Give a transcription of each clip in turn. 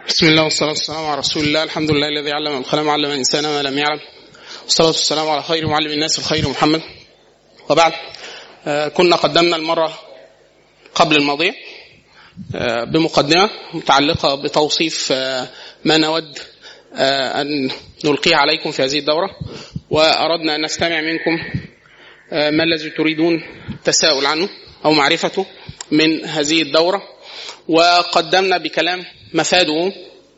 بسم الله والصلاة والسلام على رسول الله. الحمد لله الذي علم القلم علم الإنسان ما لم يعلم، والصلاة والسلام على خير معلم الناس الخير محمد. وبعد، كنا قدمنا المرة قبل الماضية بمقدمة متعلقة بتوصيف ما نود أن نلقيه عليكم في هذه الدورة، وأردنا أن نستمع منكم ما الذي تريدون التساؤل عنه أو معرفته من هذه الدورة. وقدمنا بكلام مفاده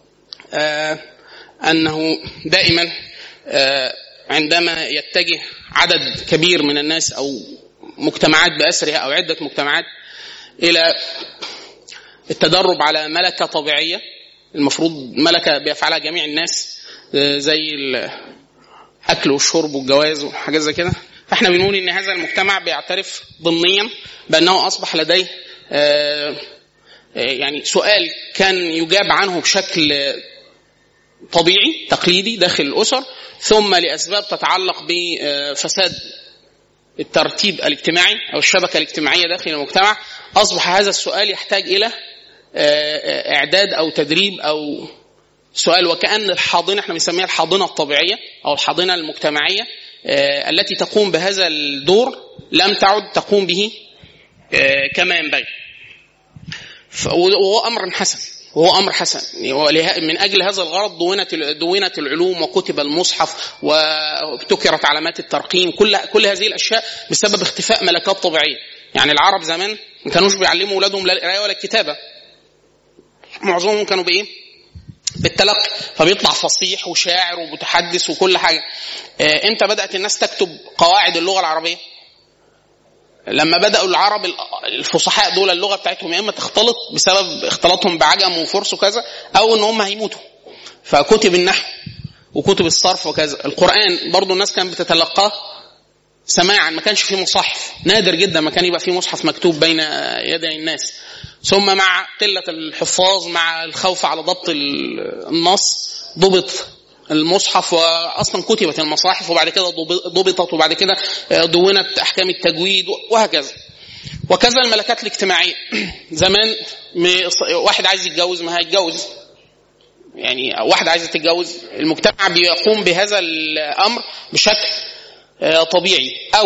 أنه دائما عندما يتجه عدد كبير من الناس أو مجتمعات بأسرها أو عدة مجتمعات إلى التدرب على ملكة طبيعية، المفروض ملكة بيفعلها جميع الناس زي الأكل والشرب والجواز وحاجات زي كده، فإحنا بنقول إن هذا المجتمع بيعترف ضمنيا بأنه أصبح لديه يعني سؤال كان يجاب عنه بشكل طبيعي تقليدي داخل الأسر، ثم لأسباب تتعلق بفساد الترتيب الاجتماعي أو الشبكة الاجتماعية داخل المجتمع، أصبح هذا السؤال يحتاج إلى إعداد أو تدريب أو سؤال. وكأن الحاضنة، احنا بنسميها الحاضنة الطبيعية أو الحاضنة المجتمعية التي تقوم بهذا الدور لم تعد تقوم به كما ينبغي. وهو أمر حسن، وهو أمر حسن. من أجل هذا الغرض دونت العلوم وكتب المصحف وابتكرت علامات الترقيم، كل هذه الأشياء بسبب اختفاء ملكات طبيعية. يعني العرب زمان ما كانوش بيعلموا أولادهم لا القراءة ولا الكتابة، معظمهم كانوا بإيه؟ بالتلقي، فبيطلع فصيح وشاعر ومتحدث وكل حاجة. امتى بدأت الناس تكتب قواعد اللغة العربية؟ لما بدأوا العرب الفصحاء دول اللغة بتاعتهم يا إما تختلط بسبب اختلاطهم بعجم وفرس وكذا، أو إن هم هيموتوا، فكتب النحو وكتب الصرف وكذا. القرآن برضو الناس كانت بتتلقاه سماعا، ما كانش فيه مصحف، نادر جدا ما كان يبقى فيه مصحف مكتوب بين يدي الناس. ثم مع قلة الحفاظ، مع الخوف على ضبط النص، ضبط المصحف، وأصلا كتبت المصاحف وبعد كده ضبطت، وبعد كده دونت أحكام التجويد وهكذا. وكذا الملكات الاجتماعية. زمان واحد عايز يتجوز، ما هيتجوز، يعني واحد عايز تتجوز، المجتمع بيقوم بهذا الأمر بشكل طبيعي. أو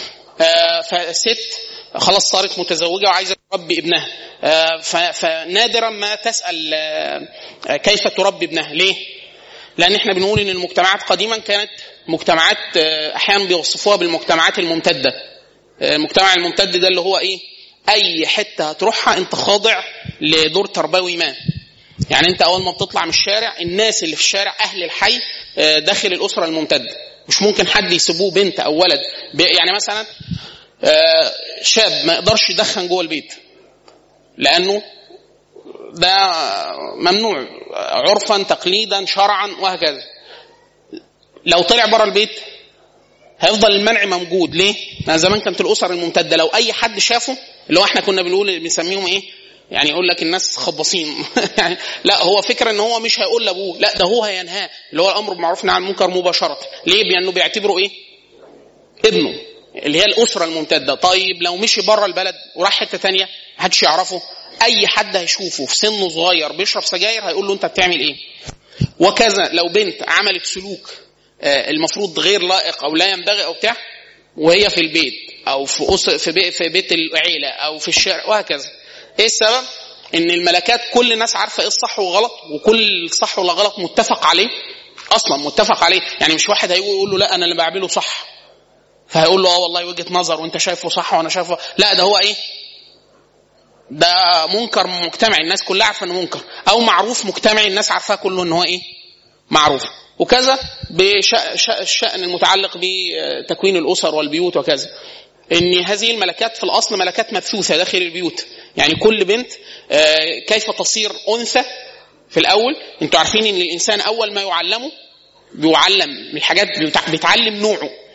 فست خلاص صارت متزوجة وعايزة تربي ابنها، فنادرا ما تسأل كيف تربي ابنها. ليه؟ لأن احنا بنقول إن المجتمعات قديما كانت مجتمعات أحيانا بيوصفوها بالمجتمعات الممتدة. المجتمع الممتد ده اللي هو إيه؟ أي حتة هتروحها أنت خاضع لدور تربوي ما. يعني أنت أول ما بتطلع من الشارع، الناس اللي في الشارع أهل الحي داخل الأسرة الممتدة، مش ممكن حد يسيبوه بنت أو ولد. يعني مثلا شاب ما يقدرش يدخن جوه البيت لأنه ده ممنوع عرفا تقليدا شرعا وهكذا. لو طلع برا البيت هيفضل المنع موجود. ليه؟ لأن زمان كانت الأسر الممتدة لو أي حد شافه، اللي هو احنا كنا بنقول بنسميهم ايه، يعني يقول لك الناس خبصين يعني لا، هو فكرة ان هو مش هيقول لابوه، لا ده هو هينهاه، اللي هو الأمر بالمعروف والنهي عن المنكر مباشرة. ليه؟ لأنه بيعتبره ايه؟ ابنه، اللي هي الأسرة الممتدة. طيب لو مشي برا البلد وراح حتة تانية محدش يعرفه، أي حد هيشوفه في سنه صغير بيشرب سجاير هيقول له أنت بتعمل إيه. وكذا لو بنت عملت سلوك المفروض غير لائق أو لا ينبغي أو بتاع وهي في البيت أو في بيت العيلة أو في الشارع وهكذا. إيه السبب؟ إن الملكات كل الناس عارفة إيه الصح وغلط، وكل الصح ولا غلط متفق عليه، أصلا متفق عليه. يعني مش واحد هيقول له لا أنا اللي بعمله صح، فهيقول له والله وجهة نظر وأنت شايفه صح وأنا شايفه لا، ده هو إيه؟ ده منكر مجتمعي الناس كلها عارفه انه منكر، او معروف مجتمعي الناس عارفاه كله ان هو ايه؟ معروف. وكذا بالشأن المتعلق بتكوين الاسر والبيوت وكذا، ان هذه الملكات في الاصل ملكات مبثوثه داخل البيوت. يعني كل بنت كيف تصير انثى في الاول. انتوا عارفين ان الانسان اول ما بيعلم من الحاجات، بيتعلم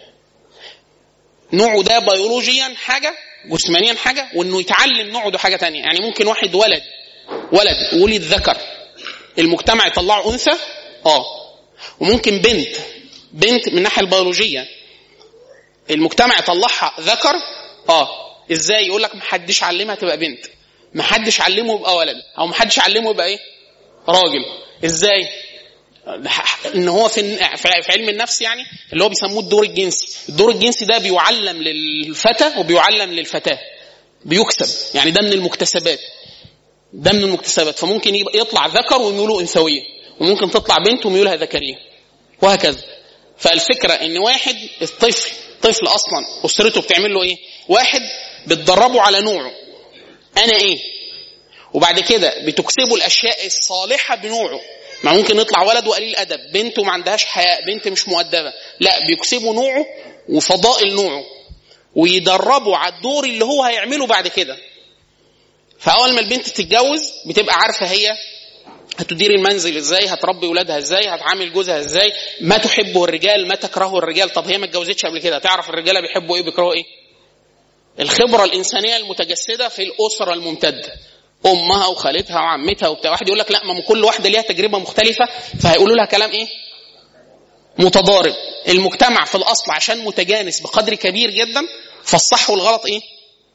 نوعه ده بيولوجيا حاجه، جسمانيا حاجة، وانه يتعلم نوعه ده حاجة تانية. يعني ممكن واحد ولد ولد ذكر، المجتمع يطلعه أنثى، وممكن بنت من الناحية البيولوجية المجتمع يطلعها ذكر. ازاي؟ يقول لك محدش علمها تبقى بنت، محدش علمه يبقى ولد، او محدش علمه يبقى ايه؟ راجل. ازاي؟ ان هو في علم النفس يعني اللي هو بيسموه الدور الجنسي. الدور الجنسي ده بيعلم للفتى وبيعلم للفتاة، بيكسب يعني، ده من المكتسبات، ده من المكتسبات. فممكن يطلع ذكر ويميله انثويه، وممكن تطلع بنت ويميلها ذكريه، وهكذا. فالفكره ان واحد طفل اصلا اسرته بتعمل له ايه؟ واحد بتدربه على نوعه انا ايه، وبعد كده بتكسبه الاشياء الصالحه بنوعه. ما ممكن يطلع ولد وقليل ادب، بنت وما عندهاش حياء، بنت مش مؤدبه، لا، بيكسبوا نوعه وفضائل نوعه، ويدربوا على الدور اللي هو هيعمله بعد كده. فاول ما البنت تتجوز بتبقى عارفه هي هتدير المنزل ازاي، هتربي ولادها ازاي، هتعامل جوزها ازاي، ما تحبه الرجال ما تكرهه الرجال. طب هي ما اتجوزتش قبل كده، تعرف الرجاله بيحبوا ايه بيكرهوا ايه. الخبره الانسانيه المتجسده في الاسره الممتده، امها وخالتها وعمتها وبتاع. واحد يقول لك لا، ما كل واحده ليها تجربه مختلفه، فهيقولوا لها كلام ايه متضارب. المجتمع في الاصل عشان متجانس بقدر كبير جدا، فالصح والغلط ايه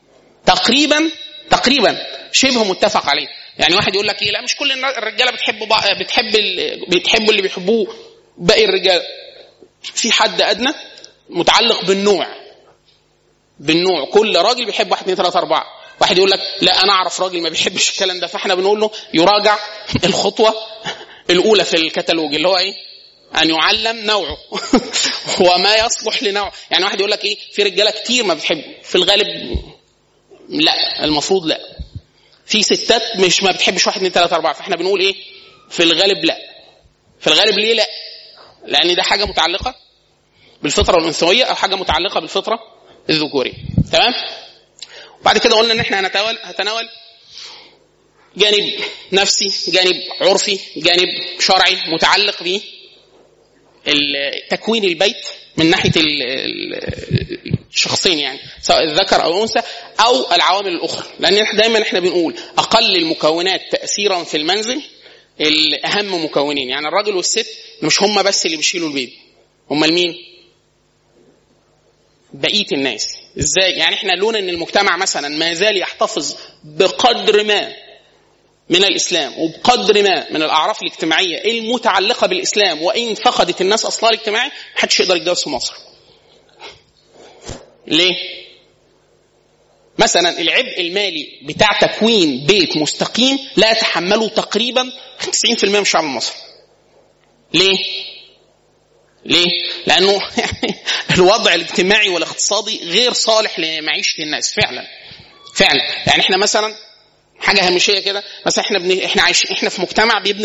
تقريبا شبه متفق عليه. يعني واحد يقول لك ايه، لا مش كل الرجاله بتحب اللي بيحبوه باقي الرجال، في حد ادنى متعلق بالنوع، كل راجل بيحب 1 2 3 4. واحد يقول لك لا انا اعرف راجل ما بيحبش الكلام ده، فاحنا بنقول له يراجع الخطوه الاولى في الكتالوج اللي هو ايه، ان يعلم نوعه وما يصلح لنوعه. يعني واحد يقول لك ايه، في رجاله كتير ما بتحب، في الغالب لا، المفروض لا. في ستات مش ما بتحبش 1 2 3 4، فاحنا بنقول ايه في الغالب لا. في الغالب ليه لا؟ لان ده حاجه متعلقه بالفطره الانثويه او حاجه متعلقه بالفطره الذكوريه. تمام. بعد كده قلنا ان احنا هنتناول جانب نفسي، جانب عرفي، جانب شرعي متعلق ب تكوين البيت من ناحيه الشخصين، يعني سواء الذكر او الانثى او العوامل الاخرى. لان دايما احنا بنقول اقل المكونات تاثيرا في المنزل الاهم مكونين. يعني الراجل والست مش هم بس اللي بيشيلوا البيت، هم المين؟ بقيه الناس. ازاي؟ يعني احنا لون ان المجتمع مثلا ما زال يحتفظ بقدر ما من الإسلام وبقدر ما من الأعراف الاجتماعية المتعلقة بالإسلام، وإن فقدت الناس أصلها الاجتماعي، محدش يقدر يتجوز في مصر. ليه؟ مثلا العبء المالي بتاع تكوين بيت مستقيم لا يتحمله تقريبا 90% من الشعب المصري. ليه؟ لأنه الوضع الاجتماعي والاقتصادي غير صالح لمعيشة الناس فعلا. يعني احنا مثلا حاجه هامشيه كده، مثلا احنا في مجتمع بيبني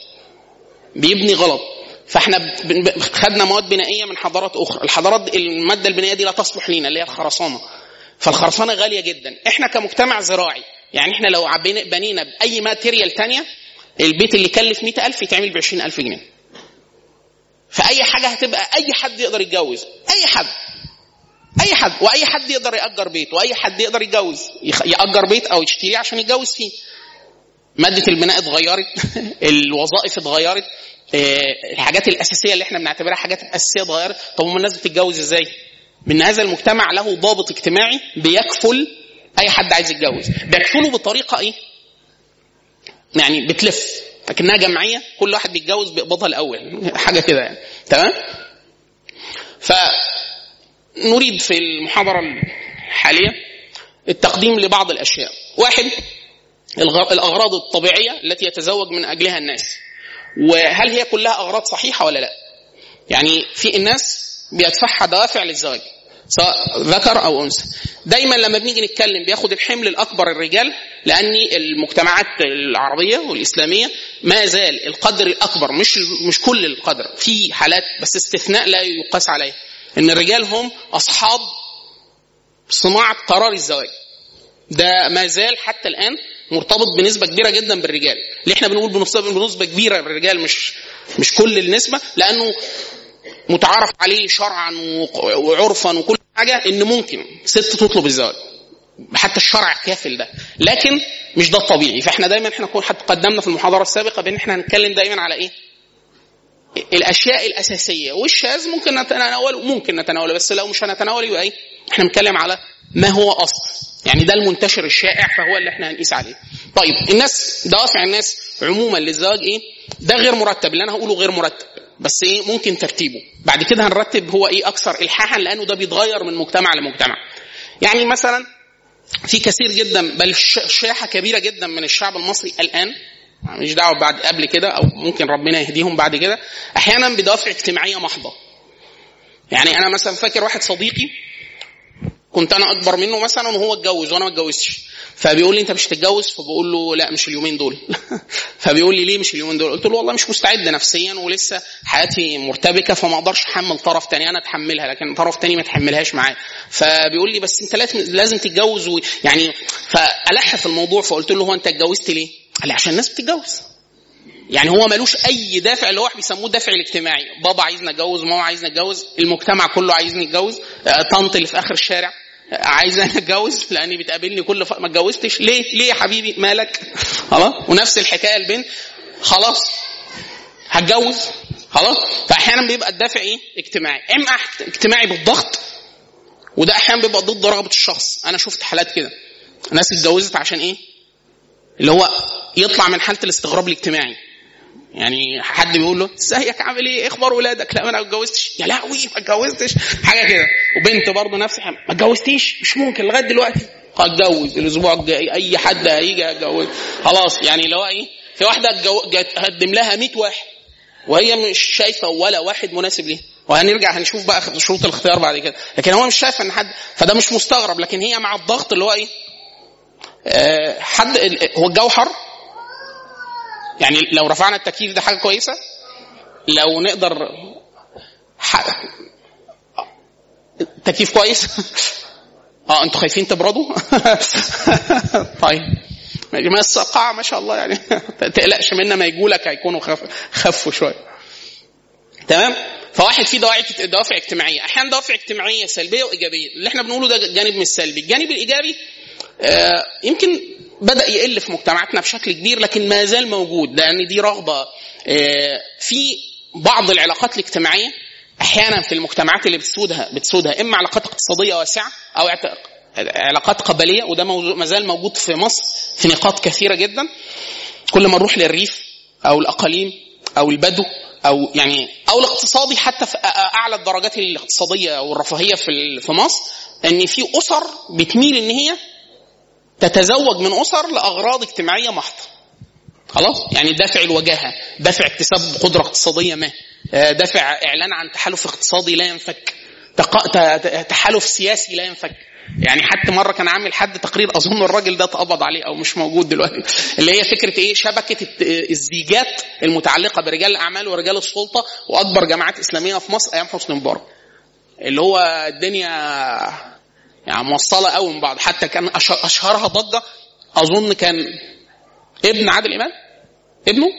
غلط، فاحنا خدنا مواد بنائيه من حضارات اخرى. الحضارات الماده البنائيه دي لا تصلح لينا، اللي هي الخرسانه. فالخرسانه غاليه جدا. احنا كمجتمع زراعي، يعني احنا لو بنينا باي ماتيريال تانية، البيت اللي كلف 100,000 يتعمل ب20,000 جنيه. فاي حاجه هتبقى اي حد يقدر يتجوز، اي حد، واي حد يقدر يأجر بيت، واي حد يقدر يأجر بيت او يشتريه عشان يتجوز فيه. مادة البناء اتغيرت، الوظائف اتغيرت، الحاجات الأساسية اللي احنا بنعتبرها حاجات أساسية اتغيرت. طب الناس بتتجوز ازاي؟ من هذا المجتمع له ضابط اجتماعي بيكفل اي حد عايز يتجوز، بيكفله بطريقة ايه؟ يعني بتلف لكنها جمعية، كل واحد بيتجوز بيقبضها الأول، حاجة كده يعني. تمام. نريد في المحاضرة الحالية التقديم لبعض الأشياء. واحد، الأغراض الطبيعية التي يتزوج من أجلها الناس، وهل هي كلها أغراض صحيحة ولا لا؟ يعني في الناس بيدفعها دوافع للزواج سواء ذكر أو أنثى. دايما لما بنيجي نتكلم بياخد الحمل الأكبر الرجال، لأن المجتمعات العربية والإسلامية ما زال القدر الأكبر، مش كل القدر، في حالات بس استثناء لا يقاس عليه، ان الرجال هم اصحاب صناعه قرار الزواج. ده ما زال حتى الان مرتبط بنسبه كبيره جدا بالرجال. اللي احنا بنقول بنسبه كبيره بالرجال، مش كل النسبه، لانه متعارف عليه شرعا وعرفا وكل حاجه ان ممكن ست تطلب الزواج، حتى الشرع كافل ده، لكن مش ده الطبيعي. فاحنا دايما حتى قدمنا في المحاضره السابقه بان احنا هنتكلم دايما على ايه؟ الاشياء الاساسيه، والشاذ ممكن نتناوله، بس لو مش هنتناوله يبقى ايه؟ احنا بنتكلم على ما هو اصل، يعني ده المنتشر الشائع، فهو اللي احنا هنقيس عليه. طيب الناس، دوافع الناس عموما للزواج ايه؟ ده غير مرتب، اللي انا هقوله غير مرتب، بس ايه ممكن ترتيبه بعد كده هنرتب هو ايه اكثر الحاحا، لانه ده بيتغير من مجتمع لمجتمع. يعني مثلا في كثير جدا بل شيحه كبيره جدا من الشعب المصري الان، مش دعوه بعد قبل كده او ممكن ربنا يهديهم بعد كده، احيانا بدوافع اجتماعيه محضه. يعني انا مثلا فاكر واحد صديقي كنت انا اكبر منه مثلا وهو اتجوز وانا ما اتجوزتش، فبيقول لي انت مش هتتجوز؟ فبقول له لا مش اليومين دول. فبيقول لي ليه مش اليومين دول؟ قلت له والله مش مستعد نفسيا ولسه حياتي مرتبكه فما اقدرش احمل طرف تاني، انا اتحملها لكن طرف تاني ما تحملهاش معايا. فبيقول لي بس انت لازم تتجوز يعني فالح في الموضوع. فقلت له هو انت اتجوزت ليه؟ قال لي عشان الناس بتتجوز. يعني هو ملوش اي دافع اللي هو بيسموه الدافع الاجتماعي، بابا عايزنا نتجوز، ماما عايزنا نتجوز، المجتمع كله عايزني اتجوز، طنط اللي في اخر الشارع عايزه اتجوز لاني بتقابلني كل ما اتجوزتش ليه يا حبيبي مالك؟ خلاص. ونفس الحكايه البنت خلاص هتجوز خلاص. فاحيانا بيبقى الدافع ايه اجتماعي، اما اجتماعي بالضغط، وده احيانا بيبقى ضد رغبه الشخص. انا شفت حالات كده ناس اتجوزت عشان ايه اللي هو يطلع من حاله الاستغراب الاجتماعي. يعني حد بيقول له ازيك عامل ايه اخبار ولادك؟ لا انا ما اتجوزتش. يا لهوي ما اتجوزتش حاجه كده. وبنت برضه نفس الحاجه ما اتجوزتيش؟ مش ممكن لغايه دلوقتي. هتجوز الاسبوع الجاي، اي حد هيجي اتجوز خلاص. يعني اللي هو ايه في واحده هتقدم لها 100 واحد وهي مش شايفه ولا واحد مناسب ليها. وهنرجع هنشوف بقى شروط الاختيار بعد كده، لكن هو مش شايف ان حد، فده مش مستغرب. لكن هي مع الضغط اللي هو ايه حد هو الجو حر. يعني لو رفعنا التكييف ده حاجه كويسه، لو نقدر التكييف كويس. انتوا خايفين تبردوا؟ طيب ما القاعه ما شاء الله يعني تقلقش منا ما يجولك هيكونوا خفوا شويه. تمام. فواحد فيه دوافع اجتماعيه، احيانا دوافع اجتماعيه سلبيه وايجابيه. اللي احنا بنقوله ده الجانب من السلبي. الجانب الايجابي يمكن بدأ يقل في مجتمعاتنا بشكل كبير، لكن ما زال موجود، لأن دي رغبة في بعض العلاقات الاجتماعية. أحيانا في المجتمعات اللي بتسودها إما علاقات اقتصادية واسعة أو علاقات قبلية، وده ما زال موجود في مصر في نقاط كثيرة جدا. كل ما نروح للريف أو الأقاليم أو البدو أو يعني أو الاقتصادي، حتى في أعلى الدرجات الاقتصادية والرفاهية في مصر، أن في أسر بتميل أن هي تتزوج من أسر لأغراض اجتماعية محضة. خلاص. يعني دافع الوجاهة، دافع اكتساب قدرة اقتصادية ما، دافع إعلان عن تحالف اقتصادي لا ينفك، تحالف سياسي لا ينفك. يعني حتى مرة كان عامل حد تقرير أظن الراجل ده تقبض عليه أو مش موجود دلوقتي، اللي هي فكرة إيه شبكة الزيجات المتعلقة برجال الأعمال ورجال السلطة وأكبر جماعات إسلامية في مصر أيام حسني مبارك، اللي هو الدنيا يعني موصلة قوي من بعض. حتى كان أشهرها ضجة أظن كان ابن عادل إمام، ابنه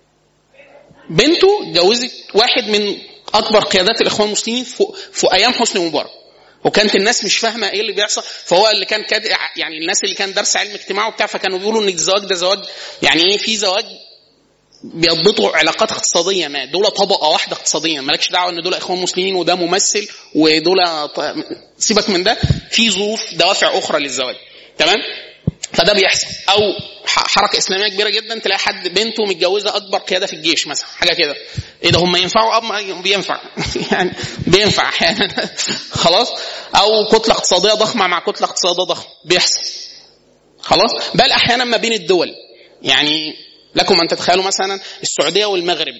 بنته جوزت واحد من أكبر قيادات الإخوان المسلمين في أيام حسني مبارك، وكانت الناس مش فاهمة إيه اللي بيحصل. فهو اللي كان يعني الناس اللي كان درس علم اجتماع وبتاع، فكانوا بيقولوا إن الزواج ده زواج يعني إيه، في زواج بيضبطوا علاقات اقتصادية ما، دول طبقة واحدة اقتصاديا، مالكش دعوة ان دول اخوان مسلمين وده ممثل ودول سيبك من ده، في ظروف دوافع اخرى للزواج. تمام. فده بيحصل. او حركة اسلامية كبيرة جدا تلاقي حد بنته متجوزة اكبر قيادة في الجيش مثلا، حاجة كده. ايه ده هم ينفعوا؟ بينفع يعني بينفع احيانا. خلاص. او كتلة اقتصادية ضخمة مع كتلة اقتصادية ضخمة بيحصل. خلاص. بل احيانا ما بين الدول. يعني لكم أن تتخيلوا مثلا السعودية والمغرب،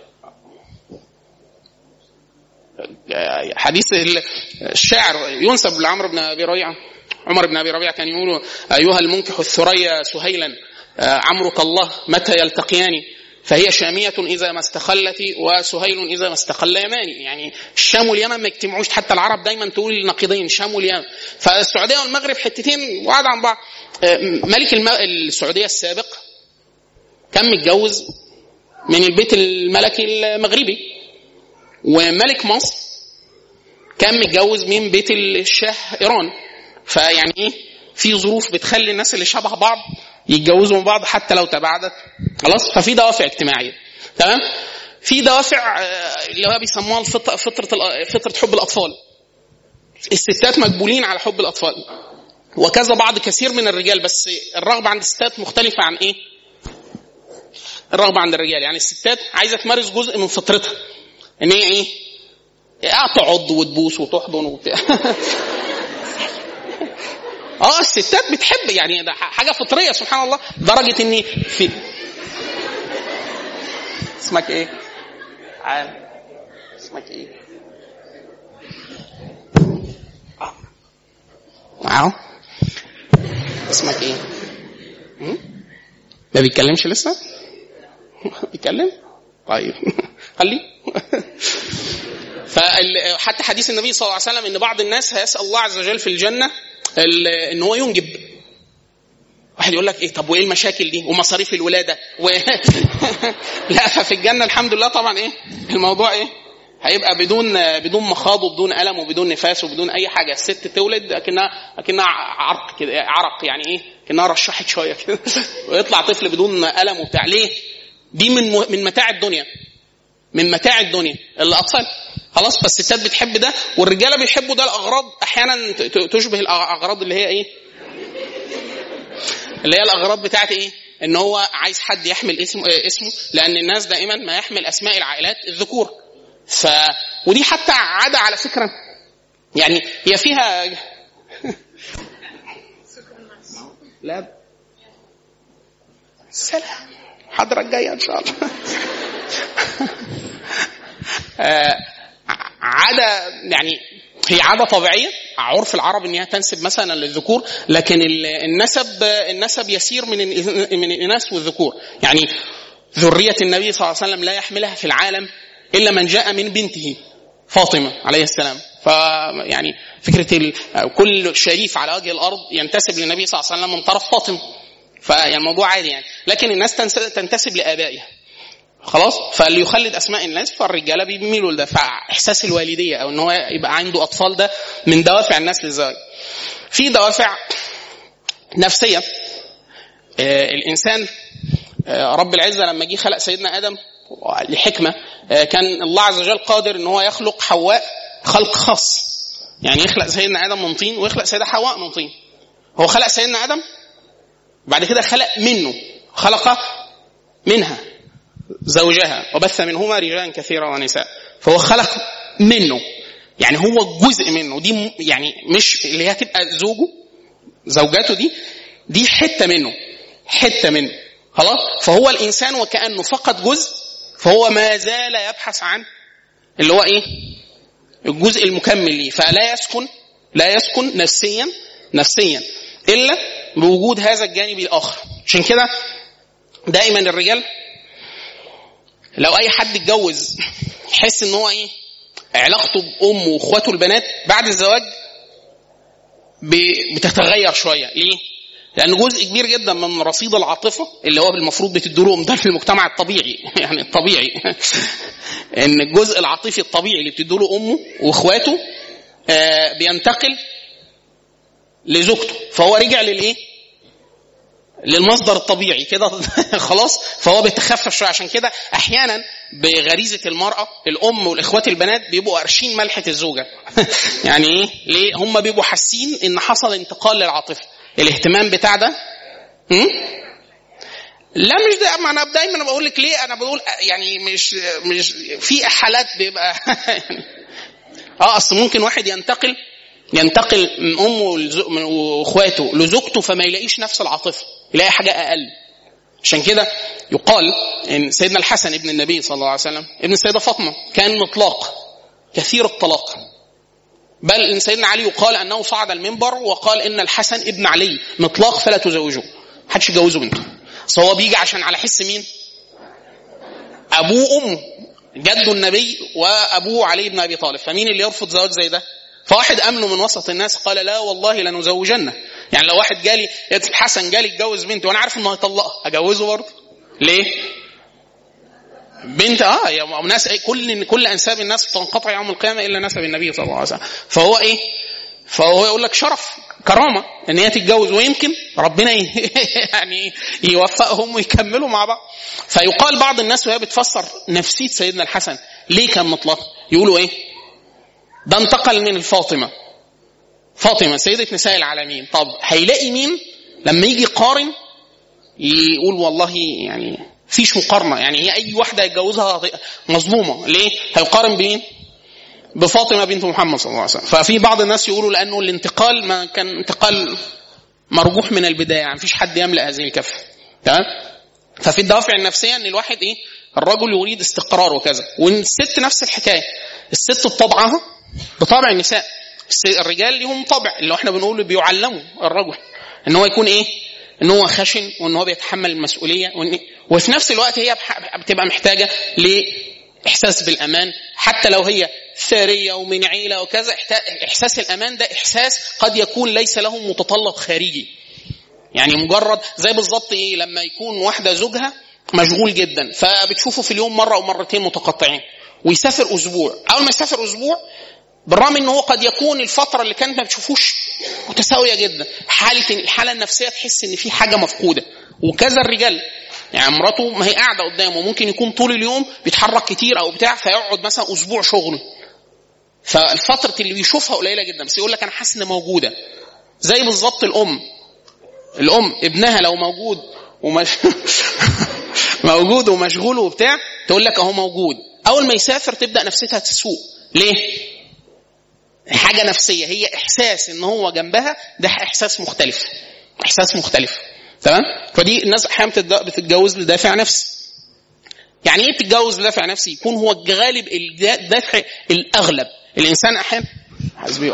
حديث الشاعر ينسب لعمر بن أبي ربيعة، عمر بن أبي ربيعة كان يقول أيها المنكح الثريا سهيلا عمرك الله متى يلتقيان، فهي شامية إذا ما استخلت وسهيل إذا ما استقل يماني. يعني الشام واليمن ما يجتمعوش، حتى العرب دايما تقول نقيضين شام واليمن. فالسعودية والمغرب حتتين وعد عن بعض. ملك السعودية السابق كان متجوز من البيت الملكي المغربي، وملك مصر كان متجوز من بيت الشاه إيران. فيعني إيه في ظروف بتخلي الناس اللي شبه بعض يتجوزوا من بعض حتى لو تباعدت. خلاص. ففي دوافع اجتماعية. تمام. في دوافع اللي هو بيسموها فطرة حب الأطفال. الستات مقبولين على حب الأطفال وكذا بعض كثير من الرجال، بس الرغبة عند الستات مختلفة عن إيه الرغبه عند الرجال. يعني الستات عايزه تمارس جزء من فطرتها ان هي ايه؟ تقعد وتبوس وتحضن وبتاع. الستات بتحب، يعني ده حاجه فطريه سبحان الله، درجه ان في اسمك ايه؟ اسمك ايه؟ اسمك ايه؟ ما بيتكلمش لسه؟ بيتكلم؟ طيب خليه. فحتى حديث النبي صلى الله عليه وسلم ان بعض الناس هيسأل الله عز وجل في الجنة ان هو ينجب. واحد يقول لك ايه؟ طب وايه المشاكل دي ومصاريف الولادة لا، ففي الجنة الحمد لله طبعا ايه الموضوع ايه؟ هيبقى بدون مخاض وبدون ألم وبدون نفاس وبدون اي حاجة. الست تولد اكنها عرق كده، عرق يعني ايه؟ كأنها رشحت شوية كده ويطلع طفل بدون ألم وبتاع. ليه؟ دي من متاع الدنيا، من متاع الدنيا الأطفال. خلاص، فالستات بتحب ده والرجاله بيحبوا ده. الاغراض احيانا تشبه الاغراض اللي هي ايه؟ اللي هي الاغراض بتاعت ايه؟ ان هو عايز حد يحمل اسمه، لان الناس دائما ما يحمل اسماء العائلات الذكور. ودي حتى عاده على فكره، يعني هي فيها لا سلام حضرتك جايه ان شاء الله. عادة، يعني هي عادة طبيعية، عرف العرب انها تنسب مثلا للذكور، لكن النسب يسير من الإناث والذكور. يعني ذرية النبي صلى الله عليه وسلم لا يحملها في العالم إلا من جاء من بنته فاطمة عليه السلام. فيعني فكرة كل شريف على وجه الأرض ينتسب للنبي صلى الله عليه وسلم من طرف فاطمة، فيعني الموضوع عادي يعني. لكن الناس تنتسب لآبائها خلاص، فاللي يخلد اسماء الناس فالرجاله بيميلوا لده. فاحساس الوالديه او ان هو يبقى عنده اطفال ده من دوافع الناس للزواج. في دوافع نفسيه. الانسان رب العزه لما جه خلق سيدنا ادم لحكمه، كان الله عز وجل قادر ان هو يخلق حواء خلق خاص، يعني يخلق سيدنا ادم من طين ويخلق سيدة حواء من طين. هو خلق سيدنا ادم، بعد كده خلق منها زوجها وبث منهما رجالا كثيرا ونساء. فهو خلق منه، يعني هو جزء منه. دي يعني مش اللي هي تبقى زوجاته، دي حتة منه خلاص. فهو الإنسان وكأنه فقط جزء، فهو ما زال يبحث عن اللي هو ايه؟ الجزء المكمل ليه. فلا يسكن نفسيا إلا بوجود هذا الجانب الآخر. عشان كده دائما الرجال لو اي حد اتجوز يحس ان هو ايه؟ علاقته بامه واخواته البنات بعد الزواج بتتغير شويه. ليه؟ لان جزء كبير جدا من رصيد العاطفه اللي هو المفروض بتديله ده في المجتمع الطبيعي يعني الطبيعي ان الجزء العاطفي الطبيعي اللي بتديله امه واخواته بينتقل لزوجته. فهو رجع للمصدر الطبيعي كده خلاص. فهو بيتخفف شويه. عشان كده احيانا بغريزه المراه الام والاخوات البنات بيبقوا قارشين ملحه الزوجه يعني ايه؟ ليه؟ هم بيبقوا حاسين ان حصل انتقال للعاطفه، الاهتمام بتاع ده. لا مش ده، ما انا دايما بقول لك ليه. انا بقول يعني مش في حالات بيبقى يعني اصل ممكن واحد ينتقل من امه واخواته لزوجته فما يلاقيش نفس العاطفه، يلاقي حاجه اقل. عشان كده يقال ان سيدنا الحسن ابن النبي صلى الله عليه وسلم ابن السيده فاطمه كان مطلق كثير الطلاق، بل ان سيدنا علي يقال انه صعد المنبر وقال ان الحسن ابن علي مطلق فلا تزوجوه، محدش يجوزه بنته. فهو بيجي عشان على حس مين؟ ابوه امه، جده النبي وابوه علي بن ابي طالب. فمين اللي يرفض زواج زي ده؟ فواحد امنه من وسط الناس قال لا والله لنزوجنه. يعني لو واحد جالي الحسن جالي يتجوز بنتي وانا عارف انه هيطلقها اجوزه برضه. ليه؟ بنت يا ناس كل انساب الناس تنقطع يوم القيامه الا نسب النبي صلى الله عليه وسلم. فهو ايه؟ فهو يقول لك شرف كرامه ان هي تتجوز، ويمكن ربنا يعني يوفقهم ويكملوا مع بعض. فيقال بعض الناس وهي بتفسر نفسيه سيدنا الحسن ليه كان مطلق، يقولوا ايه؟ ده انتقل من فاطمة سيدة نساء العالمين. طب هيلاقي مين لما يجي قارن يقول والله يعني فيش مقارنه. يعني هي اي واحده يتجوزها مظلومه. ليه؟ هيقارن بمين؟ بفاطمه بنت محمد صلى الله عليه وسلم. ففي بعض الناس يقولوا لانه الانتقال ما كان انتقال مرجوح من البدايه، يعني مفيش حد يملأ هذه الكفه. تمام. ففي الدوافع النفسيه ان الواحد ايه، الرجل يريد استقرار وكذا، والست نفس الحكايه. الست بطبعها بطبع النساء. الرجال لهم طبع اللي احنا بنقول بيعلموا الرجل ان هو يكون ايه، ان هو خشن وان هو بيتحمل المسؤوليه، وفي نفس الوقت هي بتبقى محتاجه لاحساس بالامان. حتى لو هي ثريه ومن عيله وكذا، احساس الامان ده احساس قد يكون ليس له متطلب خارجي. يعني مجرد زي بالظبط ايه، لما يكون واحده زوجها مشغول جدا فبتشوفه في اليوم مره او مرتين متقطعين، ويسافر اسبوع. اول ما يسافر اسبوع، بالرغم ان هو قد يكون الفتره اللي كانت ما بتشوفوش متساويه جدا، الحاله النفسيه تحس ان في حاجه مفقوده. وكذا الرجال، يعني مراته ما هي قاعده قدامه، ممكن يكون طول اليوم بيتحرك كتير او بتاع، فيقعد مثلا اسبوع شغل، فالفتره اللي بيشوفها قليله جدا، بس يقول لك انا حاسس انها موجوده. زي بالظبط الام ابنها لو موجود موجود ومشغول وبتاع، تقول لك اهو موجود. اول ما يسافر تبدا نفسيتها تسوء. ليه؟ حاجه نفسيه، هي احساس ان هو جنبها، ده احساس مختلف. تمام. فدي الناس احيانا بتتجوز لدافع نفسي. يعني ايه بتتجوز لدافع نفسي؟ يكون هو الغالب، الدافع الاغلب. الانسان احيانا حسبي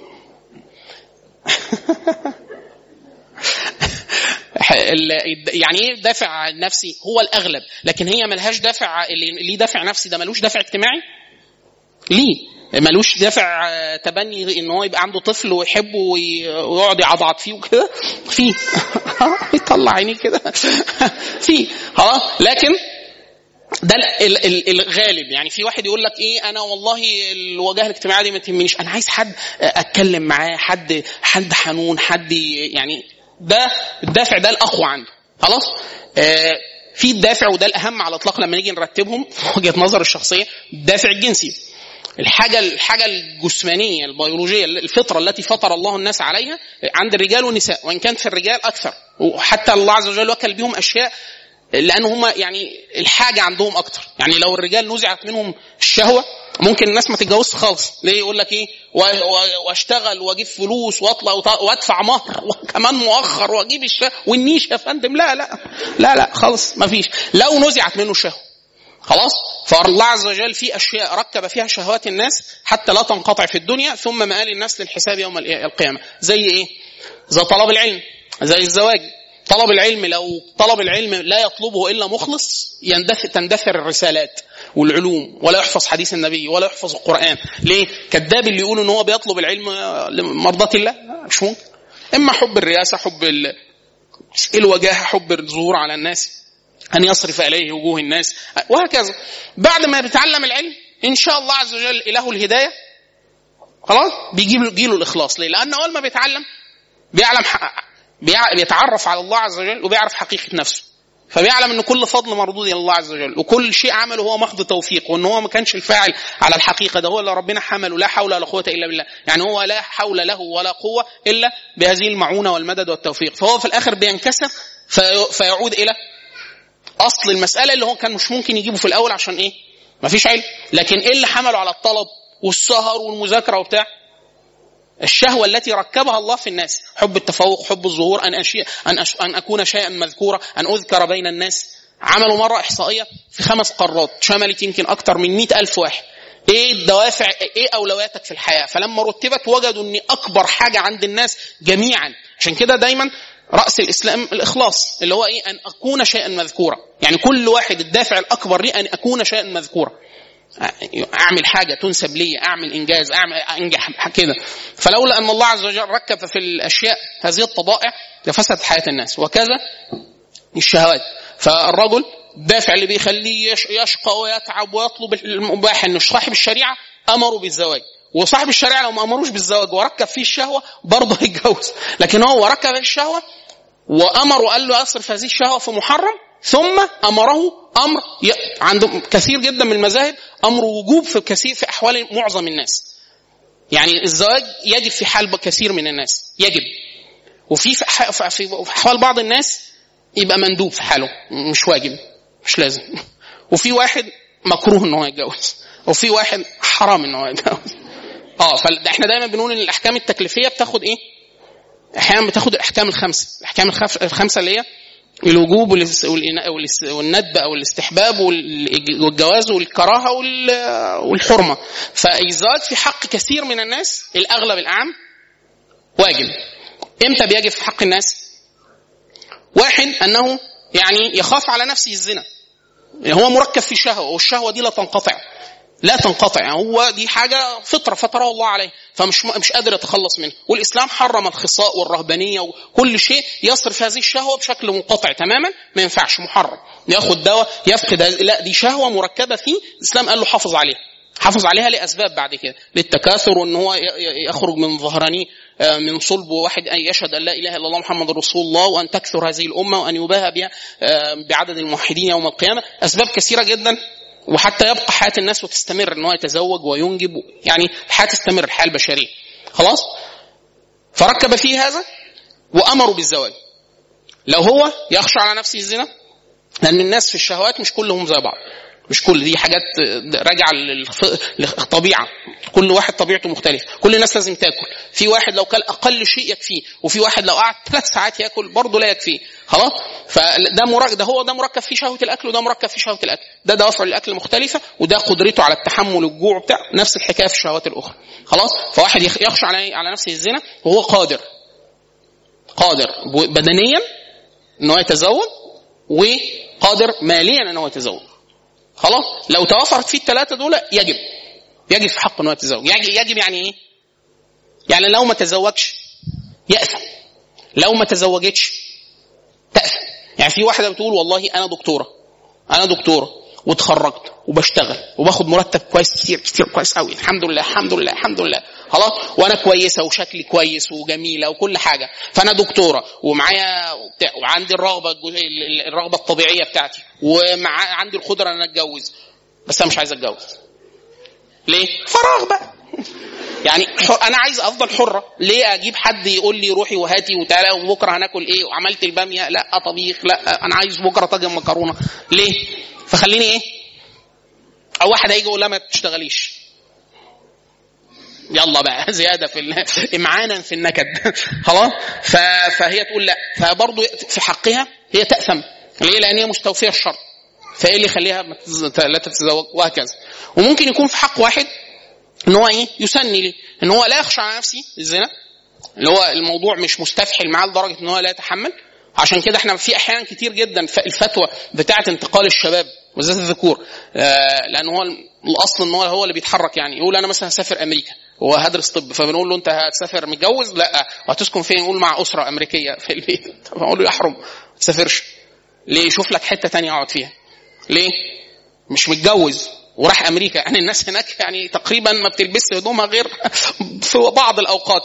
يعني ايه دافع نفسي؟ هو الاغلب، لكن هي ملهاش دافع. اللي ليه دافع نفسي ده ملوش دافع اجتماعي، ليه ملوش دافع تبني ان هو يبقى عنده طفل ويحبه ويقعد يعضعض فيه وكده، فيه يطلع عينيه كده فيه خلاص. لكن ده الغالب. يعني في واحد يقول لك ايه، انا والله الوجهه الاجتماعيه دي ما تهمنيش، انا عايز حد اتكلم معاه، حد حنون، حد يعني ده الدافع ده الاقوى عنده. خلاص. في الدافع، وده الاهم على الاطلاق لما نيجي نرتبهم في وجهه نظر الشخصيه، الدافع الجنسي، الحاجه الجسمانيه البيولوجيه، الفطره التي فطر الله الناس عليها عند الرجال والنساء، وان كانت في الرجال اكثر، وحتى الله عز وجل وكل بهم اشياء لان هم يعني الحاجه عندهم اكتر. يعني لو الرجال نزعت منهم الشهوه ممكن الناس ما تتجوزش خالص. ليه؟ يقول لك ايه، واشتغل واجيب فلوس واطلع وادفع مهر وكمان مؤخر واجيب الشهوه والنيش يا فندم. لا خالص ما فيش. لو نزعت منه الشهوه خلاص. فالله عز وجل في أشياء ركب فيها شهوات الناس حتى لا تنقطع في الدنيا، ثم مآل الناس للحساب يوم القيامة. زي إيه؟ زي طلب العلم، زي الزواج. طلب العلم، لو طلب العلم لا يطلبه إلا مخلص تندثر الرسالات والعلوم، ولا يحفظ حديث النبي ولا يحفظ القرآن. ليه؟ كذاب اللي يقول إن هو بيطلب العلم لمرضاة الله، مش ممكن. إما حب الرئاسة، حب الوجاهة، حب الظهور على الناس، أن يصرف إليه وجوه الناس، وهكذا. بعد ما بيتعلم العلم إن شاء الله عز وجل إله الهداية خلاص بيجيله الإخلاص. ليه؟ لأن أول ما بيتعلم بيتعرف على الله عز وجل وبيعرف حقيقة نفسه، فبيعلم أن كل فضل مردود إلى الله عز وجل، وكل شيء عمله هو محض توفيق، وأن هو ما كانش الفاعل على الحقيقة، ده هو اللي ربنا حمله. لا حول ولا قوة إلا بالله. يعني هو لا حول له ولا قوة إلا بهذه المعونة والمدد والتوفيق. فهو في الآخر بينكسر فيعود إلى أصل المسألة اللي هو كان مش ممكن يجيبه في الأول. عشان إيه؟ مفيش علم. لكن إيه اللي حمله على الطلب والسهر والمذاكرة وبتاع؟ الشهوة التي ركبها الله في الناس، حب التفوق، حب الظهور، أن أكون شيئا مذكورا، أن أذكر بين الناس. عملوا مرة إحصائية في 5 قارات شملت يمكن أكتر من 100,000 واحد. إيه الدوافع، إيه أولوياتك في الحياة؟ فلما رتبت وجدوا أن أكبر حاجة عند الناس جميعا. عشان كده دايما رأس الإسلام الإخلاص، اللي هو إيه؟ أن أكون شيئا مذكورا. يعني كل واحد الدافع الأكبر لي أن أكون شيئا مذكورا، أعمل حاجة تنسب لي، أعمل إنجاز، أنجح كده. فلولا أن الله عز وجل ركب في الأشياء هذه الطبائع لفسدت حياة الناس. وكذا الشهوات. فالرجل الدافع اللي بيخليه يشقى ويتعب ويطلب المباح أنه صاحب الشريعة أمره بالزواج، وصاحب الشريعة لو ما أمروش بالزواج وركب فيه الشهوة برضه يتجوز. لكن هو ركب الشهوة وأمره قال له أصرف هذه الشهوة في محرم، ثم أمره أمر عنده كثير جدا من المذاهب أمر وجوب في كثير في أحوال معظم الناس. يعني الزواج يجب في حال كثير من الناس يجب، وفي أحوال بعض الناس يبقى مندوب في حاله مش واجب. مش لازم. وفي واحد مكروه ان هو يتجوز، وفي واحد حرام ان هو يتجوز. فاحنا دايما بنقول ان الاحكام التكليفيه بتاخد ايه؟ احيانا بتاخد الاحكام الخمسه. الاحكام الخمسه اللي هي الوجوب والندب او الاستحباب والجواز والكراهه والحرمه. فايجاد في حق كثير من الناس، الاغلب العام، واجب. امتى بيجب في حق الناس؟ واحد انه يعني يخاف على نفسه الزنا، هو مركب في شهوه، والشهوه دي لا تنقطع، يعني هو دي حاجه فطره فطره الله عليه، فمش قادر يتخلص منها. والاسلام حرم الخصاء والرهبانيه وكل شيء يصرف هذه الشهوه بشكل منقطع تماما، ما ينفعش، محرم. ياخد دواء يفقد، لا دي شهوه مركبه فيه، الاسلام قال له حافظ عليها لاسباب بعد كده، للتكاثر، وان هو يخرج من ظهرانيه من صلب واحد أن يشهد أن لا إله إلا الله محمد رسول الله، وأن تكثر هذه الأمة، وأن يباهى بها بعدد الموحدين يوم القيامة. أسباب كثيرة جدا، وحتى يبقى حياة الناس وتستمر، أنه يتزوج وينجب، يعني الحياة تستمر، الحياة البشرية خلاص. فركب فيه هذا وأمروا بالزواج. لو هو يخشى على نفسه الزنا، لأن الناس في الشهوات مش كلهم زي بعض، مش كل دي حاجات راجعه للطبيعه، كل واحد طبيعته مختلفه. كل الناس لازم تاكل، في واحد لو كل اقل شيء يكفيه، وفي واحد لو قعد 3 ساعات ياكل برضه لا يكفيه خلاص. فده ده مركب فيه شهوه الاكل، وده مركب فيه شهوه الاكل، ده دوافع الاكل مختلفه، وده قدرته على التحمل والجوع بتاع، نفس الحكايه في الشهوات الاخرى خلاص. فواحد يخشى على نفسه الزنا وهو قادر بدنيا انه يتزوج، وقادر ماليا انه يتزوج خلاص. لو توفرت فيه الثلاثه دول يجب في حقه انه يتزوج. يجب يعني ايه؟ يعني لو ما تزوجش يأثم، لو ما تزوجتش تأثم. يعني في واحده بتقول والله انا دكتوره واتخرجت وبشتغل وباخد مرتب كويس، كتير كويس قوي، الحمد لله خلاص، وانا كويسه وشكلي كويس وجميله وكل حاجه، فانا دكتوره ومعايا وعندي الرغبه الطبيعيه بتاعتي، وعندي القدره ان اتجوز، بس انا مش عايز اتجوز. ليه؟ فراغ بقى. يعني انا عايز افضل حره، ليه اجيب حد يقول لي روحي وهاتي وتعالى وبكره هناكل ايه، وعملت الباميه لا طبيخ، لا انا عايز بكره طاجن مكرونه، ليه؟ فخليني ايه؟ او واحد هيجي يقول لا ما تشتغليش، يلا بقى زياده في امعانا في النكد خلاص. فهي تقول لا، فبرضه في حقها هي تأثم. ليه؟ لان هي مستوفيه الشرط، فايه اللي يخليها لا تتزوج وهكذا. وممكن يكون في حق واحد ان هو ايه؟ يسني ليه؟ ان هو لا يخشى على نفسه الزنا، اللي هو الموضوع مش مستفحل معاه لدرجه ان هو لا يتحمل. عشان كده احنا في احيان كتير جدا الفتوى بتاعه انتقال الشباب وزاد الذكور، لان هو الاصل ان هو اللي بيتحرك. يعني يقول انا مثلا هسافر امريكا وهدرس طب، فبنقول له انت هتسافر متجوز؟ لا. وهتسكن فين؟ يقول مع اسره امريكيه في البيت. فبقول له يحرم، ما تسافرش. ليه؟ يشوف لك حته تانية اقعد فيها. ليه؟ مش متجوز وراح امريكا. يعني الناس هناك يعني تقريبا ما بتلبسش هدومها غير في بعض الاوقات،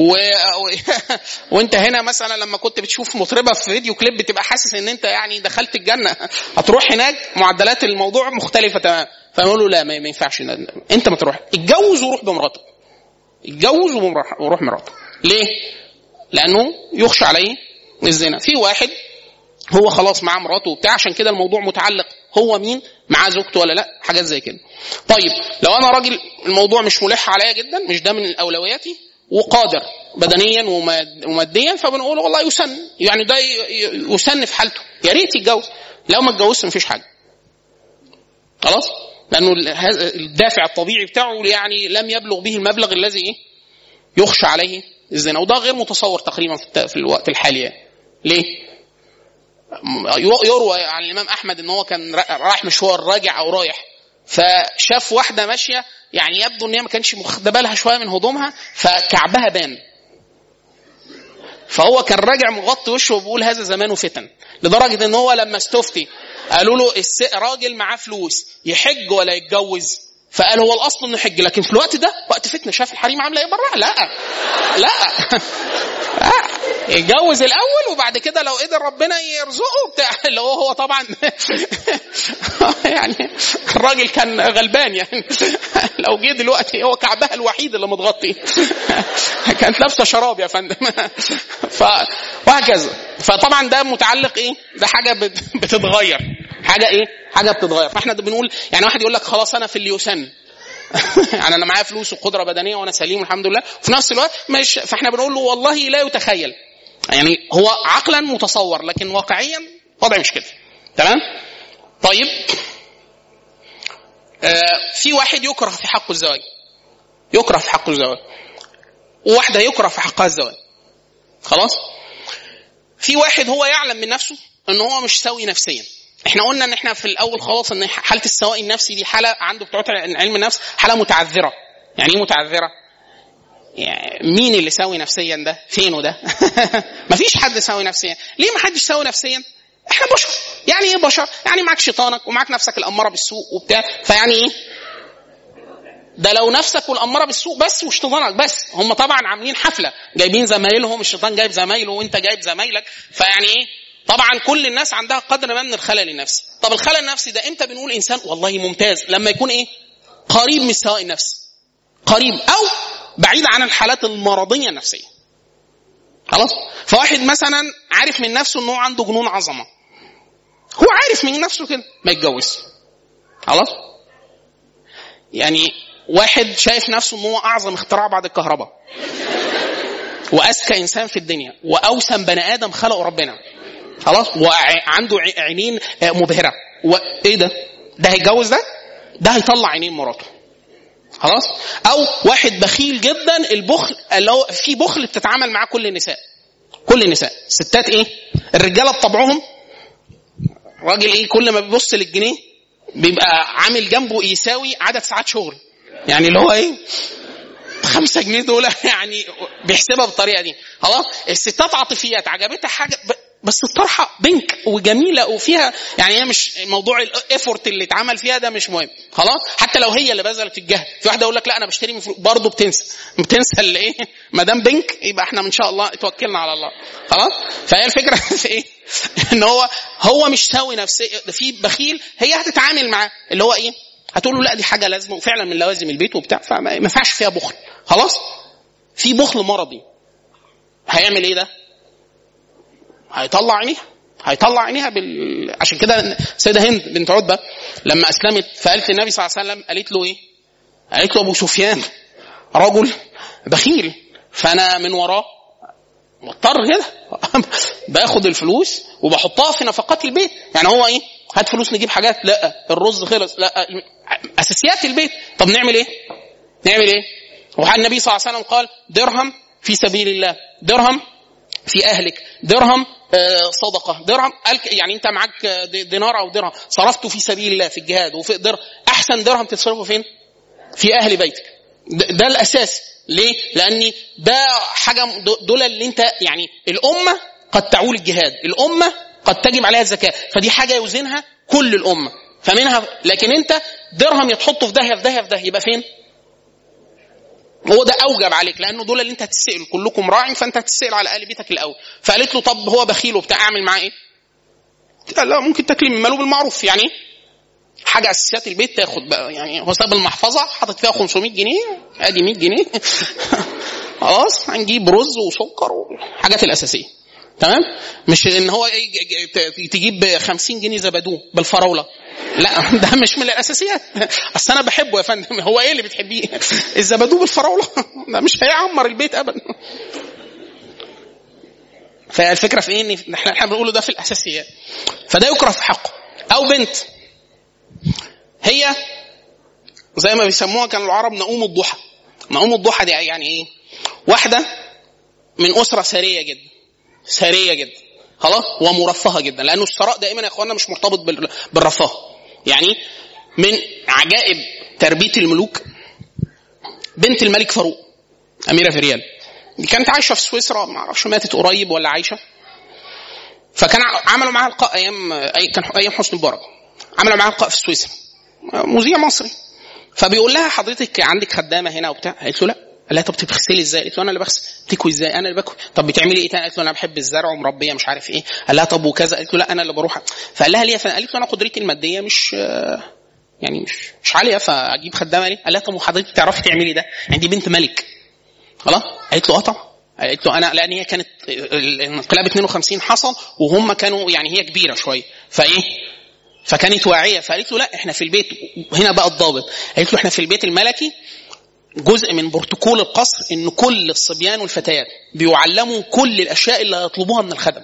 وانت هنا مثلا لما كنت بتشوف مطربه في فيديو كليب بتبقى حاسس ان انت يعني دخلت الجنه، هتروح هناك معدلات الموضوع مختلفه تمام. فنقول له لا، ما ينفعش، انت ما تروح، اتجوز وروح بمراتك، اتجوز وروح مراتك. ليه؟ لانه يخشى عليه الزنا. في واحد هو خلاص مع مراته وبتاع، عشان كده الموضوع متعلق هو مين، معاه زوجته ولا لا، حاجات زي كده. طيب لو انا راجل الموضوع مش ملح عليا جدا، مش ده من اولوياتي، وقادر بدنيا وماديا، فبنقول والله يسن، يعني ده يسن في حالته، يا ريت يتجوز. لو ما اتجوزش مفيش حاجه خلاص، لانه الدافع الطبيعي بتاعه يعني لم يبلغ به المبلغ الذي يخشى عليه الزنا، وده غير متصور تقريبا في الوقت الحالي. ليه؟ يروى عن الامام احمد ان هو كان رايح مشوار راجع او رايح، فشاف واحده ماشيه يعني يبدو ان هي ما كانش مخده بالها شويه من هدومها، فكعبها بان، فهو كان راجع مغطي وشه وبيقول هذا زمان فتن، لدرجه ان هو لما استفتي قالوا له راجل معاه فلوس يحج ولا يتجوز، فقال هو الاصل انه يحج، لكن في الوقت ده وقت فتنه، شاف الحريم عامله ايه بره، لا يتجوز الاول وبعد كده لو قدر ربنا يرزقه بتاع، اللي هو طبعا يعني الراجل كان غلبان، يعني لو جه دلوقتي هو كعبها الوحيد اللي متغطي، كانت لابسه شراب يا فندم. وهكذا. فطبعا ده متعلق ايه، ده حاجه بتتغير، حاجه ايه؟ حاجه بتتغير. فاحنا بنقول يعني واحد يقول لك خلاص انا في اليوسن يعني انا معايا فلوس وقدره بدنيه وانا سليم الحمد لله، وفي نفس الوقت مش، فاحنا بنقول له والله لا يتخيل، يعني هو عقلا متصور لكن واقعيا وضع مش كده. تمام؟ طيب في واحد يكره في حقه الزواج، يكره في حقه الزواج، وواحده يكره في حقها الزواج. خلاص؟ في واحد هو يعلم من نفسه ان هو مش سوي نفسيا. احنا قلنا ان احنا في الاول خلاص ان حاله السواء النفسي دي حاله عند بتوع علم النفس حاله متعذره. يعني ايه متعذره؟ يعني مين اللي سوي نفسيا ده؟ فينه ده؟ مفيش حد سوي نفسيا. ليه ما حدش سوي نفسيا؟ احنا بشر. يعني ايه بشر؟ يعني معك شيطانك ومعك نفسك الاماره بالسوء وبتاع. فيعني ايه ده؟ لو نفسك والاماره بالسوء بس وشيطانك بس، هم طبعا عاملين حفله جايبين زمايلهم، الشيطان جايب زمايله وانت جايب زمايلك، فيعني ايه طبعا كل الناس عندها قدر ما من الخلل النفسي. طب الخلل النفسي ده امتى بنقول انسان والله ممتاز؟ لما يكون ايه؟ قريب من السواء النفسي، قريب او بعيد عن الحالات المرضيه النفسيه. خلاص؟ فواحد مثلا عارف من نفسه انه عنده جنون عظمه، هو عارف من نفسه كده، ما يتجوز. خلاص؟ يعني واحد شايف نفسه انه اعظم اختراع بعد الكهرباء واذكى انسان في الدنيا واوسم بني ادم خلقه ربنا، خلاص، وعنده عينين مبهره، وايه ده؟ ده هيتجوز؟ ده هيطلع عينين مراته. خلاص؟ او واحد بخيل جدا، البخل اللي هو في بخل بتتعامل معاه كل النساء، كل النساء. الستات ايه؟ الرجاله بطبعهم راجل ايه؟ كل ما بيبص للجنيه بيبقى عامل جنبه يساوي عدد ساعات شغل، يعني اللي هو ايه 5 جنيه دول يعني بيحسبها بالطريقه دي. خلاص؟ الستات عاطفيات، عجبتها حاجه بس الطرحه بنك وجميله وفيها، يعني هي مش موضوع الافورت اللي اتعمل فيها ده مش مهم. خلاص؟ حتى لو هي اللي بذلت الجهد. في واحده يقول لك لا انا بشتري من برضه بتنسى اللي ايه ما دام بنك يبقى احنا ان شاء الله اتوكلنا على الله. خلاص؟ فهي الفكره في ايه؟ ان هو مش ساوي نفسه. في بخيل هي هتتعامل معاه اللي هو ايه؟ هتقول له لا دي حاجه لازمه وفعلا من لوازم البيت وبتاع، فما ينفعش فيها بخل. خلاص؟ في بخل مرضي هيعمل ايه ده؟ هيطلع عينيها عشان كده سيدة هند بنت عتبة لما أسلمت فقالت للنبي صلى الله عليه وسلم، قالت له إيه؟ قالت له أبو سفيان رجل بخيل، فأنا من وراه مضطر كده باخد الفلوس وبحطها في نفقات البيت. يعني هو إيه؟ هات فلوس نجيب حاجات، لا الرز خلص، لا أساسيات البيت. طب نعمل إيه؟ وحال النبي صلى الله عليه وسلم قال درهم في سبيل الله، درهم في أهلك، درهم صدقة، درهم يعني أنت معك دينار أو درهم صرفته في سبيل الله في الجهاد، وفي درهم أحسن درهم تصرفه فين؟ في أهل بيتك. ده الأساس. ليه؟ لأن ده حاجة دول اللي أنت يعني الأمة قد تعول الجهاد، الأمة قد تجب عليها الزكاة، فدي حاجة يوزنها كل الأمة فمنها. لكن أنت درهم يتحطه في ده يبقى فين؟ هو ده أوجب عليك، لأنه دول اللي أنت هتسأل، كلكم راع فأنت هتسأل على أهل بيتك الأول. فقالت له طب هو بخيل وبتاع أعمل معاه إيه؟ قال لا ممكن تكلم من ماله بالمعروف، يعني حاجة أساسيات البيت تاخد بقى، يعني هو ساب المحفظة حاطط فيها 500 جنيه أدي 100 جنيه خلاص هنجيب رز وسكر وحاجات الأساسية. تمام؟ مش إن هو تجيب 50 جنيه زبادو بالفراولة، لا ده مش من الأساسيات. أصل أنا بحبه يا فندم. هو إيه اللي بتحبيه؟ الزبادو بالفراولة ده مش هيعمر البيت أبدا. فالفكرة في إيه؟ إن إحنا بنقوله ده في الأساسيات. فده يكره في حقه. أو بنت هي زي ما بيسموها كان العرب نقوم الضحى. نقوم الضحى دي يعني إيه؟ واحدة من أسرة ثرية جدا خلاص، ومرفهة جدا، لأنه الثراء دائما يا أخوانا مش مرتبط بالرفاه. يعني من عجائب تربية الملوك بنت الملك فاروق أميرة فريال، دي كانت عايشة في سويسرا، ما اعرفش ماتت قريب ولا عايشة. فكان عملوا معها لقاء كان أيام حسني مبارك، عملوا معها لقاء في سويسرا، مذيع مصري. فبيقول لها حضرتك عندك خدامة هنا وبتاع؟ قالت له لا. قال لها طب بتغسلي ازاي؟ قالت له انا اللي بغسل. تكوي ازاي؟ انا اللي بكوي. طب بتعملي ايه تاني؟ قالت له انا بحب الزرع ومربيه مش عارف ايه. قال لها طب وكذا؟ قالت له لا انا اللي بروح. فقال لها ليه؟ قالت له انا قدرتي الماديه مش يعني مش عاليه، فاجيب خدامه ليه؟ قال لها طب وحضرتك تعرفي تعملي ده؟ عندي بنت ملك. خلاص؟ قالت له طبعا. قالت له انا لان هي كانت الانقلاب 52 حصل وهم كانوا يعني هي كبيره شويه، فايه فكانت واعيه، فقالت له لا احنا في البيت، هنا بقى الضابط، قالت له احنا في البيت الملكي جزء من بروتوكول القصر ان كل الصبيان والفتيات بيعلموا كل الاشياء اللي هيطلبوها من الخدم.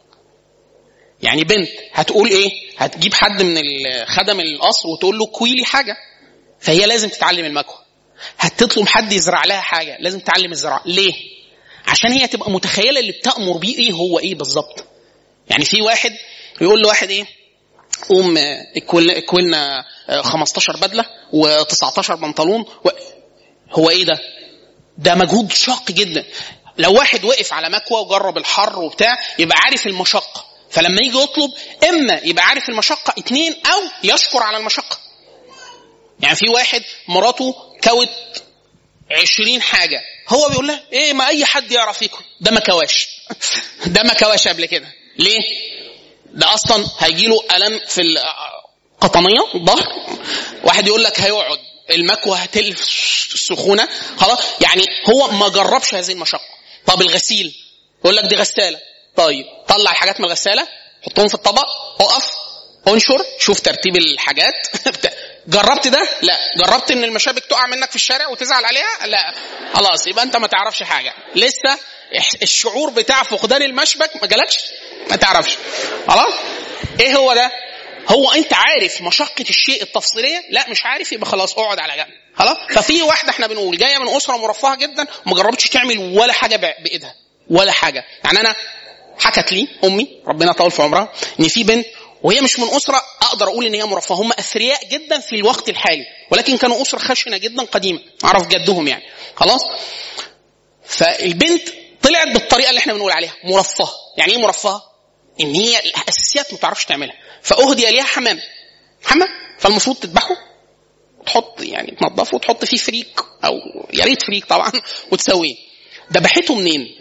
يعني بنت هتقول ايه؟ هتجيب حد من خدم القصر وتقول له كوي لي حاجه، فهي لازم تتعلم المكوى. هتطلب حد يزرع لها حاجه، لازم تتعلم الزراعه. ليه؟ عشان هي تبقى متخيله اللي بتأمر بيه ايه هو ايه بالظبط. يعني في واحد يقول له واحد ايه، قوم اكولنا 15 بدله و19 بنطلون هو ايه ده؟ ده مجهود شاق جدا. لو واحد وقف على مكوى وجرب الحر وبتاع يبقى عارف المشقه، فلما يجي يطلب اما يبقى عارف المشقه 2 او يشكر على المشقه. يعني في واحد مراته كوت 20 حاجه، هو بيقول لها ايه ما اي حد يعرف يكوي، ده ما كواش ده ما كواش قبل كده. ليه؟ ده اصلا هيجي له الم في القطنيه الظهر. واحد يقول لك هيقعد المكوى هتلف السخونه خلاص، يعني هو ما جربش هذه المشقه. طب الغسيل يقول لك دي غساله، طيب طلع الحاجات من الغساله حطهم في الطبق، اقف انشر شوف ترتيب الحاجات جربت ده؟ لا. جربت ان المشابك تقع منك في الشارع وتزعل عليها؟ لا. خلاص يبقى انت ما تعرفش حاجه لسه. الشعور بتاع فقدان المشبك ما جالكش، ما تعرفش. خلاص ايه هو ده؟ هو انت عارف مشقه الشيء التفصيليه؟ لا مش عارف، يبقى خلاص اقعد على جنب. خلاص. ففي واحده احنا بنقول جايه من اسره مرفهه جدا وما جربتش تعمل ولا حاجه بايدها ولا حاجه. يعني انا حكت لي امي ربنا طول في عمرها ان في بنت وهي مش من اسره اقدر اقول ان هي مرفهه، هم اثرياء جدا في الوقت الحالي ولكن كانوا اسره خشنه جدا قديمه، اعرف جدهم يعني. خلاص. فالبنت طلعت بالطريقه اللي احنا بنقول عليها مرفهه. يعني ايه مرفهه؟ ان هي الاساسيات ما تعرفش تعملها. فاهدي ليها حمام، فالمفروض تذبحه وتحط يعني تنظفه وتحط فيه فريك او يا ريت فريك طبعا وتسويه. ذبحته منين؟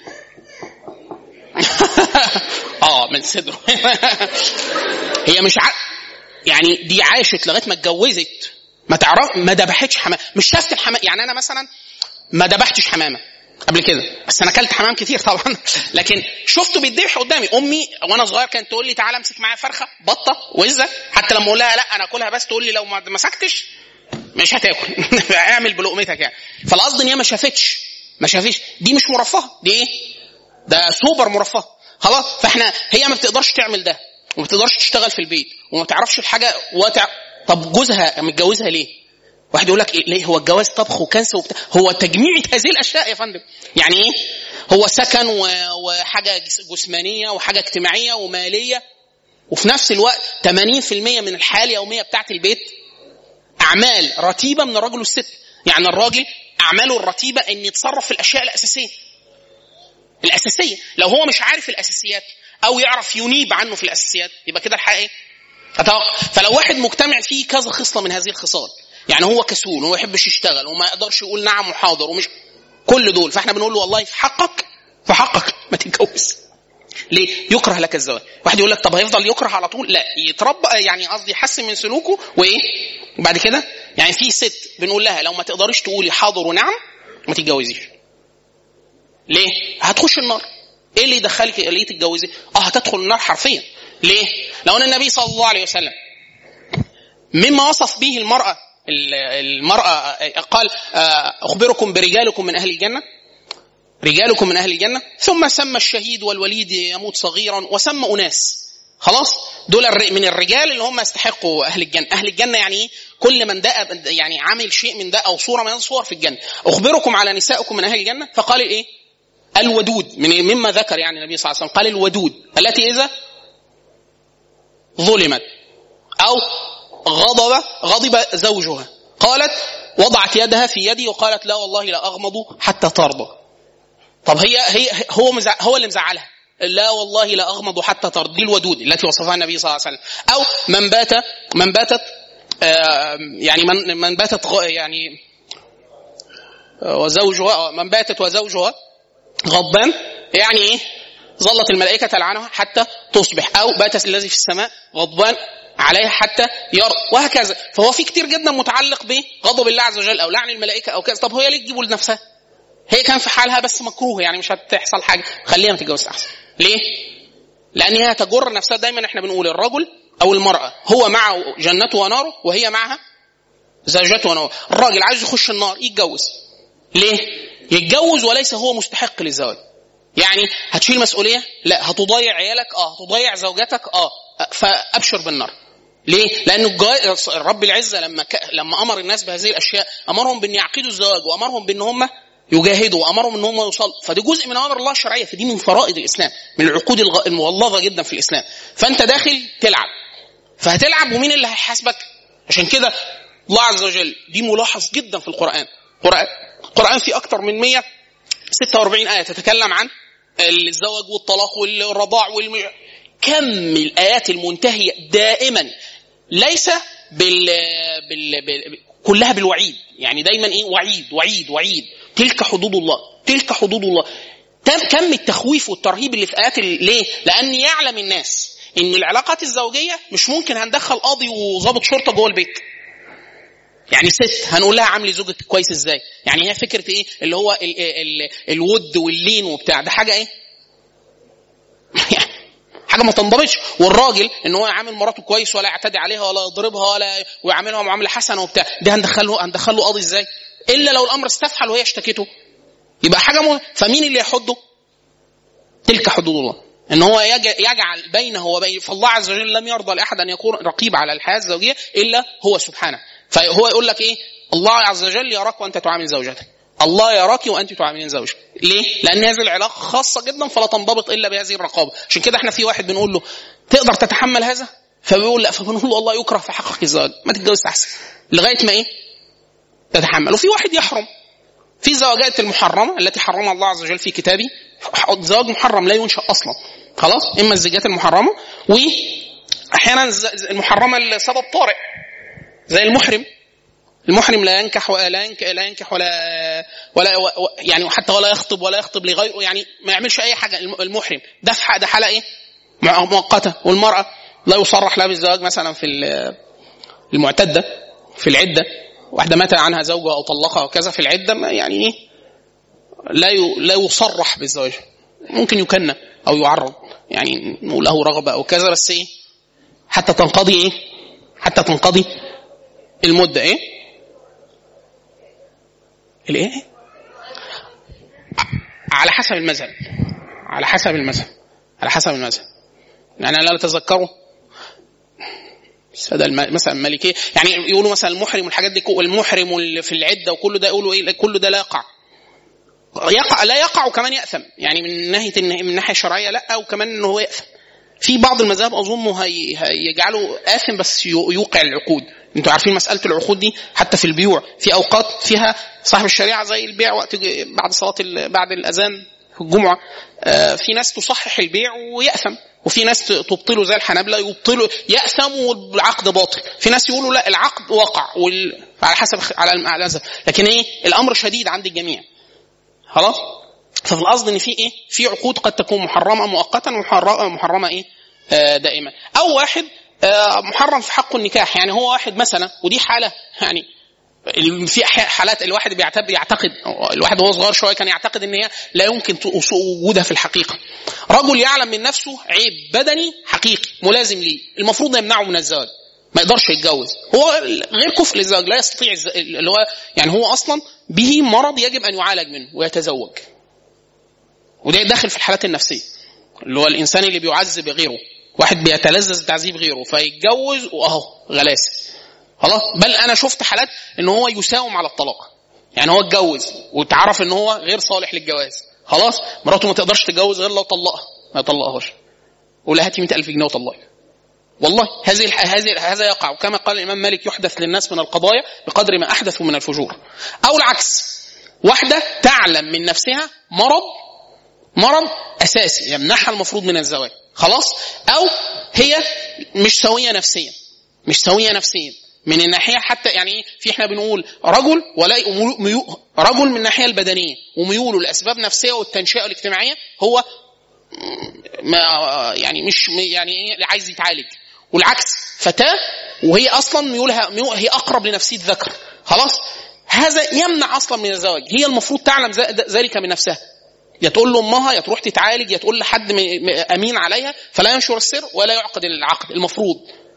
من صدره. هي مش يعني دي عاشت لغايه ما اتجوزت ما تعرف ما ذبحتش حمام، مش شافت الحمام. يعني انا مثلا ما ذبحتش حمامه قبل كده، بس انا اكلت حمام كتير طبعا لكن شفته بيتذبح قدامي. امي وانا صغير كانت تقول لي تعالى امسك معايا فرخه بطه وزه، حتى لما اقول لها لا انا اكلها بس تقول لي لو ما مسكتش مش هتاكل اعمل بلقمتك يعني. فالقصد ان هي ما شافتش دي مش مرفهه، دي ايه؟ ده سوبر مرفهه. خلاص. فاحنا هي ما بتقدرش تعمل ده وما بتقدرش تشتغل في البيت وما تعرفش الحاجه طب جوزها متجوزها ليه؟ واحد يقول لك إيه؟ ليه هو الجواز طبخ وكنسه وبتاع؟ هو تجميع هذه الاشياء يا فندم. يعني ايه؟ هو سكن وحاجه جسمانيه وحاجه اجتماعيه وماليه، وفي نفس الوقت 80% من الحياه اليوميه بتاعت البيت اعمال رتيبه من الرجل والست. يعني الراجل اعماله الرتيبه ان يتصرف في الاشياء الاساسيه. لو هو مش عارف الاساسيات او يعرف ينيب عنه في الاساسيات يبقى كده الحياه ايه؟ فلو واحد مجتمع فيه كذا خصله من هذه الخصال، يعني هو كسول وما يحبش يشتغل وما يقدرش يقول نعم وحاضر ومش كل دول، فاحنا بنقول له والله في حقك ما تتجوز. ليه؟ يكره لك الزواج. واحد يقول لك طب هيفضل يكره على طول؟ لا، يتربى يعني قصدي يحسن من سلوكه وايه وبعد كده. يعني في ست بنقول لها لو ما تقدريش تقولي حاضر ونعم ما تتجوزيش. ليه؟ هتخش النار. ايه اللي يدخلك ليه تتجوزي؟ هتدخل النار حرفيا. ليه؟ لو ان النبي صلى الله عليه وسلم مما وصف به المرأة قال أخبركم برجالكم من أهل الجنة، رجالكم من أهل الجنة، ثم سمى الشهيد والوليد يموت صغيرا وسمى أناس. خلاص. دول من الرجال اللي هم يستحقوا أهل الجنة. أهل الجنة يعني إيه؟ كل من دأ يعني عمل شيء من ده أو صورة من الصور في الجنة. أخبركم على نسائكم من أهل الجنة، فقال إيه؟ الودود. مما ذكر يعني النبي صلى الله عليه وسلم قال الودود التي إذا ظلمت أو غضب زوجها قالت وضعت يدها في يدي وقالت لا والله لا أغمض حتى ترضى. طب هو اللي مزعلها، لا والله لا أغمض حتى ترضى. دي الودود التي وصفها النبي صلى الله عليه وسلم. أو من باتت يعني من باتت يعني وزوجها، من باتت وزوجها غضبان، يعني ايه؟ ظلت الملائكة تلعنها حتى تصبح، أو بات الذي في السماء غضبان عليها حتى يرى، وهكذا. فهو في كتير جدا متعلق بغضب الله عز وجل أو لعن الملائكة أو كذا. طب هي ليه تجيبه لنفسها؟ هي كان في حالها بس مكروه، يعني مش هتحصل حاجة، خليها ما تتجوز أحسن. ليه؟ لأن هي تجر نفسها. دايما احنا بنقول الرجل او المرأة هو معه جنته وناره وهي معها زوجته وناره. الراجل عايز يخش النار يتجوز. ليه؟ يتجوز وليس هو مستحق للزواج. يعني هتشيل مسؤولية؟ لا. هتضيع عيالك؟ هتضيع زوجتك؟ فأبشر بالنار. ليه؟ لأن رب العزة لما أمر الناس بهذه الأشياء أمرهم بأن يعقدوا الزواج، وأمرهم بأن هم يجاهدوا، وأمرهم أن هم يوصلوا. فدي جزء من أمر الله الشرعية، فدي من فرائض الإسلام، من العقود المغلظة جدا في الإسلام. فأنت داخل تلعب، فهتلعب ومين اللي هيحاسبك؟ عشان كده الله عز وجل، دي ملاحظ جدا في القرآن. القرآن فيه أكتر من 146 آية تتكلم عن الزواج والطلاق والرضاع كم الآيات المنتهية دائما ليس كلها بالوعيد. يعني دايما وعيد وعيد وعيد. تلك حدود الله، تلك حدود الله. كم التخويف والترهيب اللي في آيات. ليه؟ لأن يعلم الناس إن العلاقات الزوجية مش ممكن هندخل قاضي وضابط شرطة جوه البيت. يعني ست هنقول لها عاملي زوجك كويس ازاي؟ يعني هي فكرة ايه اللي هو الود واللين وبتاع ده؟ حاجة ايه؟ حاجة ما تنضبطش. والراجل ان هو يعامل مراته كويس ولا يعتدي عليها ولا يضربها ولا ويعاملها معاملة حسنة وبتاع، ده هندخله قاضي ازاي؟ الا لو الامر استفحل وهي اشتكته، يبقى حاجة فمين اللي يحده؟ تلك حدود الله. ان هو يجعل بينه وبين. فالله عز وجل لم يرضى لاحد ان يكون رقيب على الحياة الزوجية الا هو سبحانه. فهو يقول لك ايه؟ الله عز وجل يراك وانت تعامل زوجتك، الله يراك وانت تعاملين زوجك. ليه؟ لان هذه العلاقه خاصه جدا فلا تنضبط الا بهذه الرقابه. عشان كده احنا في واحد بنقول له تقدر تتحمل هذا؟ فبيقول لا. فبنقول له الله يكره في حقك الزواج، ما تتجوز احسن لغايه ما ايه تتحمل. وفي واحد يحرم في الزواجات المحرمه التي حرمها الله عز وجل في كتابه. زواج محرم لا ينشأ اصلا، خلاص. اما الزيجات المحرمه، واحيانا المحرمه لسبب طارئ زي المحرم لا ينكح ولا يعني حتى ولا يخطب لغيره، يعني ما يعملش اي حاجه. المحرم ده حاله ايه مؤقته. والمراه لا يصرح لها بالزواج مثلا في المعتده في العده، واحده مات عنها زوجها او طلقها وكذا في العده، يعني ايه لا يصرح بالزواج. ممكن يكنى او يعرض، يعني نقول له رغبه او كذا، بس ايه حتى تنقضي المده. ايه الايه على حسب المذهب. يعني انا لا اتذكره الساده مثلا المالكيه، يعني يقولوا مثلا المحرم والحاجات دي، والمحرم واللي في العده وكل ده، يقولوا ايه كل ده لا يقع وكمان يأثم. يعني من ناحيه الشرعيه لا، وكمان انه هو يأثم. في بعض المذاهب اظنه هيجعله آثم بس يوقع العقود. انتوا عارفين مسألة العقود دي حتى في البيوع في اوقات فيها صاحب الشريعة، زي البيع وقت بعد بعد الأذان في الجمعة. في ناس تصحح البيع ويأثم، وفي ناس تبطله زي الحنابلة يبطله يأثم والعقد باطل. في ناس يقولوا لا العقد وقع على حسب على المذهب، لكن ايه الامر شديد عند الجميع. خلاص. ففي القصد ان في عقود قد تكون محرمة مؤقتا ومحرمة دائما. او واحد محرم في حقه النكاح، يعني هو واحد مثلا، ودي حالة يعني في حالات الواحد يعتقد الواحد وهو صغير شويه كان يعتقد ان هي لا يمكن وجودها في الحقيقه. رجل يعلم من نفسه عيب بدني حقيقي ملازم ليه، المفروض يمنعه من الزواج، ما يقدرش يتجوز، هو غير كفء للزواج، لا يستطيع اللي هو يعني هو اصلا به مرض يجب ان يعالج منه ويتزوج. وده داخل في الحالات النفسيه، اللي هو الانسان اللي بيعذب غيره، واحد بيتلذذ تعذيب غيره فيتجوز واهو غلاسه. خلاص. بل انا شفت حالات ان هو يساوم على الطلاق، يعني هو اتجوز وتعرف ان هو غير صالح للجواز، خلاص مراته ما تقدرش تتجوز غير لو طلقها، ما يطلقهاش، ولا هاتي 100,000 جنيه وطلقي. والله هذا يقع. وكما قال الامام مالك يحدث للناس من القضايا بقدر ما احدثوا من الفجور. او العكس، واحده تعلم من نفسها مرض اساسي يمنعها المفروض من الزواج، خلاص، او هي مش سويه نفسيا من الناحيه حتى، يعني في احنا بنقول رجل ولا رجل من الناحيه البدنيه وميوله لاسباب نفسيه والتنشئه الاجتماعيه هو ما يعني مش يعني عايز يتعالج، والعكس فتاه وهي اصلا ميولها هي اقرب لنفسيه ذكر، خلاص، هذا يمنع اصلا من الزواج. هي المفروض تعلم ذلك من نفسها، يا تقول له امها، يا تروح تتعالج، يا تقول لحد امين عليها، فلا ينشر السر ولا يعقد العقد. المفروض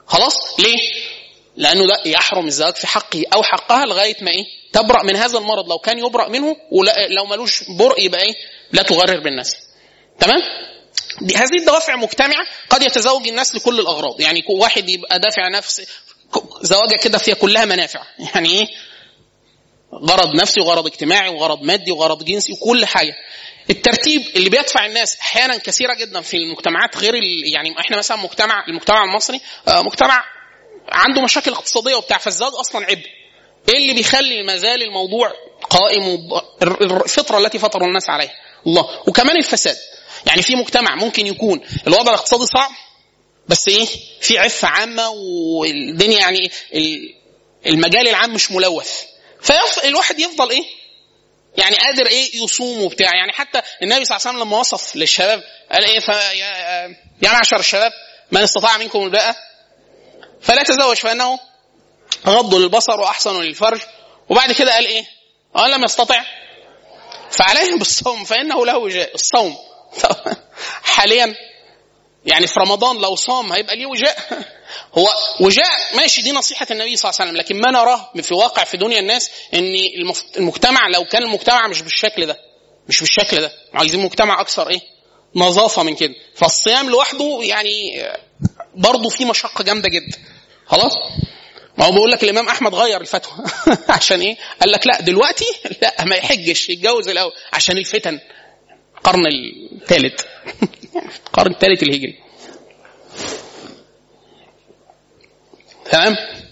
خلاص. ليه؟ لانه ده يحرم الزواج في حقه او حقها لغايه ما ايه تبرأ من هذا المرض، لو كان يبرأ منه، ولو ملوش برء يبقى ايه لا تغرر بالناس. تمام. هذه الدوافع مجتمعه. قد يتزوج الناس لكل الاغراض، يعني واحد يبقى دافع نفس زواجه كده فيها كلها منافع، يعني ايه غرض نفسي وغرض اجتماعي وغرض مادي وغرض جنسي وكل حاجه. الترتيب اللي بيدفع الناس احيانا كثيره جدا في المجتمعات غير يعني احنا مثلا المجتمع المصري مجتمع عنده مشاكل اقتصاديه وبتاع، فالزواج اصلا عبء. ايه اللي بيخلي ما زال الموضوع قائم؟ الفطره التي فطر الناس عليها الله، وكمان الفساد. يعني في مجتمع ممكن يكون الوضع الاقتصادي صعب بس ايه في عفه عامه والدنيا يعني المجال العام مش ملوث، فالواحد يفضل ايه يعني قادر ايه يصوم وبتاع. يعني حتى النبي صلى الله عليه وسلم لما وصف للشباب قال ايه يا معشر الشباب من استطاع منكم الباءة فلا تزوج فانه غض للبصر واحسن للفرج. وبعد كده قال ايه لم يستطع فعليه بالصوم فانه له وجاء. الصوم حاليا يعني في رمضان لو صام هيبقى ليه وجاء. هو وجاء ماشي، دي نصيحة النبي صلى الله عليه وسلم، لكن ما نراه في واقع في دنيا الناس ان المجتمع لو كان المجتمع مش بالشكل ده عايزين مجتمع اكثر ايه نظافة من كده، فالصيام لوحده يعني برضو في مشقة جامدة جدا. خلاص. ما هو بقول لك الامام احمد غير الفتوى عشان ايه؟ قال لك لا دلوقتي لا ما يحجش، يتجوز الاول عشان الفتن. القرن الثالث القرن الثالث الهجري. تمام.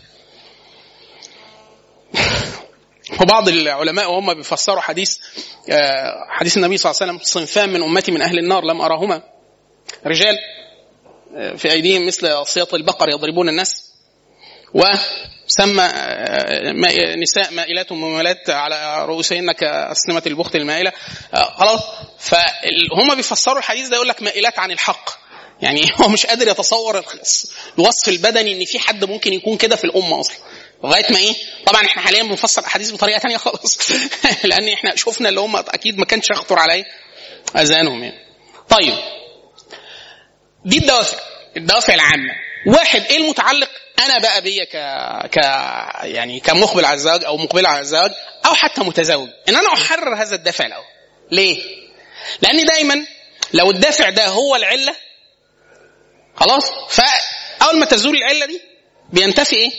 وبعض العلماء وهم بيفسروا حديث النبي صلى الله عليه وسلم صنفان من امتي من اهل النار لم اراهما، رجال في ايديهم مثل صياط البقر يضربون الناس، وسمى نساء مائلات مميلات على رؤوسهن كأسنمة البخت المائلة. خلاص. فهم بيفسروا الحديث ده يقول لك مائلات عن الحق، يعني هو مش قادر يتصور الوصف البدني ان في حد ممكن يكون كده في الامه اصلا لغايه ما ايه. طبعا احنا حاليا بنفسر احاديث بطريقه تانية خالص لان احنا شفنا اللي هم اكيد ما كانش يخطر عليه اذانهم يعني. طيب دي الدوافع العامه. واحد ايه المتعلق انا بقى بيا يعني كمقبل على الزواج او مقبل على الزواج او حتى متزوج، ان انا احرر هذا الدافع الاول. ليه؟ لان دايما لو الدافع ده هو العله خلاص، فاول ما تزول العله دي بينتفي ايه؟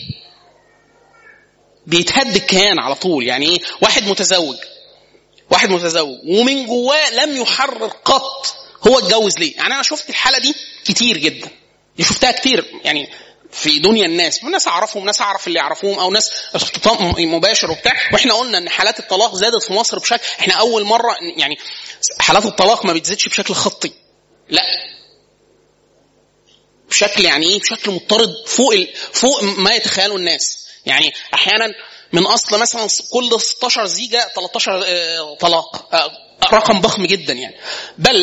بيتهد الكيان على طول. يعني ايه؟ واحد متزوج ومن جواه لم يحرر قط هو اتجوز ليه. يعني انا شفت الحاله دي كتير جدا، شفتها كتير يعني في دنيا الناس، وناس اعرفهم ناس اعرف اللي يعرفوهم او ناس اختطاف مباشر وبتاع. واحنا قلنا ان حالات الطلاق زادت في مصر بشكل، احنا اول مره يعني حالات الطلاق ما بتزيدش بشكل خطي، لا بشكل يعني ايه بشكل مضطرد فوق ما يتخيله الناس. يعني احيانا من اصل مثلا كل 16 زيجه 13 طلاق، رقم ضخم جدا يعني. بل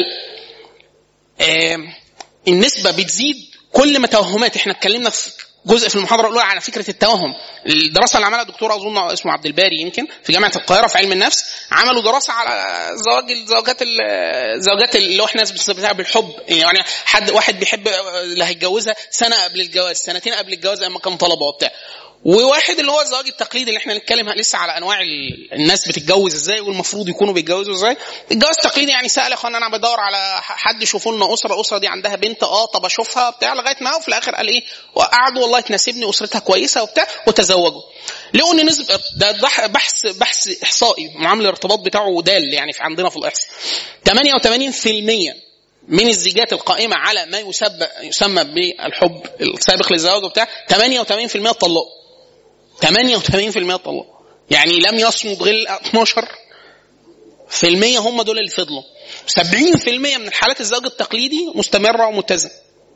النسبه بتزيد كل ما توهمات. احنا اتكلمنا في جزء في المحاضره الاولى على فكره التوهم. الدراسه اللي عملها الدكتور اظن اسمه عبد الباري يمكن في جامعه القاهره في علم النفس، عملوا دراسه على الزوجات اللي هو احنا بنسميها بالحب. يعني واحد بيحب اللي هيتجوزها سنه قبل الجواز سنتين قبل الجواز اما كان طلبه وبتاع، وواحد اللي هو الزواج التقليدي اللي احنا نتكلم لسه على انواع الناس بتتجوز ازاي والمفروض يكونوا بيتجوزوا ازاي. الجواز التقليدي يعني سأل يا اخوانا انا بدور على حد يشوفوا لنا الاسره دي عندها بنت طب اشوفها بتاع لغايه ما وفي الاخر قال ايه وقعدوا والله تناسبني اسرتها كويسه وبتاع وتزوجوا. لقوا ان نسبه ده بحث احصائي معامل الارتباط بتاعه دال يعني في عندنا في الاحصاء 88% من الزيجات القائمه على ما يسمى بالحب السابق للزواج وبتاع 88% طلقوا. 88% طلقوا. يعني لم يصمد غير 12% هم دول اللي فضلوا. 70% من الحالات الزواج التقليدي مستمره ومتزنه.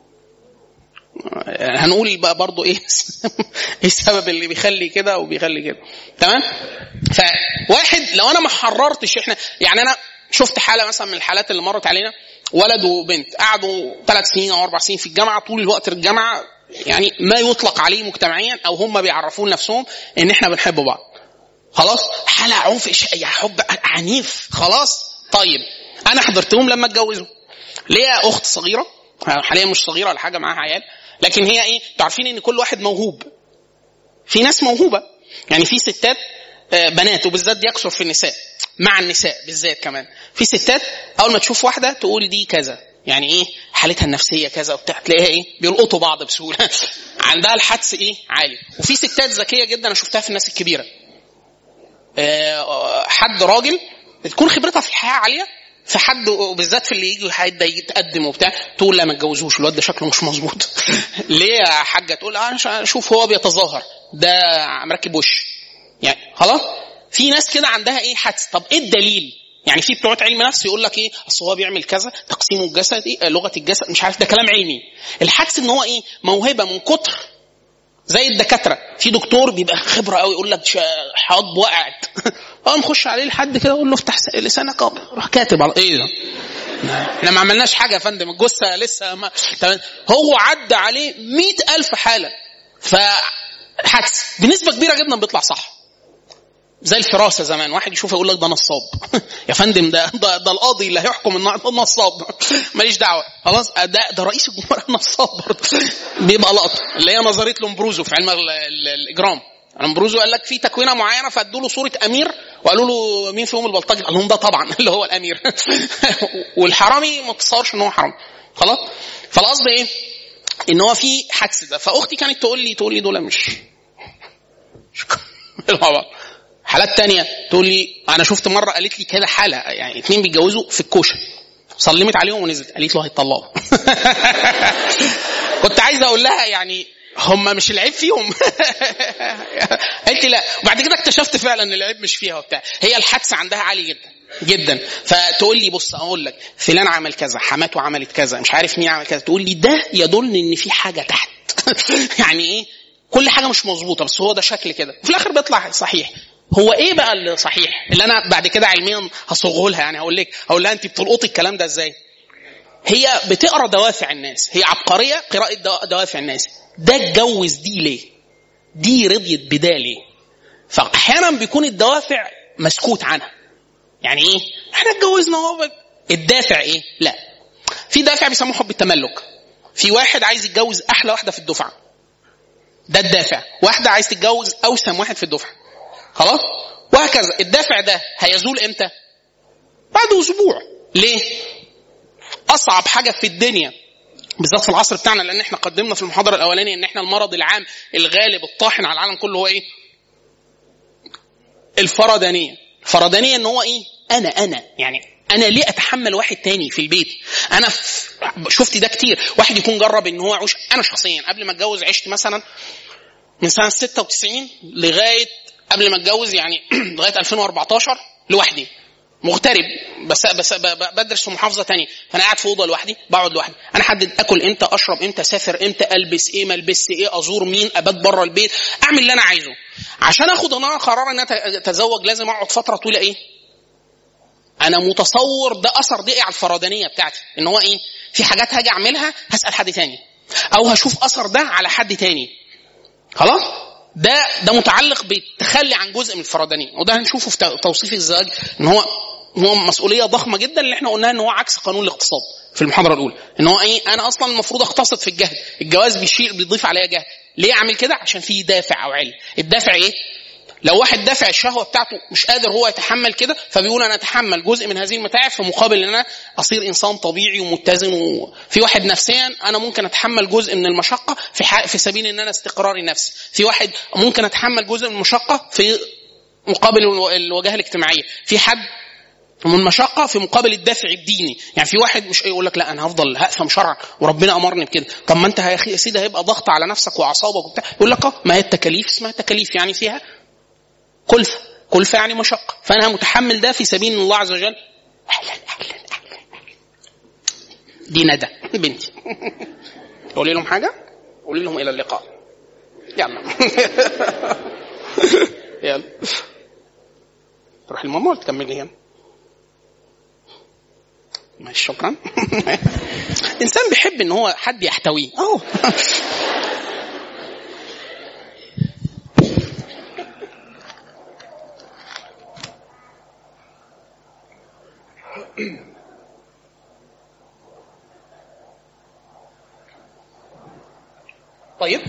هنقول بقى برضو ايه السبب اللي بيخلي كده وبيخلي كده. تمام. فواحد لو انا ما حررتش احنا يعني انا شفت حاله مثلا من الحالات اللي مرت علينا ولد وبنت قعدوا 3 سنين او 4 سنين في الجامعه، طول الوقت الجامعه يعني ما يطلق عليه مجتمعيا او هم بيعرفون نفسهم ان احنا بنحب بعض. خلاص حاله عنف يعني حب عنيف. خلاص طيب انا حضرتهم لما اتجوزوا. ليه اخت صغيره حاليا مش صغيره ولا حاجه معاها عيال، لكن هي ايه، تعرفين ان كل واحد موهوب. في ناس موهوبه، يعني في ستات بنات، وبالذات دي يكثر في النساء، مع النساء بالذات كمان، في ستات اول ما تشوف واحده تقول دي كذا، يعني ايه حالتها النفسيه كذا وبتاع، تلاقيها ايه بيلقطوا بعض بسهوله عندها الحدس ايه عالي. وفي ستات ذكيه جدا انا شفتها في الناس الكبيره، حد راجل تكون خبرتها في الحياه عاليه، في حد وبالذات في اللي يجي حد يتقدم وبتاع تقول لا ما تجوزوش الواد ده شكله مش مظبوط ليه يا حاجه؟ تقول انا شوف هو بيتظاهر ده مركب وش يعني خلاص. في ناس كده عندها ايه حدس. طب ايه الدليل؟ يعني في بتوع علم نفس يقول لك ايه اصل هو بيعمل كذا، تقسيمه الجسدي لغه الجسد مش عارف، ده كلام علمي. الحدس ان هو ايه موهبه من كتر، زي الدكاتره، في دكتور بيبقى خبره قوي يقول لك حاض وقعت نخش عليه لحد كده اقول له افتح لسانك روح كاتب على ايه ده، احنا ما عملناش حاجه يا فندم، الجثه لسه ما هو عدى عليه 100,000 حاله. فحدس بنسبه كبيره جدا بيطلع صح. زي الفراسه زمان، واحد يشوف يقول لك ده نصاب يا فندم، ده القاضي اللي هيحكم النهارده نصاب ماليش دعوه خلاص، ده رئيس الجمهوريه نصاب برضه بيبقى لقطه، اللي هي نظريه لومبروزو في علم الاجرام. لومبروزو قال لك في تكوينه معينه فادوا له صوره امير وقالوا له مين فيهم البلطجي، قال لهم ده طبعا اللي هو الامير والحرامي ما تصورش ان هو حرامي خلاص. فالقصد ايه ان هو في حدس ده. فاختي كانت تقول لي دول مش حالات تانية تقول لي انا شفت مره، قالت لي كده حاله يعني 2 بيتجوزوا في الكوشه، سلمت عليهم ونزلت قالت له هيطلقوا كنت عايزه اقول لها يعني هم مش العيب فيهم قالت لي لا، وبعد كده اكتشفت فعلا ان العيب مش فيها وبتاع، هي الحدس عندها عالي جدا جدا. فتقول لي بص اقول لك فلان عمل كذا، حماته عملت كذا، مش عارف مين عمل كذا، تقول لي ده يدل ان في حاجه تحت يعني ايه كل حاجه مش مظبوطه بس هو ده شكل كده، وفي الاخر بيطلع صحيح. هو ايه بقى اللي صحيح اللي انا بعد كده علميا هصوغه لها؟ يعني هقول لها انت بتلقطي الكلام ده ازاي؟ هي بتقرا دوافع الناس، هي عبقريه قراءه دوافع الناس. ده اتجوز دي ليه؟ دي رضيت بدا ليه؟ فاحيانا بيكون الدوافع مسكوت عنها. يعني ايه احنا اتجوزنا هو الدافع ايه؟ لا، في دافع بيسموه حب التملك. في واحد عايز يتجوز احلى واحده في الدفعه، ده الدافع. واحده عايز تتجوز اوسم واحد في الدفعه خلاص، وهكذا. الدافع ده هيزول امتى؟ بعد اسبوع. ليه؟ اصعب حاجه في الدنيا بالذات في العصر بتاعنا، لان احنا قدمنا في المحاضره الاولانيه ان احنا المرض العام الغالب الطاحن على العالم كله هو ايه؟ الفردانيه. الفردانيه ان هو ايه؟ انا يعني انا ليه اتحمل واحد تاني في البيت؟ انا شفت ده كتير. واحد يكون جرب ان هو يعيش. انا شخصيا قبل ما اتجوز عشت مثلا من سنه 96 لغايه قبل ما اتجوز يعني لغايه 2014 لوحدي مغترب، بس بدرس في محافظه تانية، فانا قاعد في اوضه لوحدي، بقعد لوحدي، انا احدد اكل امتى، اشرب امتى، اسافر امتى، البس ايه، ما البس ايه، ازور مين، ابات بره البيت، اعمل اللي انا عايزه. عشان اخد انا قرار ان انا اتزوج لازم اقعد فتره طويله. ايه انا متصور ده اثر دقيق على الفردانيه بتاعتي، ان هو ايه في حاجات هاجي اعملها هسال حد تاني او هشوف اثر ده على حد تاني خلاص. ده متعلق بالتخلي عن جزء من الفردانيه، وده هنشوفه في توصيف الزواج ان هو مسؤوليه ضخمه جدا، اللي احنا قلناها ان هو عكس قانون الاقتصاد في المحاضره الاولى، ان هو ايه انا اصلا المفروض اقتصد في الجهد، الجواز بيضيف عليا جهد. ليه اعمل كده؟ عشان فيه دافع او علم. الدافع ايه؟ لو واحد دافع الشهوه بتاعته مش قادر هو يتحمل كده، فبيقول انا اتحمل جزء من هذه المتاعب في مقابل ان انا اصير انسان طبيعي ومتزن. في واحد نفسيا انا ممكن اتحمل جزء من المشقه في سبيل ان انا استقراري نفسي. في واحد ممكن اتحمل جزء من المشقه في مقابل الوجاهه الاجتماعيه. في حد من مشقه في مقابل الدافع الديني. يعني في واحد مش يقول لك لا انا هفضل هقفم شرع وربنا امرني بكده. طب ما انت يا سيدي هيبقى ضغط على نفسك واعصابك وبتاع. يقول لك ما هي التكاليف اسمها تكاليف، يعني فيها كلفه يعني مشقه، فانا متحمل ده في سبيل الله عز وجل. اهلا دي ندى بنتي قولي لهم حاجه، قولي لهم الى اللقاء يلا يلا تروح الماما ولا تكملي هنا؟ ماشي شكرا انسان بيحب ان هو حد يحتويه اهو طيب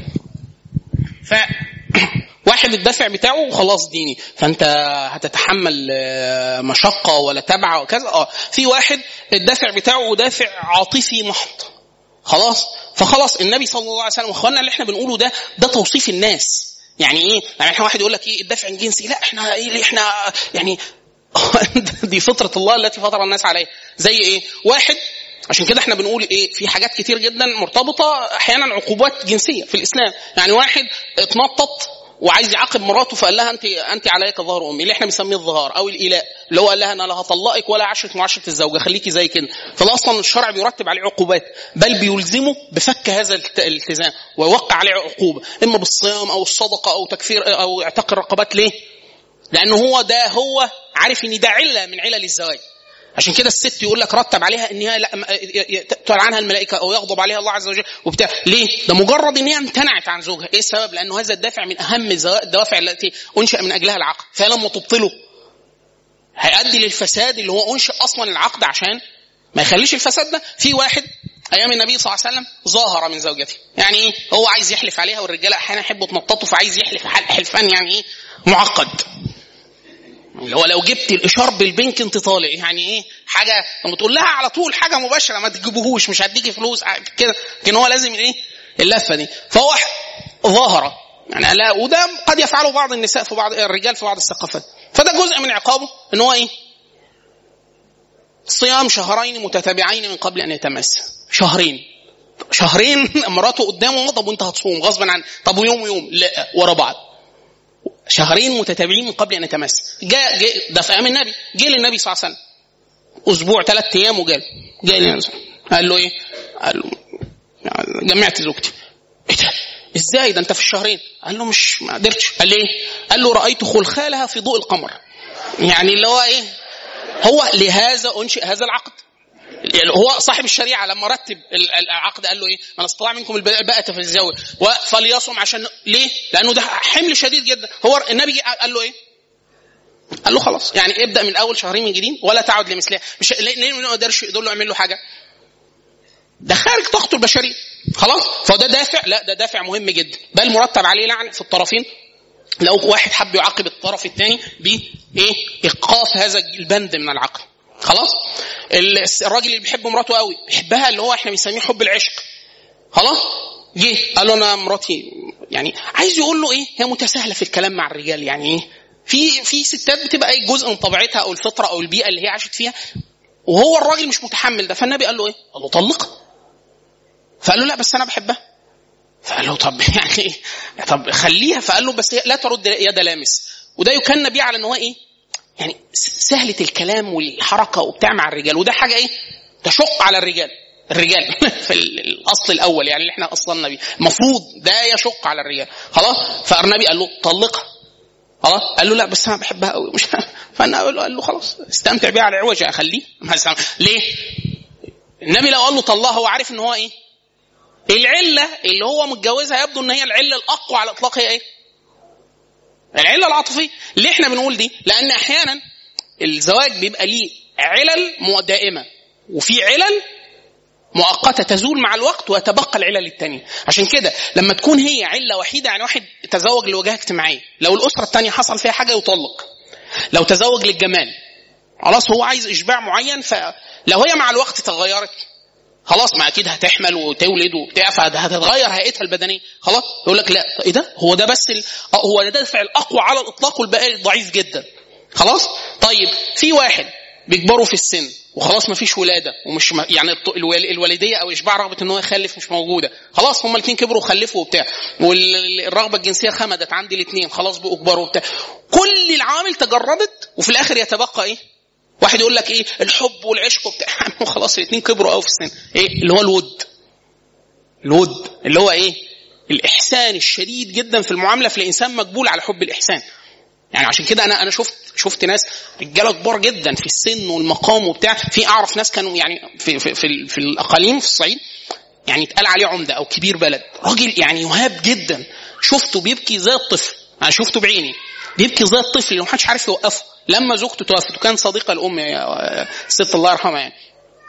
واحد الدافع بتاعه خلاص ديني، فانت هتتحمل مشقه ولا تبع وكذا. في واحد الدافع بتاعه دافع عاطفي محض، خلاص النبي صلى الله عليه وسلم واخواننا اللي احنا بنقوله ده توصيف الناس. يعني ايه؟ يعني احنا واحد يقول لك ايه الدافع الجنسي، لا احنا يعني دي فطره الله التي فطر الناس عليها. زي ايه؟ واحد، عشان كده احنا بنقول ايه في حاجات كتير جدا مرتبطه احيانا عقوبات جنسيه في الاسلام. يعني واحد اتنطط وعايز يعاقب مراته فقال لها انت عليك ظهر امي، اللي احنا بنسميه الظهار او الايلاء، اللي هو قال لها انا لا هطلقك ولا عشرة معاشره الزوجه، خليكي زي كده. فده اصلا الشرع بيرتب عليه عقوبات، بل بيلزمه بفك هذا الالتزام ويوقع عليه عقوبه، اما بالصيام او الصدقه او تكفير او اعتاق الرقبات. ليه؟ لانه هو عارف ان ده عله من علل الزواج. عشان كده الست يقول لك رتب عليها ان هي تلعنها الملائكه او يغضب عليها الله عز وجل وبتاع. ليه؟ ده مجرد ان هي امتنعت عن زوجها. ايه السبب؟ لانه هذا الدافع من اهم الدوافع التي انشا من اجلها العقد، فلما تبطله هيؤدي للفساد اللي هو انشا اصلا العقد عشان ما يخليش الفساد ده. في واحد ايام النبي صلى الله عليه وسلم ظاهر من زوجته، يعني ايه؟ هو عايز يحلف عليها، والرجاله احيانا يحبوا يتنططوا، فعايز يحلف حلفان يعني ايه معقد، اللي هو لو جبت الاشار بالبنك انت طالع، يعني ايه حاجه لما تقول لها على طول حاجه مباشره ما تجيبوهوش مش هديكي فلوس كده، لكن هو لازم ايه اللفه دي. فهو ظاهره يعني لا، وده قد يفعله بعض النساء في بعض الرجال في بعض الثقافات. فده جزء من عقابه ان هو ايه صيام شهرين متتابعين من قبل ان يتمس. شهرين مراته قدامه، طب وانت هتصوم غصبا عن، طب ويوم لا ورا بعض، شهرين متتابعين من قبل ان يتمس. جاء ده في ايام النبي، جه للنبي صلى الله عليه وسلم اسبوع 3 ايام وجاء قال له ايه؟ قال له جمعت زوجتي. ايه ده؟ ازاي ده انت في الشهرين؟ قال له مش ما قدرتش. قال ليه؟ قال له رايت خلخالها في ضوء القمر. يعني اللي هو ايه، هو لهذا انشئ هذا العقد. يعني هو صاحب الشريعه لما رتب العقد قال له ايه؟ من استطاع منكم الباءة فليتزوج فليصم. عشان ليه؟ لانه ده حمل شديد جدا. هو النبي قال له ايه؟ قال له خلاص يعني ابدا من اول شهرين من جديد ولا تعد لمثلها. مش ليه ما يقدرش يقول له اعمل له حاجه؟ ده خارج طاقته البشريه خلاص. فده دافع، لا ده دافع مهم جدا، بل مرتب عليه لعن في الطرفين لو واحد حب يعاقب الطرف الثاني بايه؟ ايقاف هذا البند من العقد. خلاص. الراجل اللي بيحب مراته قوي بيحبها، اللي هو احنا بنسميه حب العشق، خلاص جه قال له انا مراتي، يعني عايز يقول له ايه، هي متساهله في الكلام مع الرجال. يعني ايه، في ستات بتبقى ايه جزء من طبيعتها او الفطره او البيئه اللي هي عاشت فيها، وهو الراجل مش متحمل ده. فالنبي قال له ايه؟ قال له طلقها. فقال له لا بس انا بحبها. فقال له طب يعني ايه؟ طب خليها. فقال له بس لا ترد يد لامس. وده يكن بيه على ان هو ايه، يعني سهله الكلام والحركه وبتاع مع الرجال، وده حاجه ايه تشق على الرجال في الاصل الاول، يعني اللي احنا اصلنا بيه المفروض ده يشق على الرجال. خلاص. فالنبي قال له طلقها. خلاص. قال له لا بس انا بحبها قوي مش فالنبي قال له خلاص استمتع بيها على عوجها، اخليه. ليه؟ النبي لو قال له طلقها هو عارف ان هو ايه العله اللي هو متجوزها، يبدو ان هي العله الاقوى على الاطلاق هي ايه؟ العله العاطفيه. ليه احنا بنقول دي؟ لان احيانا الزواج بيبقى ليه علل دائمه وفي علل مؤقته تزول مع الوقت ويتبقى العلل الثانيه. عشان كده لما تكون هي عله وحيده، يعني واحد تزوج لوجهه اجتماعيه، لو الاسره الثانيه حصل فيها حاجه يطلق. لو تزوج للجمال خلاص هو عايز اشباع معين، فلو هي مع الوقت تغيرت خلاص ما اكيد هتحمل وتولد وبتاع، فهتتغير هيئتها البدنيه. خلاص يقول لك لا ايه ده، هو ده بس هو ده الدافع الاقوى على الاطلاق والباقي ضعيف جدا. خلاص. طيب في واحد بيكبروا في السن وخلاص ما فيش ولاده، ومش يعني الوالديه او اشباع رغبه ان هو يخلف مش موجوده، خلاص هما الاثنين كبروا وخلفوا وبتاع، والرغبه الجنسيه خمدت عند الاثنين، خلاص بقوا كبروا وبتاع، كل العوامل تجردت، وفي الاخر يتبقى ايه؟ واحد يقول لك ايه الحب والعشق وبتاع، خلاص الاثنين كبروا قوي في السن. ايه اللي هو الود اللي هو ايه الاحسان الشديد جدا في المعامله، في الانسان مقبول على حب الاحسان. يعني عشان كده انا شفت ناس رجاله كبار جدا في السن والمقام وبتاع، في اعرف ناس كانوا يعني في الاقاليم في الصعيد يعني اتقال عليه عمده او كبير بلد، راجل يعني يهاب جدا، شفته بيبكي زي الطفل، انا شفته بعيني بيبكي زي الطفل اللي محدش عارف يوقفه. لما زوجته توفت وكان صديقه الام ست الله يرحمها، يعني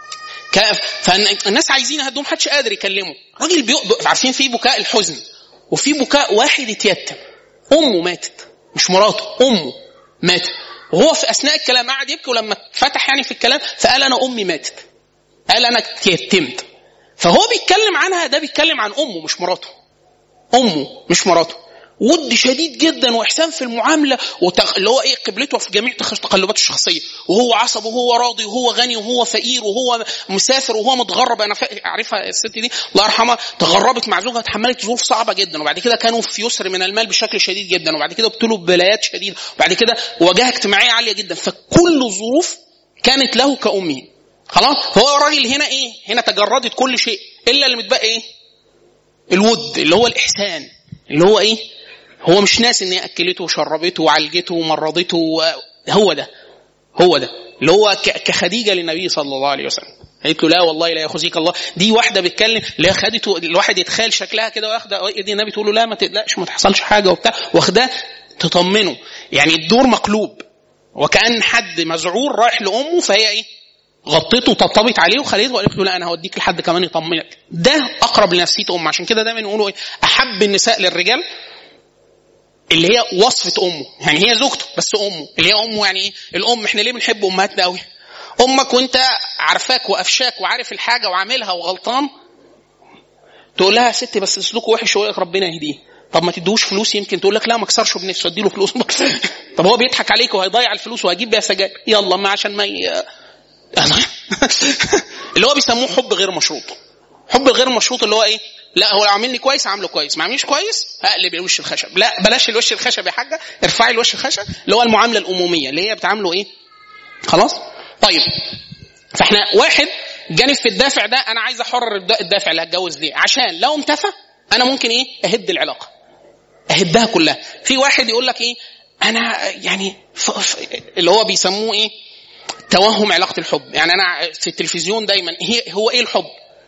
فالناس عايزين يهدوهم، محدش قادر يكلمه. راجل عارفين في بكاء الحزن وفي بكاء واحد اتيتم، امه ماتت، مش مراته، امه ماتت، وهو في اثناء الكلام قاعد يبكي، ولما فتح يعني في الكلام فقال انا امي ماتت، قال انا اتيتمت. فهو بيتكلم عنها، ده بيتكلم عن امه مش مراته، امه مش مراته. ود شديد جدا واحسان في المعامله، اللي هو ايه قبلته في جميع تقلباته الشخصيه، وهو عصب وهو راضي وهو غني وهو فقير وهو مسافر وهو متغرب. انا اعرفها الست دي الله يرحمها، تغربت مع زوجها، تحملت ظروف صعبه جدا، وبعد كده كانوا في يسر من المال بشكل شديد جدا، وبعد كده ابتلوا ببلايات شديده، وبعد كده واجهه اجتماعيه عاليه جدا. فكل الظروف كانت له كأمه. خلاص. فهو الراجل هنا ايه؟ هنا تجردت كل شيء الا اللي متبقى ايه؟ الود، اللي هو الاحسان، اللي هو ايه؟ هو مش ناس ان هي اكلته وشربته وعالجته ومرضته، هو ده اللي هو كخديجه للنبي صلى الله عليه وسلم. قالت له لا والله لا يخزيك الله. دي واحده بتكلم، لا خدته، الواحد يتخيل شكلها كده واخده ايدي النبي تقول له لا ما تقلقش ما تحصلش حاجه وبتاع، واخده تطمنه. يعني الدور مقلوب، وكأن حد مذعور رايح لامه، فهي ايه؟ غطيته وطبطبت عليه وخليته وقالت له لا انا هوديك لحد كمان يطمنك. ده اقرب لنفسيه ام. عشان كده دايما يقولوا ايه؟ احب النساء للرجال اللي هي وصفه امه، يعني هي زوجته بس امه، اللي هي امه. يعني ايه الام؟ احنا ليه بنحب امهاتنا قوي؟ امك وانت عارفاك وافشاك وعارف الحاجه وعاملها وغلطان، تقول لها ست بس سلوكه وحش ويقول لك ربنا يهديه. طب ما تدوش فلوس، يمكن تقول لك لا ما اكسرش بنفسه اديله فلوس. طب هو بيضحك عليك وهيضيع الفلوس وهيجيب بيها سجاير، يلا ما عشان ما اللي هو بيسموه حب غير مشروط. حب غير مشروط اللي هو ايه؟ لا هو لو عاملني كويس عامله كويس، ما عاملش كويس اقلب الوش الخشب. لا بلاش الوش الخشب يا حاجه، ارفعي الوش الخشب، اللي هو المعامله الاموميه اللي هي بتعامله ايه. خلاص. طيب فاحنا واحد جانب في الدافع ده، انا عايز احرر الدافع اللي هتجوز ليه، عشان لو انتفى انا ممكن ايه؟ اهد العلاقه، اهدها كلها. في واحد يقول لك ايه؟ انا يعني اللي هو بيسموه ايه؟ توهم علاقه الحب. يعني انا في التلفزيون دايما هو ايه الحب؟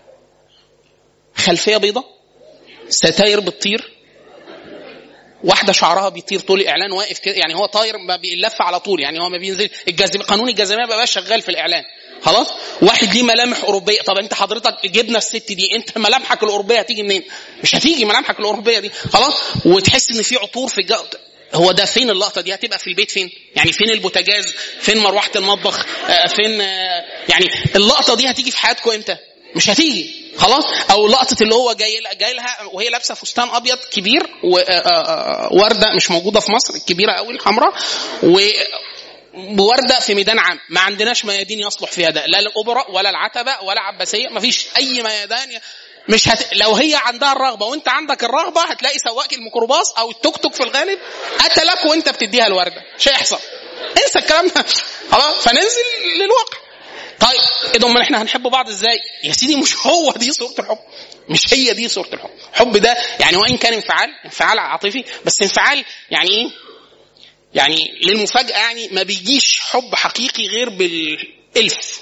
خلفيه بيضة، ستاير بتطير، واحده شعرها بيطير طول الاعلان واقف كده، يعني هو طاير ما بيلف على طول، يعني هو ما بينزل الجاذبيه، قانون الجاذبيه بقى شغال في الاعلان. خلاص. واحد ليه ملامح اوروبيه. طب انت حضرتك جبنا الست دي، انت ملامحك الاوروبيه هتيجي منين؟ مش هتيجي ملامحك الاوروبيه دي. خلاص. وتحس ان في عطور في الجو. هو ده فين اللقطه دي؟ هتبقى في البيت فين؟ يعني فين البوتاجاز؟ فين مروحه المطبخ؟ فين يعني اللقطه دي هتيجي في حياتكم امتى؟ مش هتيجي. خلاص. او لقطه اللي هو جاي لها وهي لابسه فستان ابيض كبير وورده مش موجوده في مصر، الكبيره قوي الحمراء، وورده في ميدان عام. ما عندناش ميادين يصلح فيها ده، لا الاوبرا ولا العتبه ولا عباسيه، ما فيش اي ميدان. مش لو هي عندها الرغبه وانت عندك الرغبه، هتلاقي سواق الميكروباص او التوك توك في الغالب قتلك وانت بتديها الورده، مش هيحصل. انسى الكلام ده. خلاص. فننزل للواقع. طيب ايه امال احنا هنحب بعض ازاي يا سيدي؟ مش هو دي صوره الحب، مش هي دي صوره الحب. الحب ده يعني وان كان انفعال عاطفي، بس انفعال يعني ايه؟ يعني للمفاجاه، يعني ما بيجيش حب حقيقي غير بالالف.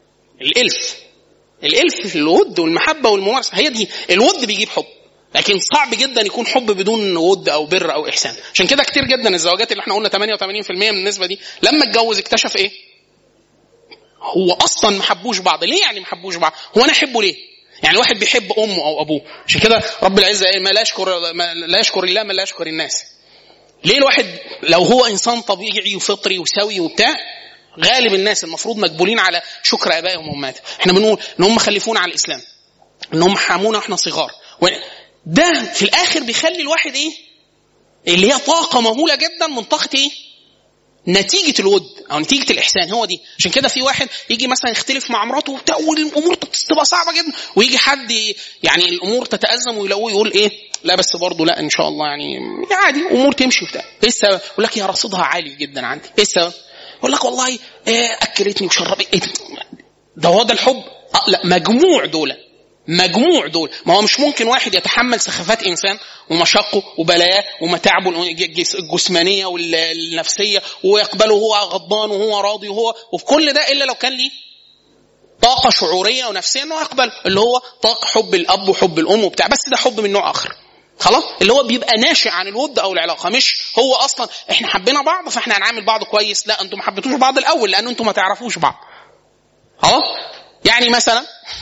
الالف الود والمحبه والممارسه، هي دي. الود بيجيب حب، لكن صعب جدا يكون حب بدون ود او بر او احسان. عشان كده كتير جدا الزواجات اللي احنا قلنا 88% من النسبه دي لما اتجوز اكتشف ايه؟ هو اصلا ما حبوش بعض. ليه يعني ما حبوش بعض؟ هو انا احبه ليه؟ يعني واحد بيحب امه او ابوه. عشان كده رب العزه ايه؟ ما لا يشكر الله ما لا يشكر الناس. ليه الواحد لو هو انسان طبيعي وفطري وسوي وبتاع، غالب الناس المفروض مقبولين على شكر ابائهم وامهاتهم. احنا بنقول ان هم خلفونا على الاسلام، ان هم حامونا واحنا صغار، ده في الاخر بيخلي الواحد ايه؟ اللي هي طاقه مهوله جدا من طاقه ايه؟ نتيجة الود أو نتيجة الإحسان. هو دي. عشان كده في واحد يجي مثلا يختلف مع مراته وبتاع والأمور تبقى صعبة جدا، ويجي حد يعني الأمور تتأزم ويلاقوه يقول إيه؟ لا بس برضه لا إن شاء الله يعني عادي أمور تمشي وبتاع. إيه السبب؟ يقول لك يا رصيدها عالي جدا عندي. إيه السبب؟ يقول لك والله أكلتني وشربت. إيه ده؟ هو ده الحب؟ لا، مجموع دول. ما هو مش ممكن واحد يتحمل سخافات إنسان ومشاقه وبلاياه ومتاعبه الجسمانية والنفسية ويقبله هو غضبان وهو راضي وفي كل ده إلا لو كان ليه طاقة شعورية ونفسية إنه يقبل، اللي هو طاقة حب الأب وحب الأم وبتاع. بس ده حب من نوع آخر. خلاص. اللي هو بيبقى ناشئ عن الود أو العلاقة، مش هو أصلا إحنا حبينا بعض فإحنا هنعامل بعض كويس. لا، أنتم ما حبيتوش بعض الأول لأن أنتم ما تعرفوش بعض. خلاص. يعني مثلا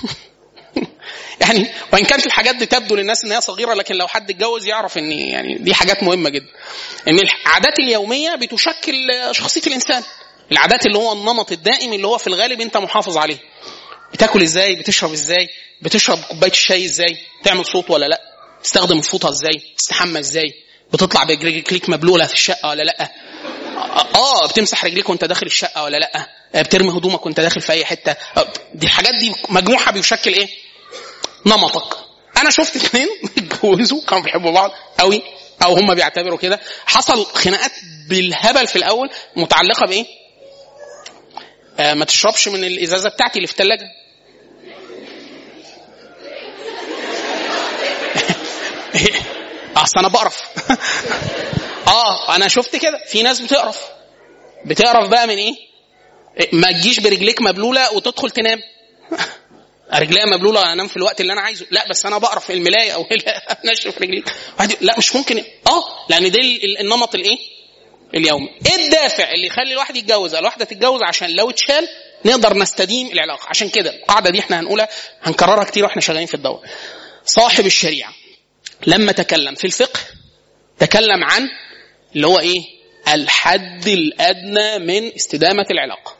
يعني وان كانت الحاجات دي تبدو للناس ان هي صغيره، لكن لو حد اتجوز يعرف ان يعني دي حاجات مهمه جدا. ان العادات اليوميه بتشكل شخصيه الانسان. العادات اللي هو النمط الدائم اللي هو في الغالب انت محافظ عليه. بتاكل ازاي، بتشرب ازاي، بتشرب كوبايه الشاي ازاي، تعمل صوت ولا لا، تستخدم الفوطه ازاي، تستحمى ازاي، بتطلع برجليك مبلوله في الشقه ولا لا، بتمسح رجليك وانت داخل الشقه ولا لا، بترمي هدومك وانت داخل في اي حته. دي الحاجات دي مجموعه بيشكل ايه؟ نمطك. انا شفت اثنين اتجوزوا كانوا بيحبوا بعض قوي، او هم بيعتبروا كده. حصل خناقات بالهبل في الاول متعلقه بايه؟ ما تشربش من الازازه بتاعتي اللي في الثلاجه. اصل انا بقرف. انا شفت كده في ناس بتقرف بقى من ايه؟ ما تجيش برجليك مبلوله وتدخل تنام. رجليها مبلوله انام في الوقت اللي انا عايزه. لا بس انا بقرف في الملايه او نشف رجلي. لا مش ممكن. لان ده النمط الايه اليومي. ايه الدافع اللي يخلي الواحد يتجوز او الواحده تتجوز؟ عشان لو اتشال نقدر نستديم العلاقه. عشان كده القاعده دي احنا هنقولها هنكررها كتير واحنا شغالين في الدوره. صاحب الشريعه لما تكلم في الفقه تكلم عن اللي هو ايه؟ الحد الادنى من استدامه العلاقه.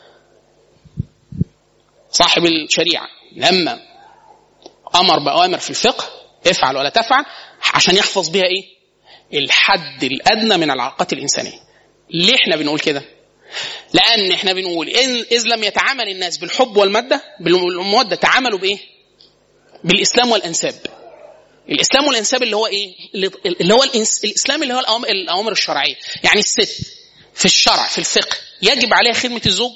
صاحب الشريعه لما امر باوامر في الفقه افعل ولا تفعل عشان يحفظ بها ايه؟ الحد الادنى من العلاقات الانسانيه. ليه احنا بنقول كده؟ لان احنا بنقول اذ لم يتعامل الناس بالحب والموده تعاملوا بايه؟ بالاسلام والانساب. الاسلام والانساب اللي هو ايه؟ اللي هو الاسلام اللي هو الاوامر الشرعيه. يعني الست في الشرع في الفقه يجب عليها خدمه الزوج؟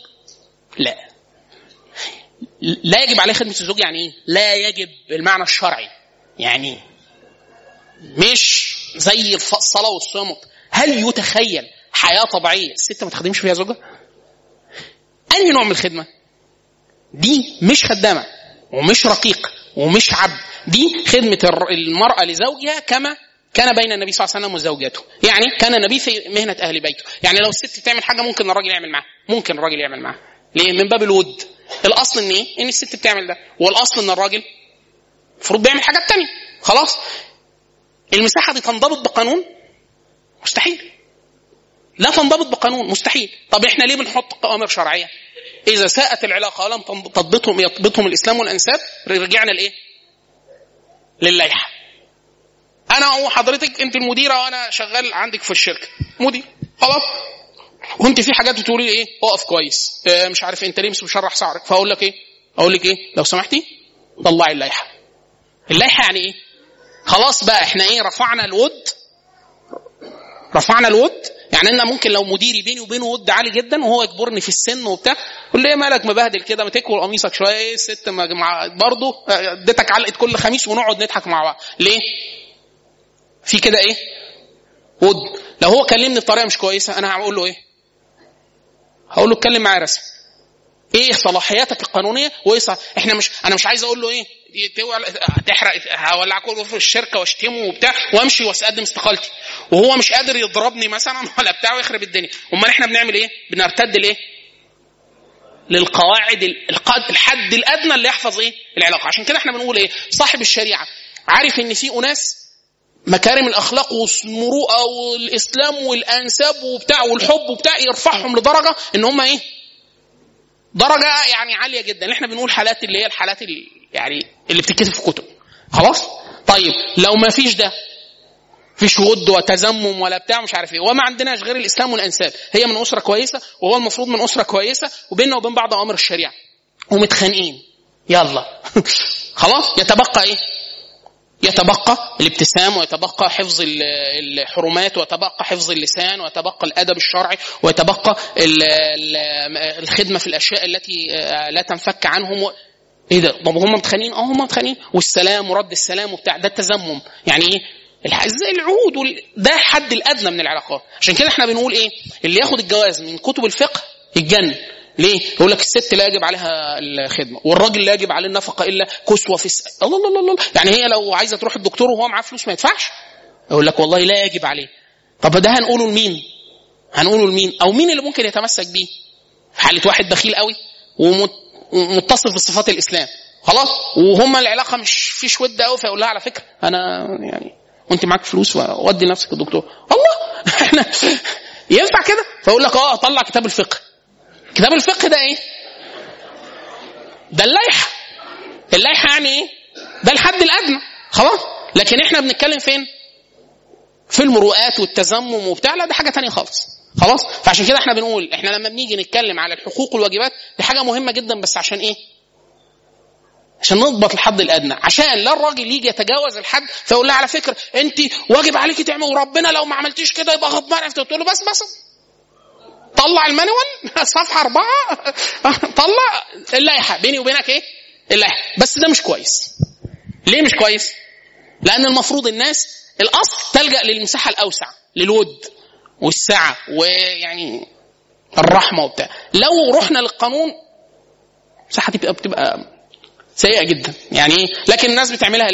لا يجب عليه خدمة الزوج. يعني ايه لا يجب بالمعنى الشرعي؟ يعني مش زي الصلاة والصيام. هل يتخيل حياة طبيعية الست ما تخدمش فيها زوجها؟ أي نوع من الخدمة دي؟ مش خدامة ومش رقيق ومش عبد. دي خدمة المرأة لزوجها كما كان بين النبي صلى الله عليه وسلم وزوجاته. يعني كان النبي في مهنة أهل بيته. يعني لو الست تعمل حاجة ممكن الراجل يعمل معها. ليه؟ من باب الود. الاصل ان ايه؟ ان الست بتعمل ده، والاصل ان الراجل المفروض بيعمل حاجات تانية. خلاص المساحه دي تنضبط بقانون؟ مستحيل. لا تنضبط بقانون، مستحيل. طب احنا ليه بنحط اوامر شرعيه؟ اذا ساءت العلاقه ولم يضبطهم الاسلام والانساب رجعنا لايه؟ للائحه. انا وحضرتك انت المديره وانا شغال عندك في الشركه مدير، خلاص، وانت في حاجات بتقولي ايه؟ اقف كويس، مش عارف انت ليه مشرح شعرك. فاقول لك ايه؟ اقول لك ايه؟ لو سمحتي طلعي اللائحه. اللائحه يعني ايه؟ خلاص بقى احنا ايه؟ رفعنا الود. يعني انا ممكن لو مديري بيني وبينه ود عالي جدا وهو يكبرني في السن وبتاع، يقول لي مالك مبهدل كده، ما تكوي قميصك شويه. ايه الست برضه اديتك علقه كل خميس ونقعد نضحك مع بعض ليه؟ في كده ايه؟ ود. لو هو كلمني بطريقه مش كويسه انا هقول له ايه؟ هقول له اتكلم معايا رسمي. ايه صلاحياتك القانونيه؟ انا مش عايز اقول له ايه؟ تحرق هولعكوا في الشركه واشتمه وبتاع وامشي واقدم استقالتي وهو مش قادر يضربني مثلا ولا بتاع ويخرب الدنيا. امال احنا بنعمل ايه؟ بنرتد ليه؟ للقواعد الحد الادنى اللي يحفظ ايه؟ العلاقه. عشان كده احنا بنقول ايه؟ صاحب الشريعه عارف ان في اناس مكارم الاخلاق والمروءه والاسلام والانساب وبتاع والحب وبتاع يرفعهم لدرجه ان هم ايه؟ درجه يعني عاليه جدا. اللي احنا بنقول حالات اللي هي الحالات يعني اللي بتتكتب في كتب. خلاص طيب لو ما فيش ده، فيش ود وتزمم ولا بتاع مش عارف ايه، وما عندناش غير الاسلام والانساب، هي من اسره كويسه وهو المفروض من اسره كويسه وبيننا وبين بعض اوامر الشريعه ومتخانقين، يلا خلاص يتبقى ايه؟ يتبقى الابتسام، ويتبقى حفظ الحرمات، ويتبقى حفظ اللسان، ويتبقى الأدب الشرعي، ويتبقى الخدمة في الأشياء التي لا تنفك عنهم. ايه ده؟ طب هم متخانين؟ هم متخانين. والسلام ورد السلام وبتاع ده التزمم. يعني ايه؟ زي العهود. ده حد الأدنى من العلاقات. عشان كده احنا بنقول ايه؟ اللي ياخد الجواز من كتب الفقه يتجنن. ليه؟ يقول لك الست لا يجب عليها الخدمه والراجل لا يجب عليه النفقه الا كسوه في الله. يعني هي لو عايزه تروح الدكتور وهو معاه فلوس ما يدفعش؟ يقول لك والله لا يجب عليه. طب ده هنقوله لمين؟ او مين اللي ممكن يتمسك بيه؟ في حاله واحد بخيل قوي متصف بصفات الاسلام خلاص، وهم العلاقه مش فيش ود قوي، فيقول لها على فكره انا يعني وانت معاك فلوس وودي نفسك الدكتور، الله احنا ينفع كده؟ فيقول لك طلع كتاب الفقه. كتاب الفقه ده ايه؟ ده اللائحه يعني ايه؟ ده الحد الادنى خلاص. لكن احنا بنتكلم فين؟ في المروءات والتزمم وبتاع، لا ده حاجه تانية خالص خلاص. فعشان كده احنا بنقول احنا لما بنيجي نتكلم على الحقوق والواجبات دي حاجه مهمه جدا، بس عشان ايه؟ عشان نضبط الحد الادنى، عشان لا الراجل يجي يتجاوز الحد فيقول لها على فكره انت واجب عليكي تعمل، وربنا لو ما عملتيش كده يبقى غضبان. تقول له بس طلع المانيوال صفحه 4 طلع اللائحه بيني وبينك ايه اللائحه. بس ده مش كويس. ليه مش كويس؟ لان المفروض الناس الاصل تلجأ للمساحه الاوسع، للود والسعه ويعني الرحمه وبتاع. لو رحنا للقانون مساحه بتبقى سيئه جدا يعني. لكن الناس بتعملها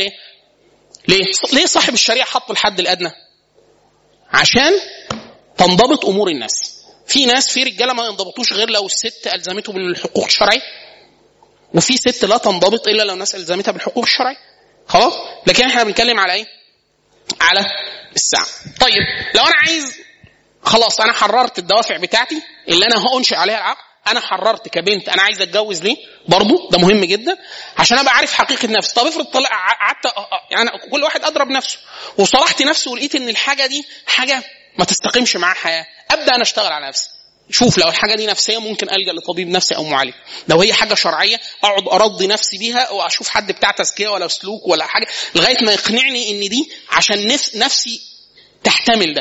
ليه صاحب الشريعه حط الحد الادنى؟ عشان تنضبط امور الناس. في ناس في رجاله ما ينضبطوش غير لو الست الزمته بالحقوق الشرعيه، وفي ست لا تنضبط الا لو الناس الزمتها بالحقوق الشرعيه خلاص. لكن احنا بنتكلم على ايه؟ على الساعه. طيب لو انا عايز خلاص انا حررت الدوافع بتاعتي اللي انا هانشئ عليها العقد، انا حررت كبنت انا عايز اتجوز ليه، برضو ده مهم جدا عشان ابقى عارف حقيقه نفسي. طب افرض قعدت يعني كل واحد اضرب نفسه وصلحت نفسي ولقيت ان الحاجه دي حاجه ما تستقيمش معاه حياه، ابدا انا اشتغل على نفسي. شوف لو الحاجه دي نفسيه ممكن الجا لطبيب نفسي او معالج. لو هي حاجه شرعيه اقعد ارضي نفسي بيها واشوف حد بتاع تزكيه ولا سلوك ولا حاجه لغايه ما يقنعني ان دي عشان نفسي تحتمل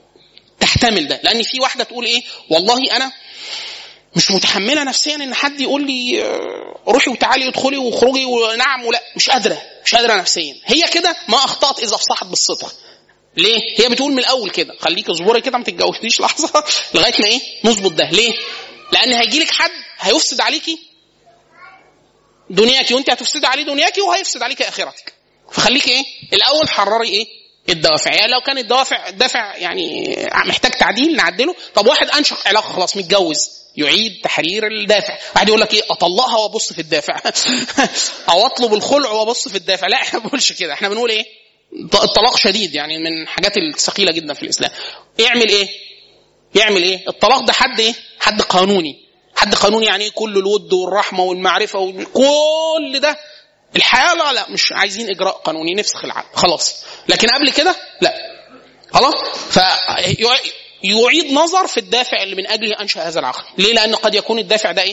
ده. لان في واحده تقول ايه والله انا مش متحمله نفسيا ان حد يقول لي روحي وتعالي ادخلي واخرجي ونعم ولا، مش قادره نفسيا. هي كده ما اخطات اذا افصحت بالصدق. ليه؟ هي بتقول من الاول كده خليك اصبري كده ما تتجوزيش لحظه لغايه ما ايه نظبط ده. ليه؟ لان هيجيلك حد هيفسد عليكي دنياكي وانت هتفسد عليه دنياكي وهيفسد عليكي اخرتك. فخليك ايه الاول حرري ايه الدوافع. يعني لو كان الدافع يعني محتاج تعديل نعدله. طب واحد انشأ علاقه خلاص متجوز يعيد تحرير الدافع. واحد يقول لك ايه اطلقها وابص في الدافع او اطلب الخلع وابص في الدافع. لا احنا ما بنقولش كده. احنا بنقول ايه الطلاق شديد يعني من الحاجات الثقيله جدا في الاسلام. يعمل ايه الطلاق ده حد ايه حد قانوني يعني ايه كل الود والرحمه والمعرفه وكل ده الحياه. لا مش عايزين اجراء قانوني نفسخ العقد خلاص. لكن قبل كده لا خلاص. فيعيد نظر في الدافع اللي من اجله انشا هذا العقد. ليه؟ لان قد يكون الدافع ده ايه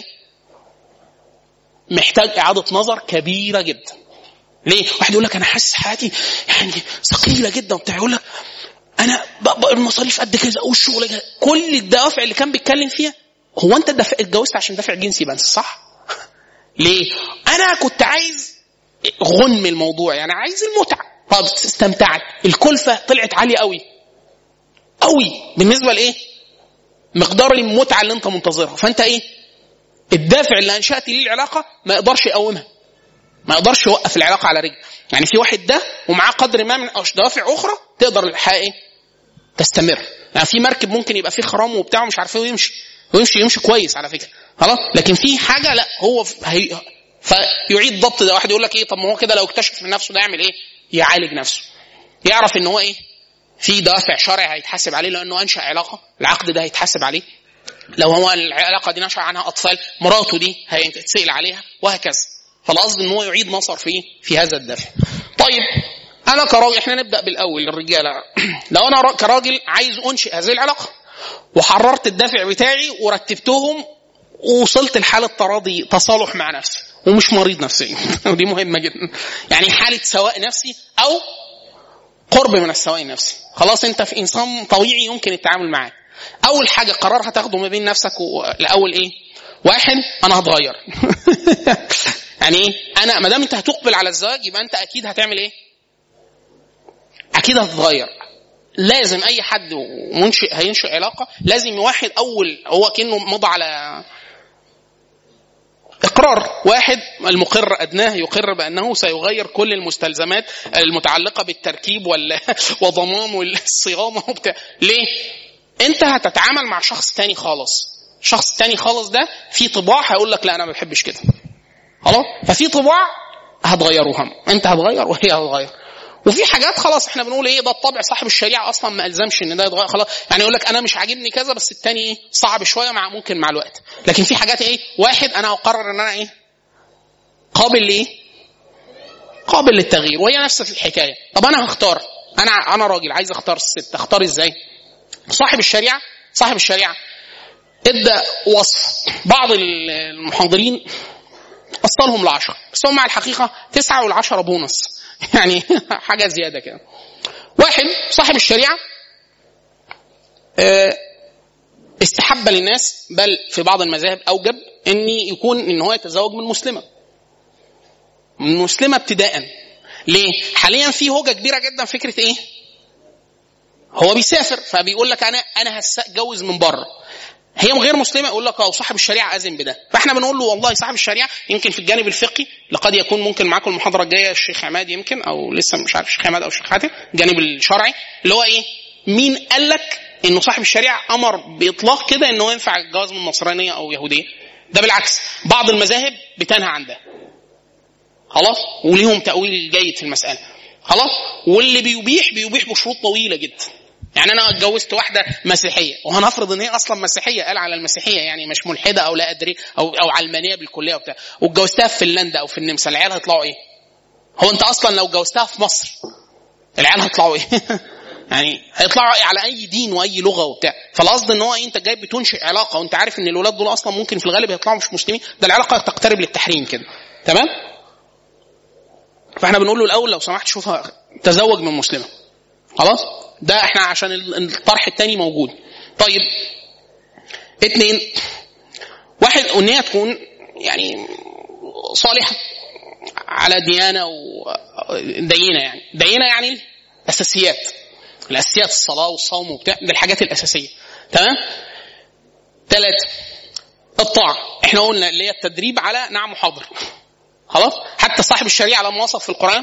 محتاج اعاده نظر كبيره جدا. ليه؟ واحد يقول لك انا حاسس حياتي يعني ثقيله جدا وبتاع، يقول لك انا المصاريف قد كذا والشغل كذا. كل الدوافع اللي كان بيتكلم فيها هو انت اتجوزت عشان دافع جنسي بس صح؟ ليه؟ انا كنت عايز غنم الموضوع يعني عايز المتعه. طب استمتعت الكلفه طلعت عاليه قوي بالنسبه لايه مقدار المتعه اللي انت منتظرها. فانت ايه الدافع اللي انشأت ليه العلاقه ما يقدرش يقومها، ما يقدرش يوقف العلاقه على رجل. يعني في واحد ده ومعاه قدر ما من دوافع اخرى تقدر الحياه ايه تستمر. يعني في مركب ممكن يبقى فيه خرام وبتاعه مش عارف ايه ويمشي كويس على فكره خلاص. لكن في حاجه لا هو فيعيد ضبط ده. واحد يقول لك ايه طب ما هو كده لو اكتشف من نفسه ده يعمل ايه؟ يعالج نفسه، يعرف ان هو ايه في دوافع شرعي هيتحاسب عليه لانه انشأ علاقه. العقد ده هيتحاسب عليه. لو هو العلاقه دي نشأ عنها اطفال مراته دي هيتسأل عليها وهكذا. فالقصد ان هو يعيد نظر في هذا الدافع. طيب انا كراجل احنا نبدا بالاول الرجاله. لو انا كراجل عايز انشئ هذه العلاقه وحررت الدافع بتاعي ورتبتهم ووصلت لحاله تراضي تصالح مع نفسي ومش مريض نفسيا ودي مهمه جدا. يعني حاله سواء نفسي او قرب من السواء النفسي. خلاص انت في انسان طبيعي يمكن التعامل معاه. اول حاجه قرار هتاخده ما بين نفسك الاول ايه؟ واحد انا هتغير يعني ايه انا ما دام انت هتقبل على الزواج يبقى انت اكيد هتعمل ايه؟ اكيد هتتغير. لازم اي حد هينشئ علاقه لازم واحد اول هو كأنه مضى على اقرار. واحد المقر ادناه يقر بانه سيغير كل المستلزمات المتعلقه بالتركيب وضمان والصيانه وبتاع. ليه؟ انت هتتعامل مع شخص تاني خالص. شخص تاني خالص ده في طباع هيقول لك لا انا ما بحبش كده خلاص. ففي طباع هتغيروها، انت هتغير وهي هتغير. وفي حاجات خلاص احنا بنقول ايه، ده الطبع صاحب الشريعه اصلا ما الزمش ان ده يتغير خلاص. يعني يقول لك انا مش عاجبني كذا بس التاني ايه صعب شويه ممكن مع الوقت. لكن في حاجات ايه واحد انا هقرر ان انا ايه قابل لايه، قابل للتغيير، وهي نفس الحكايه. طب انا هختار، انا راجل عايز اختار الست، اختار ازاي؟ صاحب الشريعه ادى وصف بعض المحاضرين وصلهم ل10، بس هم مع الحقيقه 9 وال10 بونص يعني حاجه زياده كده. واحد صاحب الشريعه استحب للناس، بل في بعض المذاهب اوجب ان هو يتزوج من مسلمه ابتداء. ليه؟ حاليا في هوجه كبيره جدا فكره ايه، هو بيسافر فبيقول لك انا هتجوز من بره، هي غير مسلمه، يقول لك صاحب الشريعه اذن بده. فاحنا بنقول له والله صاحب الشريعه يمكن في الجانب الفقهي لقد يكون ممكن معاكم المحاضره الجايه الشيخ عماد يمكن، او لسه مش عارف الشيخ عماد او الشيخ حاتم، الجانب الشرعي اللي هو ايه، مين قال لك انه صاحب الشريعه امر باطلاق كده انه ينفع الجواز من نصرانيه او يهوديه؟ ده بالعكس بعض المذاهب بتنهى عن ده خلاص، وليهم تاويل جيد في المساله خلاص. واللي بيبيح بشروط طويله جدا. يعني انا اتجوزت واحده مسيحيه، وهنفرض ان هي اصلا مسيحيه، قال على المسيحيه يعني مش ملحده او لا ادري او علمانيه بالكليه وبتاع، واتجوزتها في فنلندا او في النمسا، العيال هيطلعوا ايه؟ هو انت اصلا لو اتجوزتها في مصر العيال هيطلعوا ايه؟ يعني هيطلعوا إيه على اي دين واي لغه وبتاع. فالقصد ان هو انت جاي بتنشئ علاقه وانت عارف ان الاولاد دول اصلا ممكن في الغالب يطلعوا مش مسلمين، ده العلاقه تقترب للتحريم كده، تمام؟ فاحنا بنقول له الاول لو سمحت شوف تزوج من مسلمه خلاص. ده احنا عشان الطرح التاني موجود. طيب 2، واحد ان هي تكون يعني صالحه على ديانه ودينه، يعني دينه يعني الاساسيات الصلاه والصوم وبتاع، ده الحاجات الاساسيه، تمام؟ 3 الطاعه، احنا قلنا اللي هي التدريب على نعم وحاضر خلاص. حتى صاحب الشريعه لما وصف في القران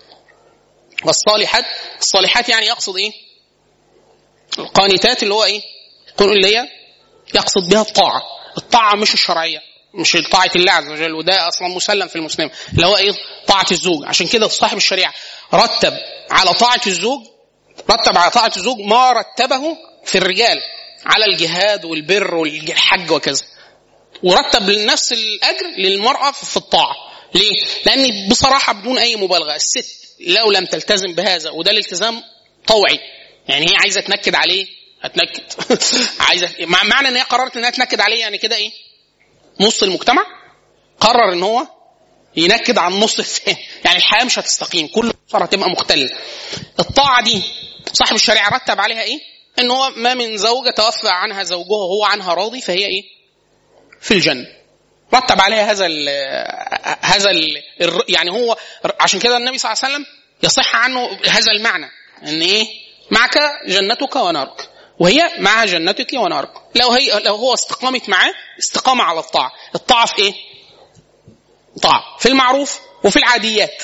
والصالحات يعني يقصد ايه؟ القانتات اللي هو ايه؟ اللي هي يقصد بها الطاعه مش الشرعيه، مش طاعه الله عز وجل، وده اصلا مسلم في المسلم اللي هو ايه؟ طاعه الزوج. عشان كده صاحب الشريعه رتب على طاعه الزوج ما رتبه في الرجال على الجهاد والبر والحج وكذا، ورتب نفس الاجر للمراه في الطاعه. ليه؟ لان بصراحه بدون اي مبالغه الست لو لم تلتزم بهذا، وده الالتزام طوعي، يعني هي عايزه تنكد عليه هتنكد عايزه معنى ان هي قررت انها تنكد عليه، يعني كده ايه؟ نص المجتمع قرر ان هو ينكد على النص الثاني، يعني الحياه مش هتستقيم، كل اسره هتبقى مختله. الطاعه دي صاحب الشريعه رتب عليها ايه؟ ان هو ما من زوجه توفى عنها زوجها وهو عنها راضي فهي ايه؟ في الجنه. رتب عليها يعني هو عشان كده النبي صلى الله عليه وسلم يصح عنه هذا المعنى ان ايه؟ معك جنتك ونارك، وهي مع جنتك ونارك. لو هو استقامت معاه استقامة على الطاعة في ايه؟ طاعة في المعروف وفي العاديات.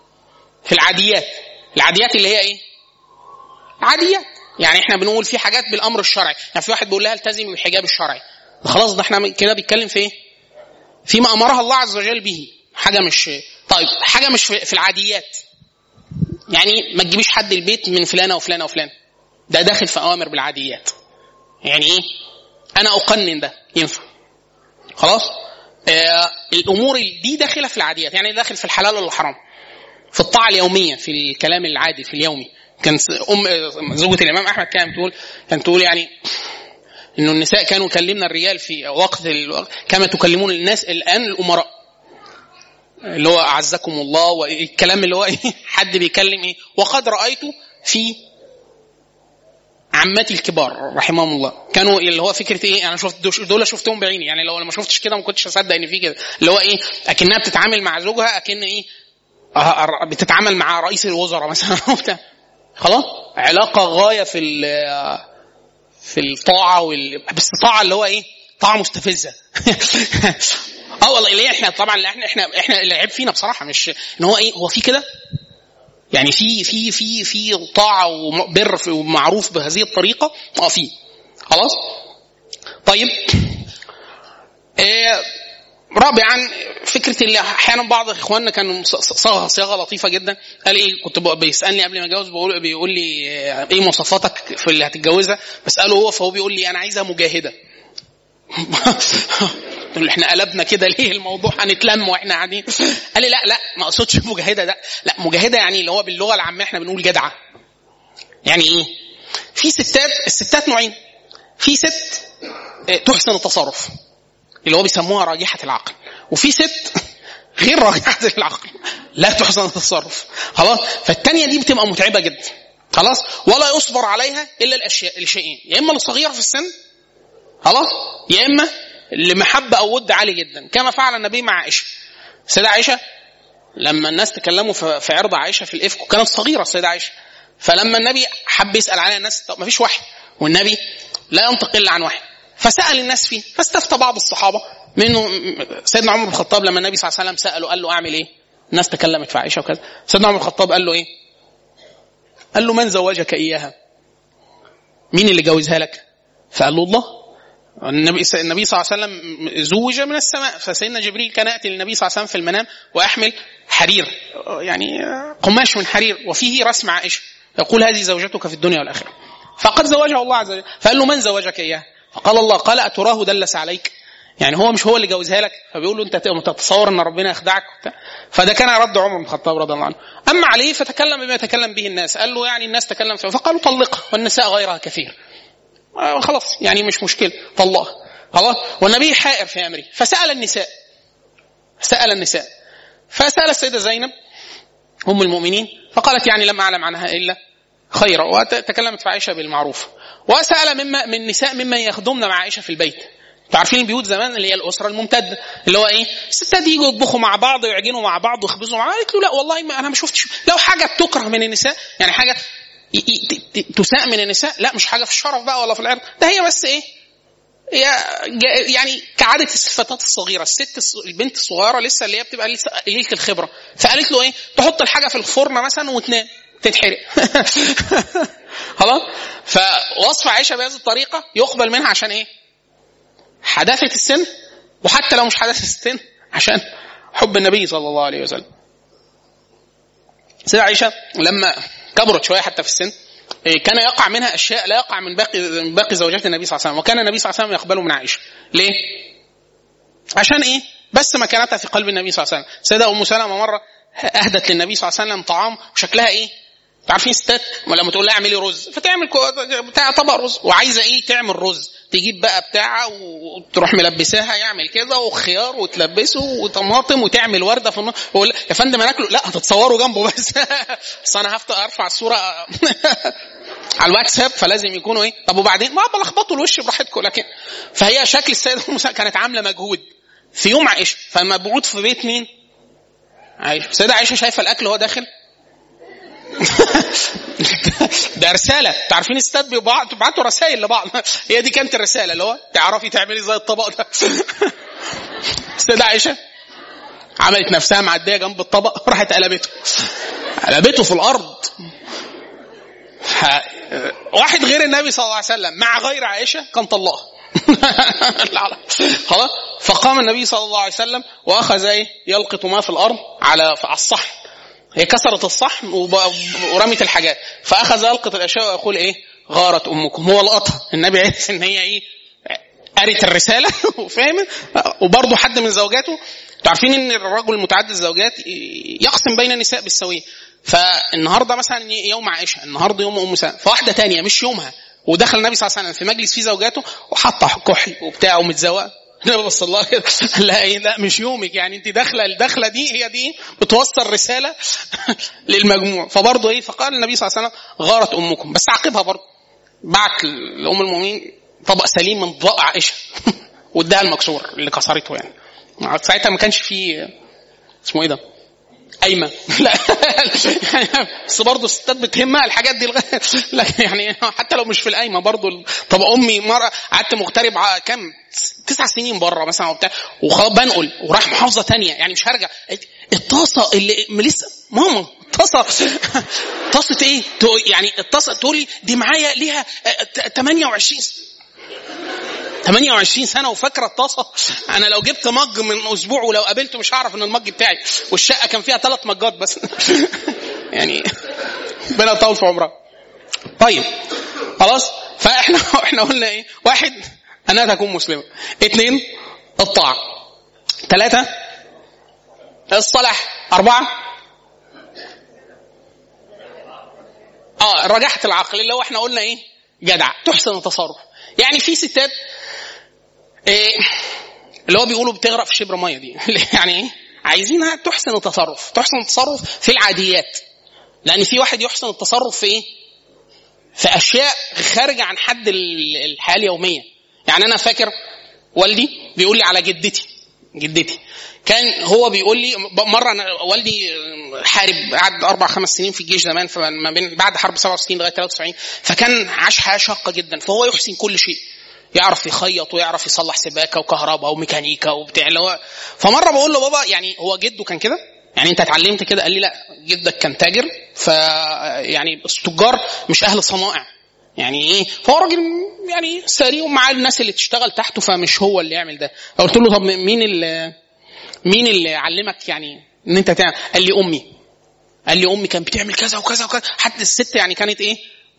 العاديات اللي هي ايه؟ عاديات يعني احنا بنقول في حاجات بالامر الشرعي، يعني في واحد بيقول لها التزمي بالحجاب الشرعي، خلاص ده احنا كده بيتكلم في ايه؟ فيما امرها الله عز وجل به، حاجه مش في العاديات، يعني ما تجيبيش حد البيت من فلانه وفلانه وفلانه، ده داخل في اوامر بالعاديات. يعني ايه؟ انا اقنن ده ينفع خلاص. الامور دي داخله في العاديات، يعني داخل في الحلال والحرام، في الطاعه اليوميه، في الكلام العادي في اليومي. كان زوجة الامام احمد كانت تقول يعني انه النساء كانوا يكلمنا الرجال في وقت كما تكلمون الناس الان الامراء، اللي هو اعزكم الله، والكلام اللي هو حد بيكلم ايه. وقد رايت في عماتي الكبار رحمهم الله كانوا اللي هو فكره ايه، انا شفتهم بعيني، يعني لو ما شفتش كده ما كنتش اصدق ان في كده، اللي هو ايه، اكنها بتتعامل مع زوجها اكن ايه، بتتعامل مع رئيس الوزراء مثلا خلاص. علاقه غايه في الطاعه بس الطاعه اللي هو ايه، طاعه مستفزه والله ليه احنا طبعا احنا اللي عيب فينا بصراحه مش ان هو ايه، هو في كده يعني في طاعه وبر ومعروف بهذه الطريقه فيه خلاص. طيب رابعا فكره اللي احيانا بعض اخواننا كانوا صياغه لطيفه جدا. قال ايه، كنت بيسالني قبل ما اتجوز بيقول لي ايه مواصفاتك في اللي هتتجوزها، بساله هو، فهو بيقول لي انا عايزها مجاهده. احنا قلبنا كده ليه الموضوع، هنتلم واحنا قاعدين. قال لي لا ما اقصدش مجاهده ده، لا مجاهده يعني اللي هو باللغه العاميه احنا بنقول جدعه. يعني ايه؟ في الستات نوعين، في ست تحسن التصرف اللي هو بيسموها راجحه العقل، وفي ست غير راجحه العقل لا تحسن التصرف. خلاص، فالتانية دي بتبقى متعبه جدا. خلاص، ولا يصبر عليها الا الشيئين، يا اما الصغيره في السن خلاص، يا اما لمحبه او ود عالي جدا، كما فعل النبي مع عائشه. السيده عائشه لما الناس تكلموا في عرض عائشه في الافك، كانت صغيره السيده عائشه، فلما النبي حب يسال عليها الناس، ما فيش وحي والنبي لا ينطق الا عن وحي، فسال الناس فيه، فاستفتى بعض الصحابه منه سيدنا عمر بن الخطاب. لما النبي صلى الله عليه وسلم ساله قال له اعمل ايه، الناس تكلمت في عائشه وكذا، سيدنا عمر بن الخطاب قال له ايه؟ قال له من زوجك اياها، مين اللي جوزها لك؟ فقال له الله. النبي صلى الله عليه وسلم زوج من السماء، فسيدنا جبريل كان يأتي للنبي صلى الله عليه وسلم في المنام ويحمل حرير، يعني قماش من حرير وفيه رسم عائشة، يقول هذه زوجتك في الدنيا والآخرة، فقد زوجها الله عز وجل. فقال له من زوجك إياه؟ فقال الله. قال أتراه دلس عليك، يعني هو مش هو اللي جوزها لك؟ فبيقول له انت تتصور ان ربنا يخدعك؟ فده كان رد عمر بن الخطاب رضي الله عنه. اما عليه فتكلم بما يتكلم به الناس، قال له يعني الناس تكلم فيه، فقالوا طلقها والنساء غيرها كثير، خلاص يعني مش مشكلة طلقها خلاص. والنبي حائر في امره، فسأل النساء، فسأل السيدة زينب ام المؤمنين، فقالت يعني لم اعلم عنها الا خيرا، وتكلمت في عائشة بالمعروف. وسأل من النساء ممن يخدمن مع عائشة في البيت. تعرفين البيوت زمان اللي هي الاسره الممتده، اللي هو ايه، الستات يجوا يطبخوا مع بعض ويعجنوا مع بعض ويخبزوا مع بعض. قالت له لا والله ما انا ما شفتش، لو حاجه تكره من النساء يعني حاجه تساء من النساء، لا مش حاجه في الشرف بقى ولا في العرض، ده هي بس ايه يعني كعاده الفتاه الصغيره، البنت الصغيره لسه اللي هي بتبقى لسه قليله الخبره، فقالت له ايه، تحط الحاجه في الفرن مثلا وتنام تتحرق. خلاص. فوصف عائشه بهذه الطريقه يقبل منها عشان ايه؟ حداثة السن، وحتى لو مش حداثة السن عشان حب النبي صلى الله عليه وسلم. سيدة عائشة لما كبرت شوية حتى في السن، كان يقع منها أشياء لا يقع من باقي زوجات النبي صلى الله عليه وسلم، وكان النبي صلى الله عليه وسلم يقبله من عائشة. ليه؟ عشان إيه؟ بس مكانتها في قلب النبي صلى الله عليه وسلم. سيدة أم سلمة مرة أهدت للنبي صلى الله عليه وسلم طعام وشكلها إيه؟ تعرفين ستات ولما تقول لها اعملي رز فتعمل بتاع طبق رز، وعايزه ايه تعمل رز، تجيب بقى بتاعه وتروح ملبساها يعمل كده وخيار وتلبسه وطماطم وتعمل ورده في النص، يا فندم هناكله، لا هتتصوروا جنبه بس انا هفتح ارفع الصوره على الواتساب فلازم يكونوا ايه. طب وبعدين ما بلخبطوا الوش براحتكم. لكن فهي شكل السيده موسى كانت عامله مجهود في يوم عائشه، فمبعوث في بيت مين؟ عائشه. السيده عائشه شايفه الاكل هو داخل ده رسالة. تعرفين الستات بيبعتوا رسائل لبعض، هي دي كانت الرسالة اللي هو تعرفي تعملي زي الطبق ده. السيدة عائشة عملت نفسها معدية جنب الطبق، راحت قلبته في الأرض. واحد غير النبي صلى الله عليه وسلم مع غير عائشة كان طلقها. خلاص. فقام النبي صلى الله عليه وسلم وأخذ يلقط ما في الأرض على الصحن، هي كسرت الصحن ورمت الحاجات، فأخذ يلقط الأشياء ويقول إيه غارت أمكم. هو لقطها، النبي عرف إن هي إيه قريت الرسالة وفاهم. وبرضه حد من زوجاته، تعرفين إن الرجل المتعدد الزوجات يقسم بين النساء بالسوية، فالنهاردة مثلا يوم عائشة، النهاردة يوم أم سلمة، فواحدة تانية مش يومها، ودخل النبي صلى الله عليه وسلم في مجلس فيه زوجاته وحط كحل وبتاع ومتزوق، النبي بص الله كده لا ايه لا مش يومك، يعني انت داخله الدخله دي هي دي بتوصل رساله للمجموع. فبرضه ايه، فقال النبي صلى الله عليه وسلم غارت امكم، بس عاقبها برضه، بعت لام المؤمنين طبق سليم من طبق عائشه واداها المكسور اللي كسرته، يعني ساعتها ما كانش فيه اسمه ايه ده قايمه لا بس برضه الستات بتهمها الحاجات دي لكن يعني حتى لو مش في القايمه برضه. طب امي مره قعدت مغترب كام 9 سنين بره مثلا وبتاع، وخلاص بنقل وراح محافظه تانية، يعني مش هرجع، الطاسه اللي لسه ماما طاسه ايه يعني الطاسه تقولي دي معايا ليها 28 28 سنه وفاكره الطاسه. انا لو جبت مج من اسبوع ولو قابلته مش هعرف ان المج بتاعي، والشقه كان فيها 3 مجات بس. يعني ربنا يطول في عمرك. طيب خلاص، فاحنا قلنا ايه؟ 1 انها تكون مسلمه، 2 الطاعه، 3 الصلاح، 4 رجحة العقل اللي هو احنا قلنا ايه؟ جدع، تحسن التصرف. يعني في ستات اللي هو بيقولوا بتغرق في شبر ميه دي، يعني ايه؟ عايزينها تحسن التصرف، تحسن التصرف في العاديات. لان في واحد يحسن التصرف في ايه؟ في اشياء خارجه عن حد الحياه اليوميه. يعني انا فاكر والدي بيقول لي على جدتي كان هو بيقول لي مره، أنا والدي حارب، قعد 4-5 سنين في الجيش زمان، فما بين بعد حرب 67 لغايه 93، فكان عاش حياه شاقه جدا. فهو يحسن كل شيء، يعرف يخيط ويعرف يصلح سباكه وكهرباء وميكانيكا وبتاع. فمره بقول له بابا يعني هو جده كان كده؟ يعني انت اتعلمت كده؟ قال لي لا، جدك كان تاجر، يعني التجار مش اهل صنائع. يعني ايه؟ فهو راجل يعني ساري ومع الناس اللي تشتغل تحته، فمش هو اللي يعمل ده. قلت له طب مين اللي علمك يعني ان انت تعمل؟ قال لي امي كانت بتعمل كذا وكذا وكذا. حتى الست يعني كانت ايه؟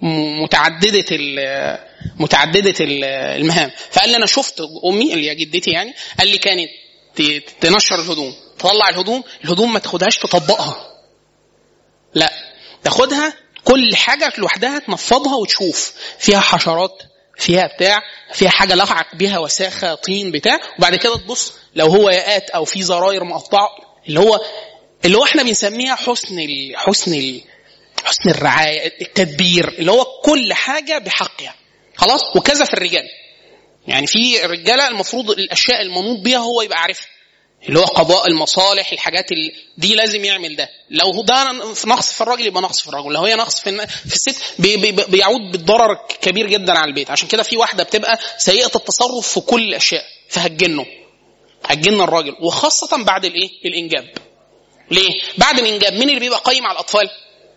متعدده المهام. فقال لي انا شفت امي اللي هي جدتي، يعني قال لي كانت تنشر الهدوم، تطلع الهدوم ما تاخدهاش تطبقها، لا تاخدها كل حاجه لوحدها تنفضها وتشوف فيها حشرات، فيها بتاع، فيها حاجه لحق بيها وساخه طين بتاع، وبعد كده تبص لو هو ياقات او في زراير مقطعه، اللي هو احنا بنسميها حسن الرعايه، التدبير، اللي هو كل حاجه بحقها. خلاص. وكذا في الرجال، يعني في الرجاله المفروض الاشياء المنوط بيها هو يبقى عارفها، اللي هو قضاء المصالح، الحاجات دي لازم يعمل ده. لو ده نقص في الراجل يبقى نقص في الرجل، لو هي نقص في الست بيعود بالضرر كبير جدا على البيت. عشان كده في واحده بتبقى سيئه التصرف في كل الاشياء، فهجنه الراجل، وخاصه بعد الانجاب. ليه؟ بعد الانجاب مين اللي بيبقى قايم على الاطفال؟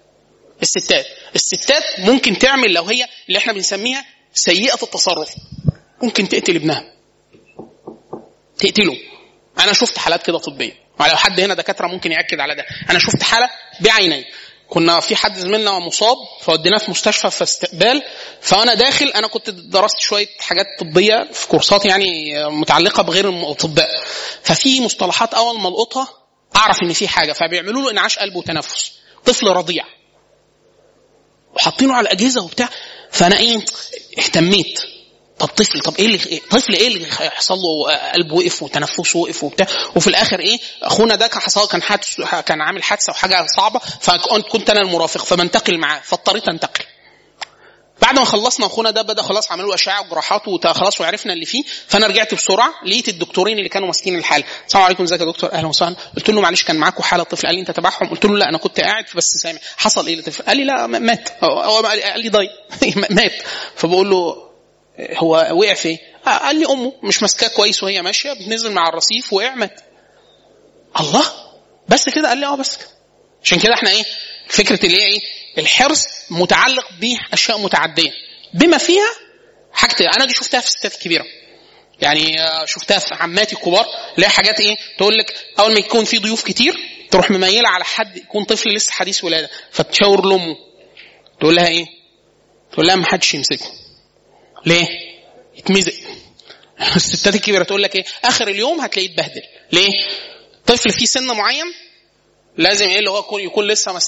الستات ممكن تعمل، لو هي اللي احنا بنسميها سيئه التصرف، ممكن تقتل ابنها، تقتله. انا شفت حالات كده طبيه، ولو حد هنا دكاتره ممكن ياكد على ده. انا شفت حاله بعيني، كنا في حد زميلنا مصاب فوديناه في مستشفى في استقبال، فانا داخل، انا كنت درست شويه حاجات طبيه في كورسات يعني متعلقه بغير الاطباء، ففي مصطلحات اول ما القطها اعرف ان في حاجه، فبيعملوا له انعاش قلب وتنفس، طفل رضيع وحاطينه على الاجهزه وبتاع. فانا اهتميت، طب طفل ايه اللي هيحصل له؟ قلبه وقف وتنفسه وقف وبتاع. وفي الاخر اخونا ده كان عامل حادثه وحاجه صعبه، فكنت انا المرافق، فبنتقل معاه، فاضطريت انتقل. بعد ما خلصنا اخونا ده بدا خلاص عملوا اشعه وجراحات وخلاص وعرفنا اللي فيه، فانا رجعت بسرعه، لقيت الدكتورين اللي كانوا ماسكين الحاله. السلام عليكم، ازيك يا دكتور؟ اهلا وسهلا. قلت له معلش كان معاكم حاله طفل. قال لي انت تبعهم؟ قلت له لا انا كنت قاعد بس سامع. حصل ايه للطفل؟ قال لي لا مات. هو قال لي ضايق مات. فبقول له هو وقع في ايه؟ قال لي امه مش ماسكاه كويس وهي ماشيه، بتنزل مع الرصيف وقع مات. الله، بس كده؟ قال لي بس كده. عشان كده احنا فكره اللي الحرص متعلق باشياء متعديه، بما فيها حاجتي انا دي شفتها في الستات الكبيره، يعني شفتها في عماتي الكبار، اللي هي حاجات تقول لك اول ما يكون في ضيوف كتير تروح مميله على حد يكون طفل لسه حديث ولاده، فتشاور لامه تقول لها تقول لها ما حدش يمسكه. ليه؟ يتمزق. الستات الكبيره تقول لك اخر اليوم هتلاقيه اتبهدل. ليه؟ طفل في سن معين لازم اللي هو يكون لسه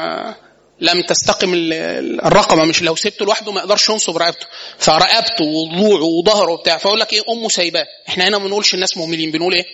لم تستقم الرقبه، مش لو سبته لوحده ما يقدرش ينصب رقبته، فرقبته وضلوعه وظهره وبتاع. فاقول لك امه سايباه. احنا هنا ما بنقولش الناس مهملين، بنقول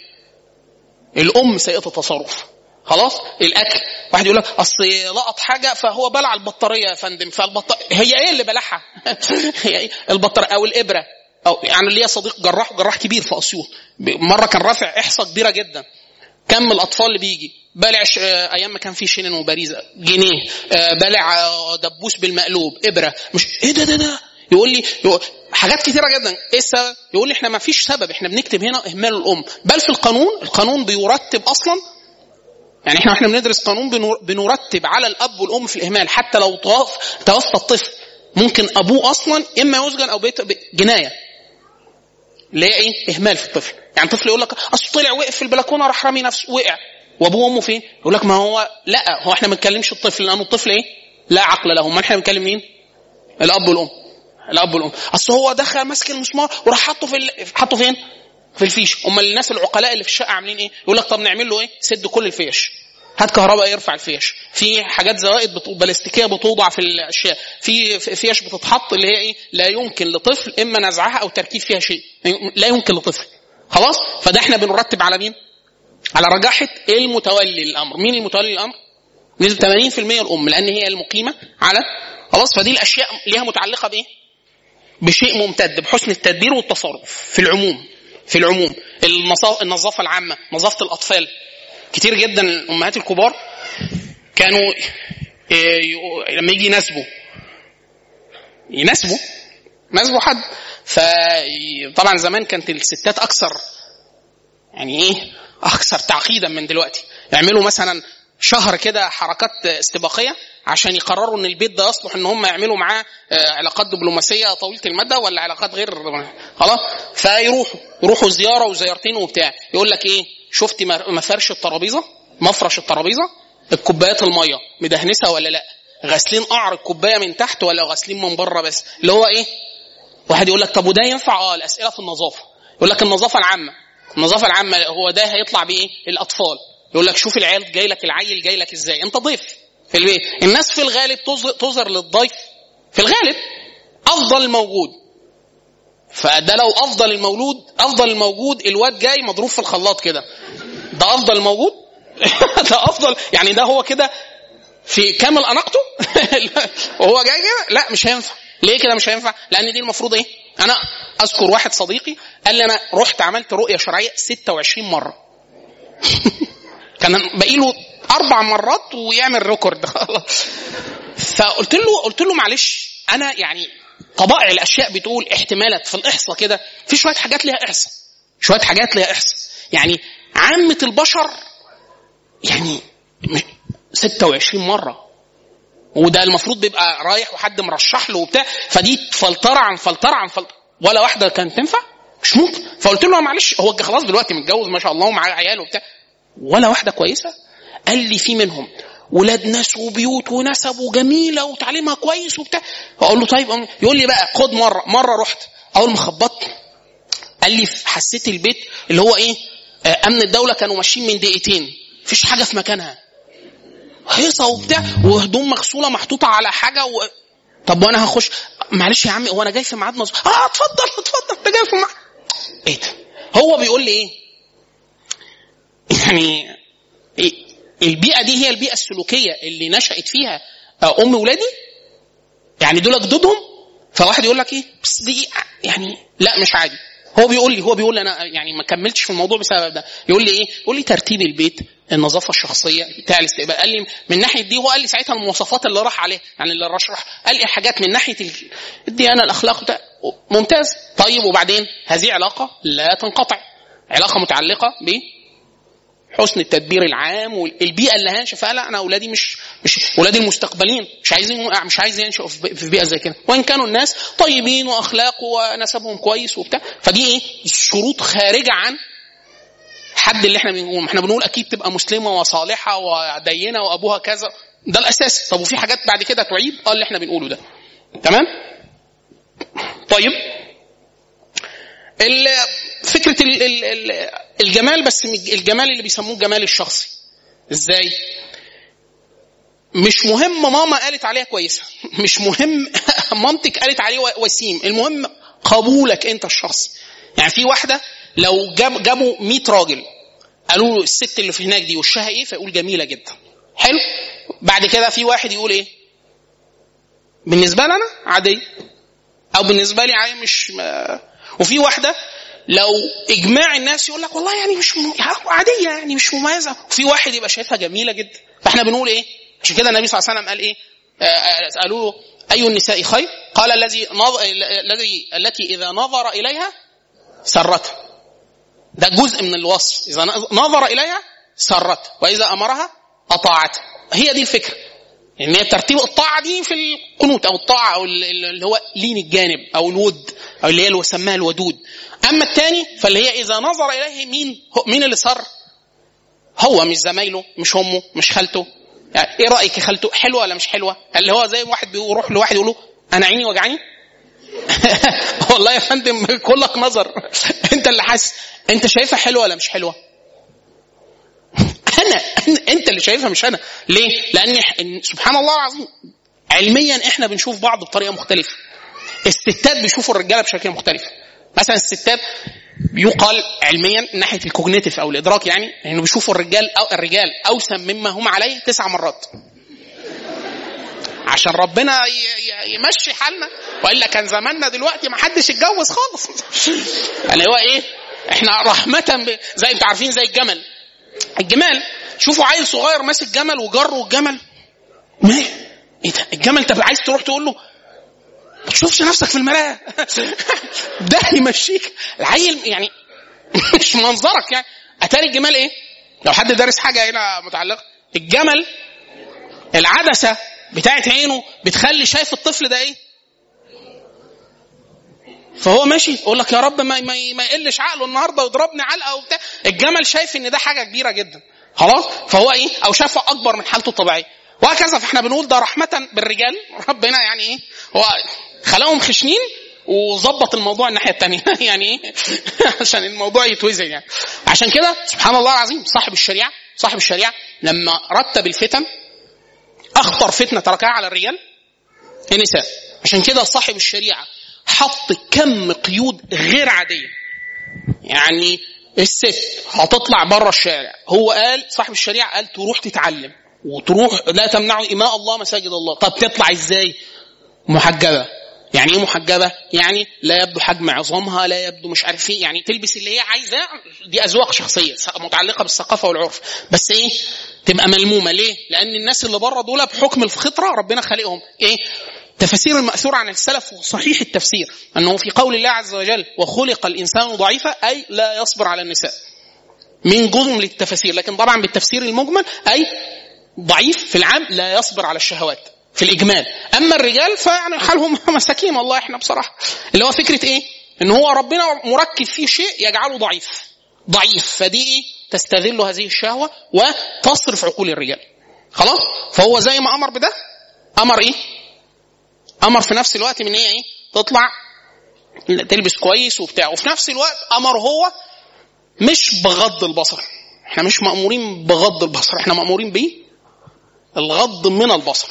الام سيئه التصرف. خلاص. الاكل، واحد يقول لك اصل لقط حاجه فهو بلع البطاريه يا فندم، هي اللي بلعها؟ هي البطاريه او الابره. او يعني ليا صديق جراح كبير في اسيوط، مره كان رافع احصاء كبيره جدا، كم الاطفال اللي بيجي بلع ايام ما كان في شينن وبريزه جنيه، بلع دبوس بالمقلوب، ابره، مش ده يقول لي حاجات كتيره جدا. ايه السبب؟ يقول لي احنا ما فيش سبب، احنا بنكتب هنا اهمال الام، بل في القانون بيرتب اصلا، يعني احنا بندرس قانون بنرتب على الاب والام في الاهمال. حتى لو توفى الطفل ممكن ابوه اصلا اما يسجن او جنايه. اللي هي ايه؟ اهمال في الطفل. يعني طفل يقول لك اصل طلع وقف في البلكونه راح رامي نفسه وقع، وابوه وامه فين؟ يقول لك ما هو لا، هو احنا ما بنتكلمش الطفل لانه الطفل ايه؟ لا عقل له. ما احنا بنتكلم مين؟ الاب والام. الاب والام. اصل هو دخل ماسك المسمار وراح حطه فين؟ في الفيش. امال الناس العقلاء اللي في الشقه عاملين ايه؟ يقول لك طب نعمل له ايه؟ سد كل الفيش، هات كهرباء يرفع الفيش، في حاجات زوائد بلاستيكيه بتوضع في الاشياء، في فيش بتتحط اللي هي ايه؟ لا يمكن لطفل اما نزعها او تركيب فيها شيء، لا يمكن لطفل. خلاص. فده احنا بنرتب على مين؟ على رجاحه المتولي الامر. مين المتولي الامر؟ نسبه 80% الام، لان هي المقيمه على. خلاص. فدي الاشياء ليها متعلقه بايه؟ بشيء ممتد، بحسن التدبير والتصرف في العموم. في العموم النظافه العامه، نظافه الاطفال. كتير جدا الامهات الكبار كانوا لما يجي يناسبوا حد، فطبعا زمان كانت الستات اكثر يعني ايه؟ اكثر تعقيدا من دلوقتي. يعملوا مثلا شهر كده حركات استباقيه عشان يقرروا ان البيت ده يصلح ان هم يعملوا معاه علاقات دبلوماسيه طويله المدى ولا علاقات غير. خلاص. فيروحوا زياره وزيارتين وبتاع. يقول لك ايه؟ شفتي مفرش الترابيزه، الكوبايات الميه مدهنسه ولا لا، غاسلين قعر الكوبايه من تحت ولا غاسلين من بره بس، اللي هو ايه؟ واحد يقول لك طب وده ينفع؟ الاسئله في النظافه. يقول لك النظافه العامه هو ده هيطلع بايه؟ الاطفال. يقول لك شوف العيال العيل جاي لك ازاي، انت ضيف في البيت. الناس في الغالب تظهر للضيف في الغالب افضل الموجود. فده لو افضل الموجود الواد جاي مضروب في الخلاط كده، ده افضل الموجود. ده افضل يعني، ده هو كده في كامل اناقته. وهو جاي كده لا مش هينفع. ليه كده مش هينفع؟ لان دي المفروض ايه؟ انا اذكر واحد صديقي قال لي انا رحت عملت رؤيه شرعيه 26 مره. كان بقيله 4 مرات ويعمل ريكورد. فقلت له معلش، انا يعني طبائع الاشياء بتقول احتمالات في الاحصاء كده، في شويه حاجات ليها احصاء، يعني عامه البشر يعني 26 مره، وده المفروض بيبقى رايح وحد مرشح له وبتاع. فدي فلتره عن ولا واحده كانت تنفع، مش ممكن. فقلت له معلش، هو خلاص دلوقتي متجوز ما شاء الله ومعاه عياله وبتاع، ولا واحده كويسه. قال لي في منهم ولاد ناس وبيوت ونسب وجميله وتعليمها كويس وبتاع. اقول له طيب. يقول لي بقى خد مره رحت اول ما خبطت، قال لي حسيت البيت اللي هو ايه؟ امن الدوله كانوا ماشيين من دقيقتين، مفيش حاجه في مكانها، هيصه وبتاع، وهدوم مغسوله محطوطه على حاجه طب وانا هخش معلش يا عمي وانا جاي في ميعاد اتفضل انت جاي في ميعاد ايه ده؟ هو بيقول لي ايه يعني؟ البيئه دي هي البيئه السلوكيه اللي نشأت فيها ام ولادي، يعني دول جدودهم. فواحد يقول لك ايه بس دي يعني لا مش عادي. هو بيقول لي انا يعني ما كملتش في الموضوع بسبب ده. يقول لي ايه؟ يقول لي ترتيب البيت، النظافه الشخصيه بتاع الاستقبال. قال لي من ناحيه دي، هو قال لي ساعتها المواصفات اللي راح عليه يعني اللي رشح، قال لي حاجات من ناحيه الديانه الاخلاق ممتاز. طيب وبعدين هذه علاقه لا تنقطع، علاقه متعلقه بحسن التدبير العام والبيئه اللي هنشأ فيها. لا انا اولادي مش اولادي المستقبلين، مش عايز ينشأوا في بيئه زي كده، وان كانوا الناس طيبين واخلاق ونسبهم كويس وبتاع. فدي ايه؟ شروط خارجه عن حد اللي احنا بنقول اكيد تبقى مسلمه وصالحه ودينه وابوها كذا، ده الاساس. طب وفي حاجات بعد كده تعيب اللي احنا بنقوله ده. تمام. طيب فكره الجمال، بس الجمال اللي بيسموه الجمال الشخصي. ازاي؟ مش مهم ماما قالت عليها كويسه، مش مهم مامتك قالت عليه وسيم، المهم قبولك انت الشخصي. يعني في واحده لو جابوا 100 راجل قالوا له الست اللي في هناك دي وشها ايه، فيقول جميله جدا، حلو. بعد كده في واحد يقول ايه؟ بالنسبه لي انا عاديه، او بالنسبه لي عادي مش وفي واحده لو اجماع الناس يقول لك والله يعني مش عاديه يعني مش مميزه، وفي واحد يبقى شايفها جميله جدا. فاحنا بنقول ايه؟ عشان كده النبي صلى الله عليه وسلم قال ايه؟ قالوا له اي النساء خير؟ قال التي اذا نظر اليها سرته. ده جزء من الوصف، اذا نظر اليها سرته واذا امرها اطاعته. هي دي الفكره، ان هي ترتيب الطاعه دي في القنوت، او الطاعه او اللي هو لين الجانب او الود، او اللي هي اللي سماها الودود. اما الثاني فاللي هي اذا نظر اليه مين اللي صار؟ هو، مش زمايله، مش امه، مش خالته. يعني ايه رايك يا خالته، حلوه ولا مش حلوه؟ اللي هو زي واحد بيروح لواحد يقول له انا عيني وجعاني. والله يا فندم كلك نظر. انت اللي حاسس، انت شايفها حلوه ولا مش حلوه؟ انت اللي شايفها مش انا. ليه؟ لان سبحان الله العظيم علميا احنا بنشوف بعض بطريقه مختلفه. الستات بيشوفوا الرجاله بشكل مختلف. مثلا الستات يقال علميا من ناحيه الكوجنيتيف او الادراك، يعني انه بيشوفوا الرجال اوسم مما هم عليه 9 مرات، عشان ربنا يمشي حالنا، والا كان زماننا دلوقتي ما حدش يتجوز خالص. يعني هو ايه، احنا رحمه زي انتوا عارفين زي الجمال. شوفوا عيل صغير ماسك جمل وجره الجمل، ما ايه ده الجمل، انت عايز تروح تقول له ما تشوفش نفسك في المرايه. ده يمشيك العيل، يعني مش منظرك. يعني اتاري الجمال ايه، لو حد دارس حاجه هنا متعلقه، الجمل العدسه بتاعت عينه بتخلي شايف الطفل ده ايه، فهو ماشي يقول لك يا رب ما يقلش عقله النهارده ويضربني علقه وبتاع. الجمل شايف ان ده حاجه كبيره جدا خلاص، فهو ايه، او شافه اكبر من حالته الطبيعيه وهكذا. فاحنا بنقول ده رحمه بالرجال، ربنا يعني ايه، هو خلاهم خشنين وظبط الموضوع الناحيه الثانيه. يعني ايه، عشان الموضوع يتوزن. يعني عشان كده سبحان الله العظيم صاحب الشريعه لما رتب الفتن، اخطر فتنه تركها على الرجال النساء. عشان كده صاحب الشريعه حط كم قيود غير عاديه. يعني الست هتطلع بره الشارع، هو قال صاحب الشريعه قال تروح تتعلم وتروح، لا تمنعوا إماء الله مساجد الله. طب تطلع ازاي؟ محجبه. يعني ايه محجبه؟ يعني لا يبدو حجم عظامها، لا يبدو مش عارف ايه، يعني تلبس اللي هي عايزاه. دي اذواق شخصيه متعلقه بالثقافه والعرف، بس ايه، تبقى ملمومه. ليه؟ لان الناس اللي بره دول بحكم الفطره ربنا خلقهم ايه. تفسير المأثور عن السلف وصحيح التفسير انه في قول الله عز وجل وخلق الانسان ضعيفا، اي لا يصبر على النساء، من جمل التفسير. لكن طبعا بالتفسير المجمل اي ضعيف في العام لا يصبر على الشهوات في الإجمال. أما الرجال فيعني حالهم مساكين والله. إحنا بصراحة اللي هو فكرة إيه، إن هو ربنا مركب فيه شيء يجعله ضعيف، فدي إيه، تستذل هذه الشهوة وتصرف عقول الرجال خلاص. فهو زي ما أمر بده، أمر إيه، أمر في نفس الوقت من إيه، تطلع تلبس كويس وبتاع، وفي نفس الوقت أمر هو مش بغض البصر. إحنا مش مأمورين بغض البصر، إحنا مأمورين بيه الغض من البصر.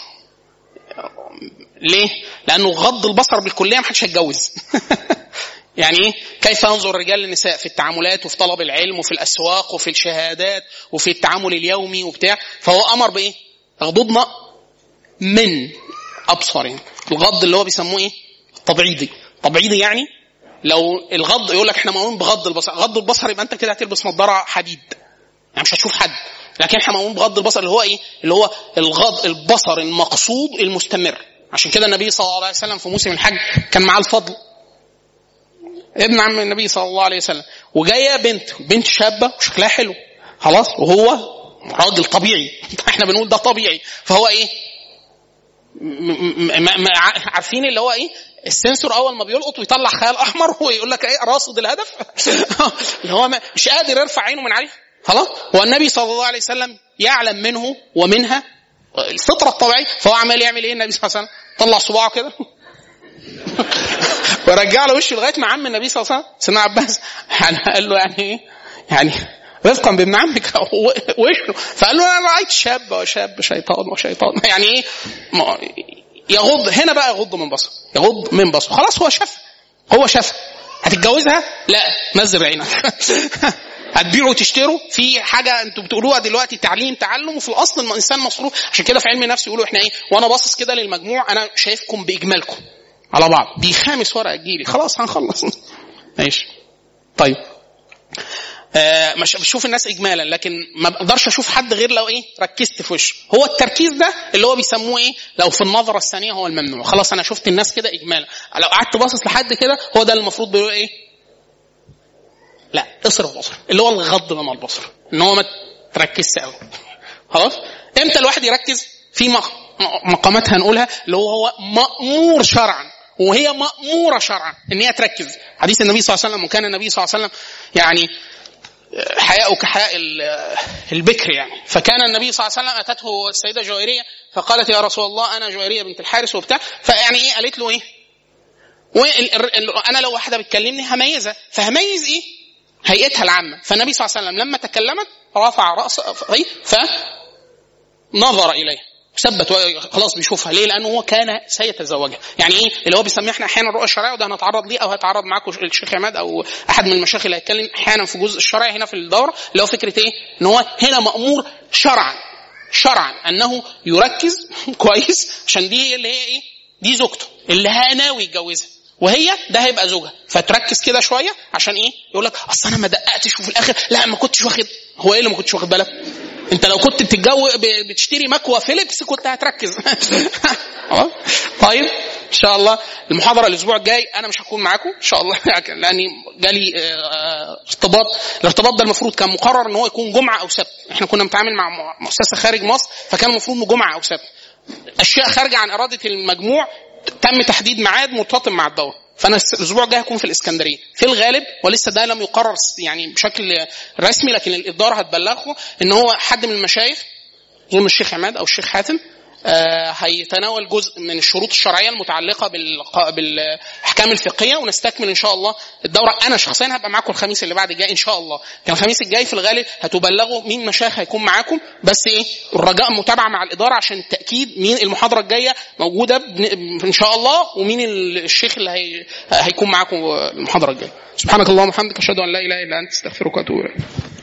ليه؟ لأنه غض البصر بالكلية محدش هيتجوز. يعني إيه؟ كيف ينظر الرجال للنساء في التعاملات وفي طلب العلم وفي الأسواق وفي الشهادات وفي التعامل اليومي وبتاع. فهو أمر بإيه؟ غضضنا من أبصارهم. الغض اللي هو بيسموه إيه؟ تبعيضي. يعني لو الغض يقول لك إحنا مأمورين بغض البصر، غض البصر يبقى أنت كده هتلبس نظارة حديد، يعني مش هتشوف حد. لكن احنا مأمورين بغض البصر اللي هو ايه، اللي هو الغض البصر المقصود المستمر. عشان كده النبي صلى الله عليه وسلم في موسم الحج كان معاه الفضل ابن عم النبي صلى الله عليه وسلم، وجايه بنت شابه وشكلها حلو خلاص، وهو راجل طبيعي. احنا بنقول ده طبيعي. فهو ايه، عارفين اللي هو ايه، السنسور اول ما بيلقط ويطلع خيال احمر ويقول لك ايه راصد الهدف. اللي هو مش قادر يرفع عينه من عليه خلاص. والنبي صلى الله عليه وسلم يعلم منه ومنها الفطره الطبيعيه. فهو عمال يعمل ايه النبي صلى الله عليه وسلم، طلع صباعه كده ورجع له وشه لغايه ما عم النبي صلى الله عليه وسلم سيدنا عباس قال له يعني ايه، يعني رفقا بابن عمك وشه. فقال له انا رايت شاب شيطان. يعني ايه، يغض هنا بقى، يغض من بصره خلاص. هو شاف هتتجوزها، لا نزل عينك. هتبيعوا وتشتروا في حاجه انتوا بتقولوها دلوقتي تعلم، وفي الاصل الانسان مصروف. عشان كده في علم النفس يقولوا احنا ايه، وانا باصص كده للمجموع انا شايفكم باجمالكم على بعض. دي 5 ورقه تجيلي خلاص هنخلص. ماشي طيب. مش بشوف الناس اجمالا، لكن ما بقدرش اشوف حد غير لو ايه ركزت في وشه. هو التركيز ده اللي هو بيسموه ايه، لو في النظره الثانيه هو الممنوع. خلاص انا شفت الناس كده اجمالا، لو قعدت باصص لحد كده هو ده المفروض بيقول ايه، لا اصرف بصر، اللي هو الغض من البصر، ان هو ما تركزش قوي خلاص. امتى الواحد يركز في مقامات هنقولها، اللي هو مأمور شرعا وهي مأمورة شرعا ان هي تركز. حديث النبي صلى الله عليه وسلم، وكان النبي صلى الله عليه وسلم يعني حياء كحياء البكر يعني. فكان النبي صلى الله عليه وسلم أتته السيدة جويرية فقالت يا رسول الله أنا جويرية بنت الحارث وبتاع، فيعني إيه قالت له إيه، أنا لو واحدة بتكلمني هميزها، فهميز إيه هيئتها العامة. فالنبي صلى الله عليه وسلم لما تكلمت رفع رأسه فنظر إليه ثبت خلاص بيشوفها. ليه؟ لأنه هو كان سيتزوجها. يعني إيه اللي هو بيسميه احنا أحيانا الرؤى الشرعية، وده هنتعرض ليه أو هتعرض معاكم الشيخ عماد أو أحد من المشايخ اللي هيتكلم أحيانا في جزء الشرعي هنا في الدورة، اللي هو فكرة إيه إن هو هنا مأمور شرعا أنه يركز كويس، عشان دي اللي هي إيه، دي زوجته اللي هناوي يتجوزها، وهي ده هيبقى زوجها، فتركز كده شوية عشان إيه يقول لك أصل أنا ما دققتش وفي الآخر لا ما كنتش واخد. هو إيه اللي ما كنتش واخد بالك؟ انت لو كنت بتشتري مكوى فيليبس كنت هتركز. طيب ان شاء الله المحاضره الاسبوع الجاي انا مش هكون معاكم ان شاء الله، لاني جالي الارتباط ده المفروض كان مقرر ان هو يكون جمعه او سبت. احنا كنا بنتعامل مع مؤسسه خارج مصر، فكان المفروض جمعه او سبت. اشياء خارجه عن اراده المجموع تم تحديد ميعاد مرتطم مع الدوره، فانا الاسبوع الجاي هكون في الاسكندريه في الغالب، ولسه ده لم يقرر يعني بشكل رسمي، لكن الاداره هتبلغه ان هو حد من المشايخ زي الشيخ عماد او الشيخ حاتم هيتناول جزء من الشروط الشرعيه المتعلقه بالاحكام الفقهيه، ونستكمل ان شاء الله الدوره. انا شخصيا هبقى معاكم الخميس اللي بعد الجاي ان شاء الله. كان الخميس الجاي في الغالب هتبلغوا مين مشايخ هيكون معاكم، بس ايه الرجاء متابعه مع الاداره عشان التاكيد مين المحاضره الجايه موجوده ان شاء الله، ومين الشيخ اللي هيكون معاكم المحاضره الجايه. سبحانك اللهم وبحمدك اشهد ان لا اله الا انت استغفرك واتوب اليك.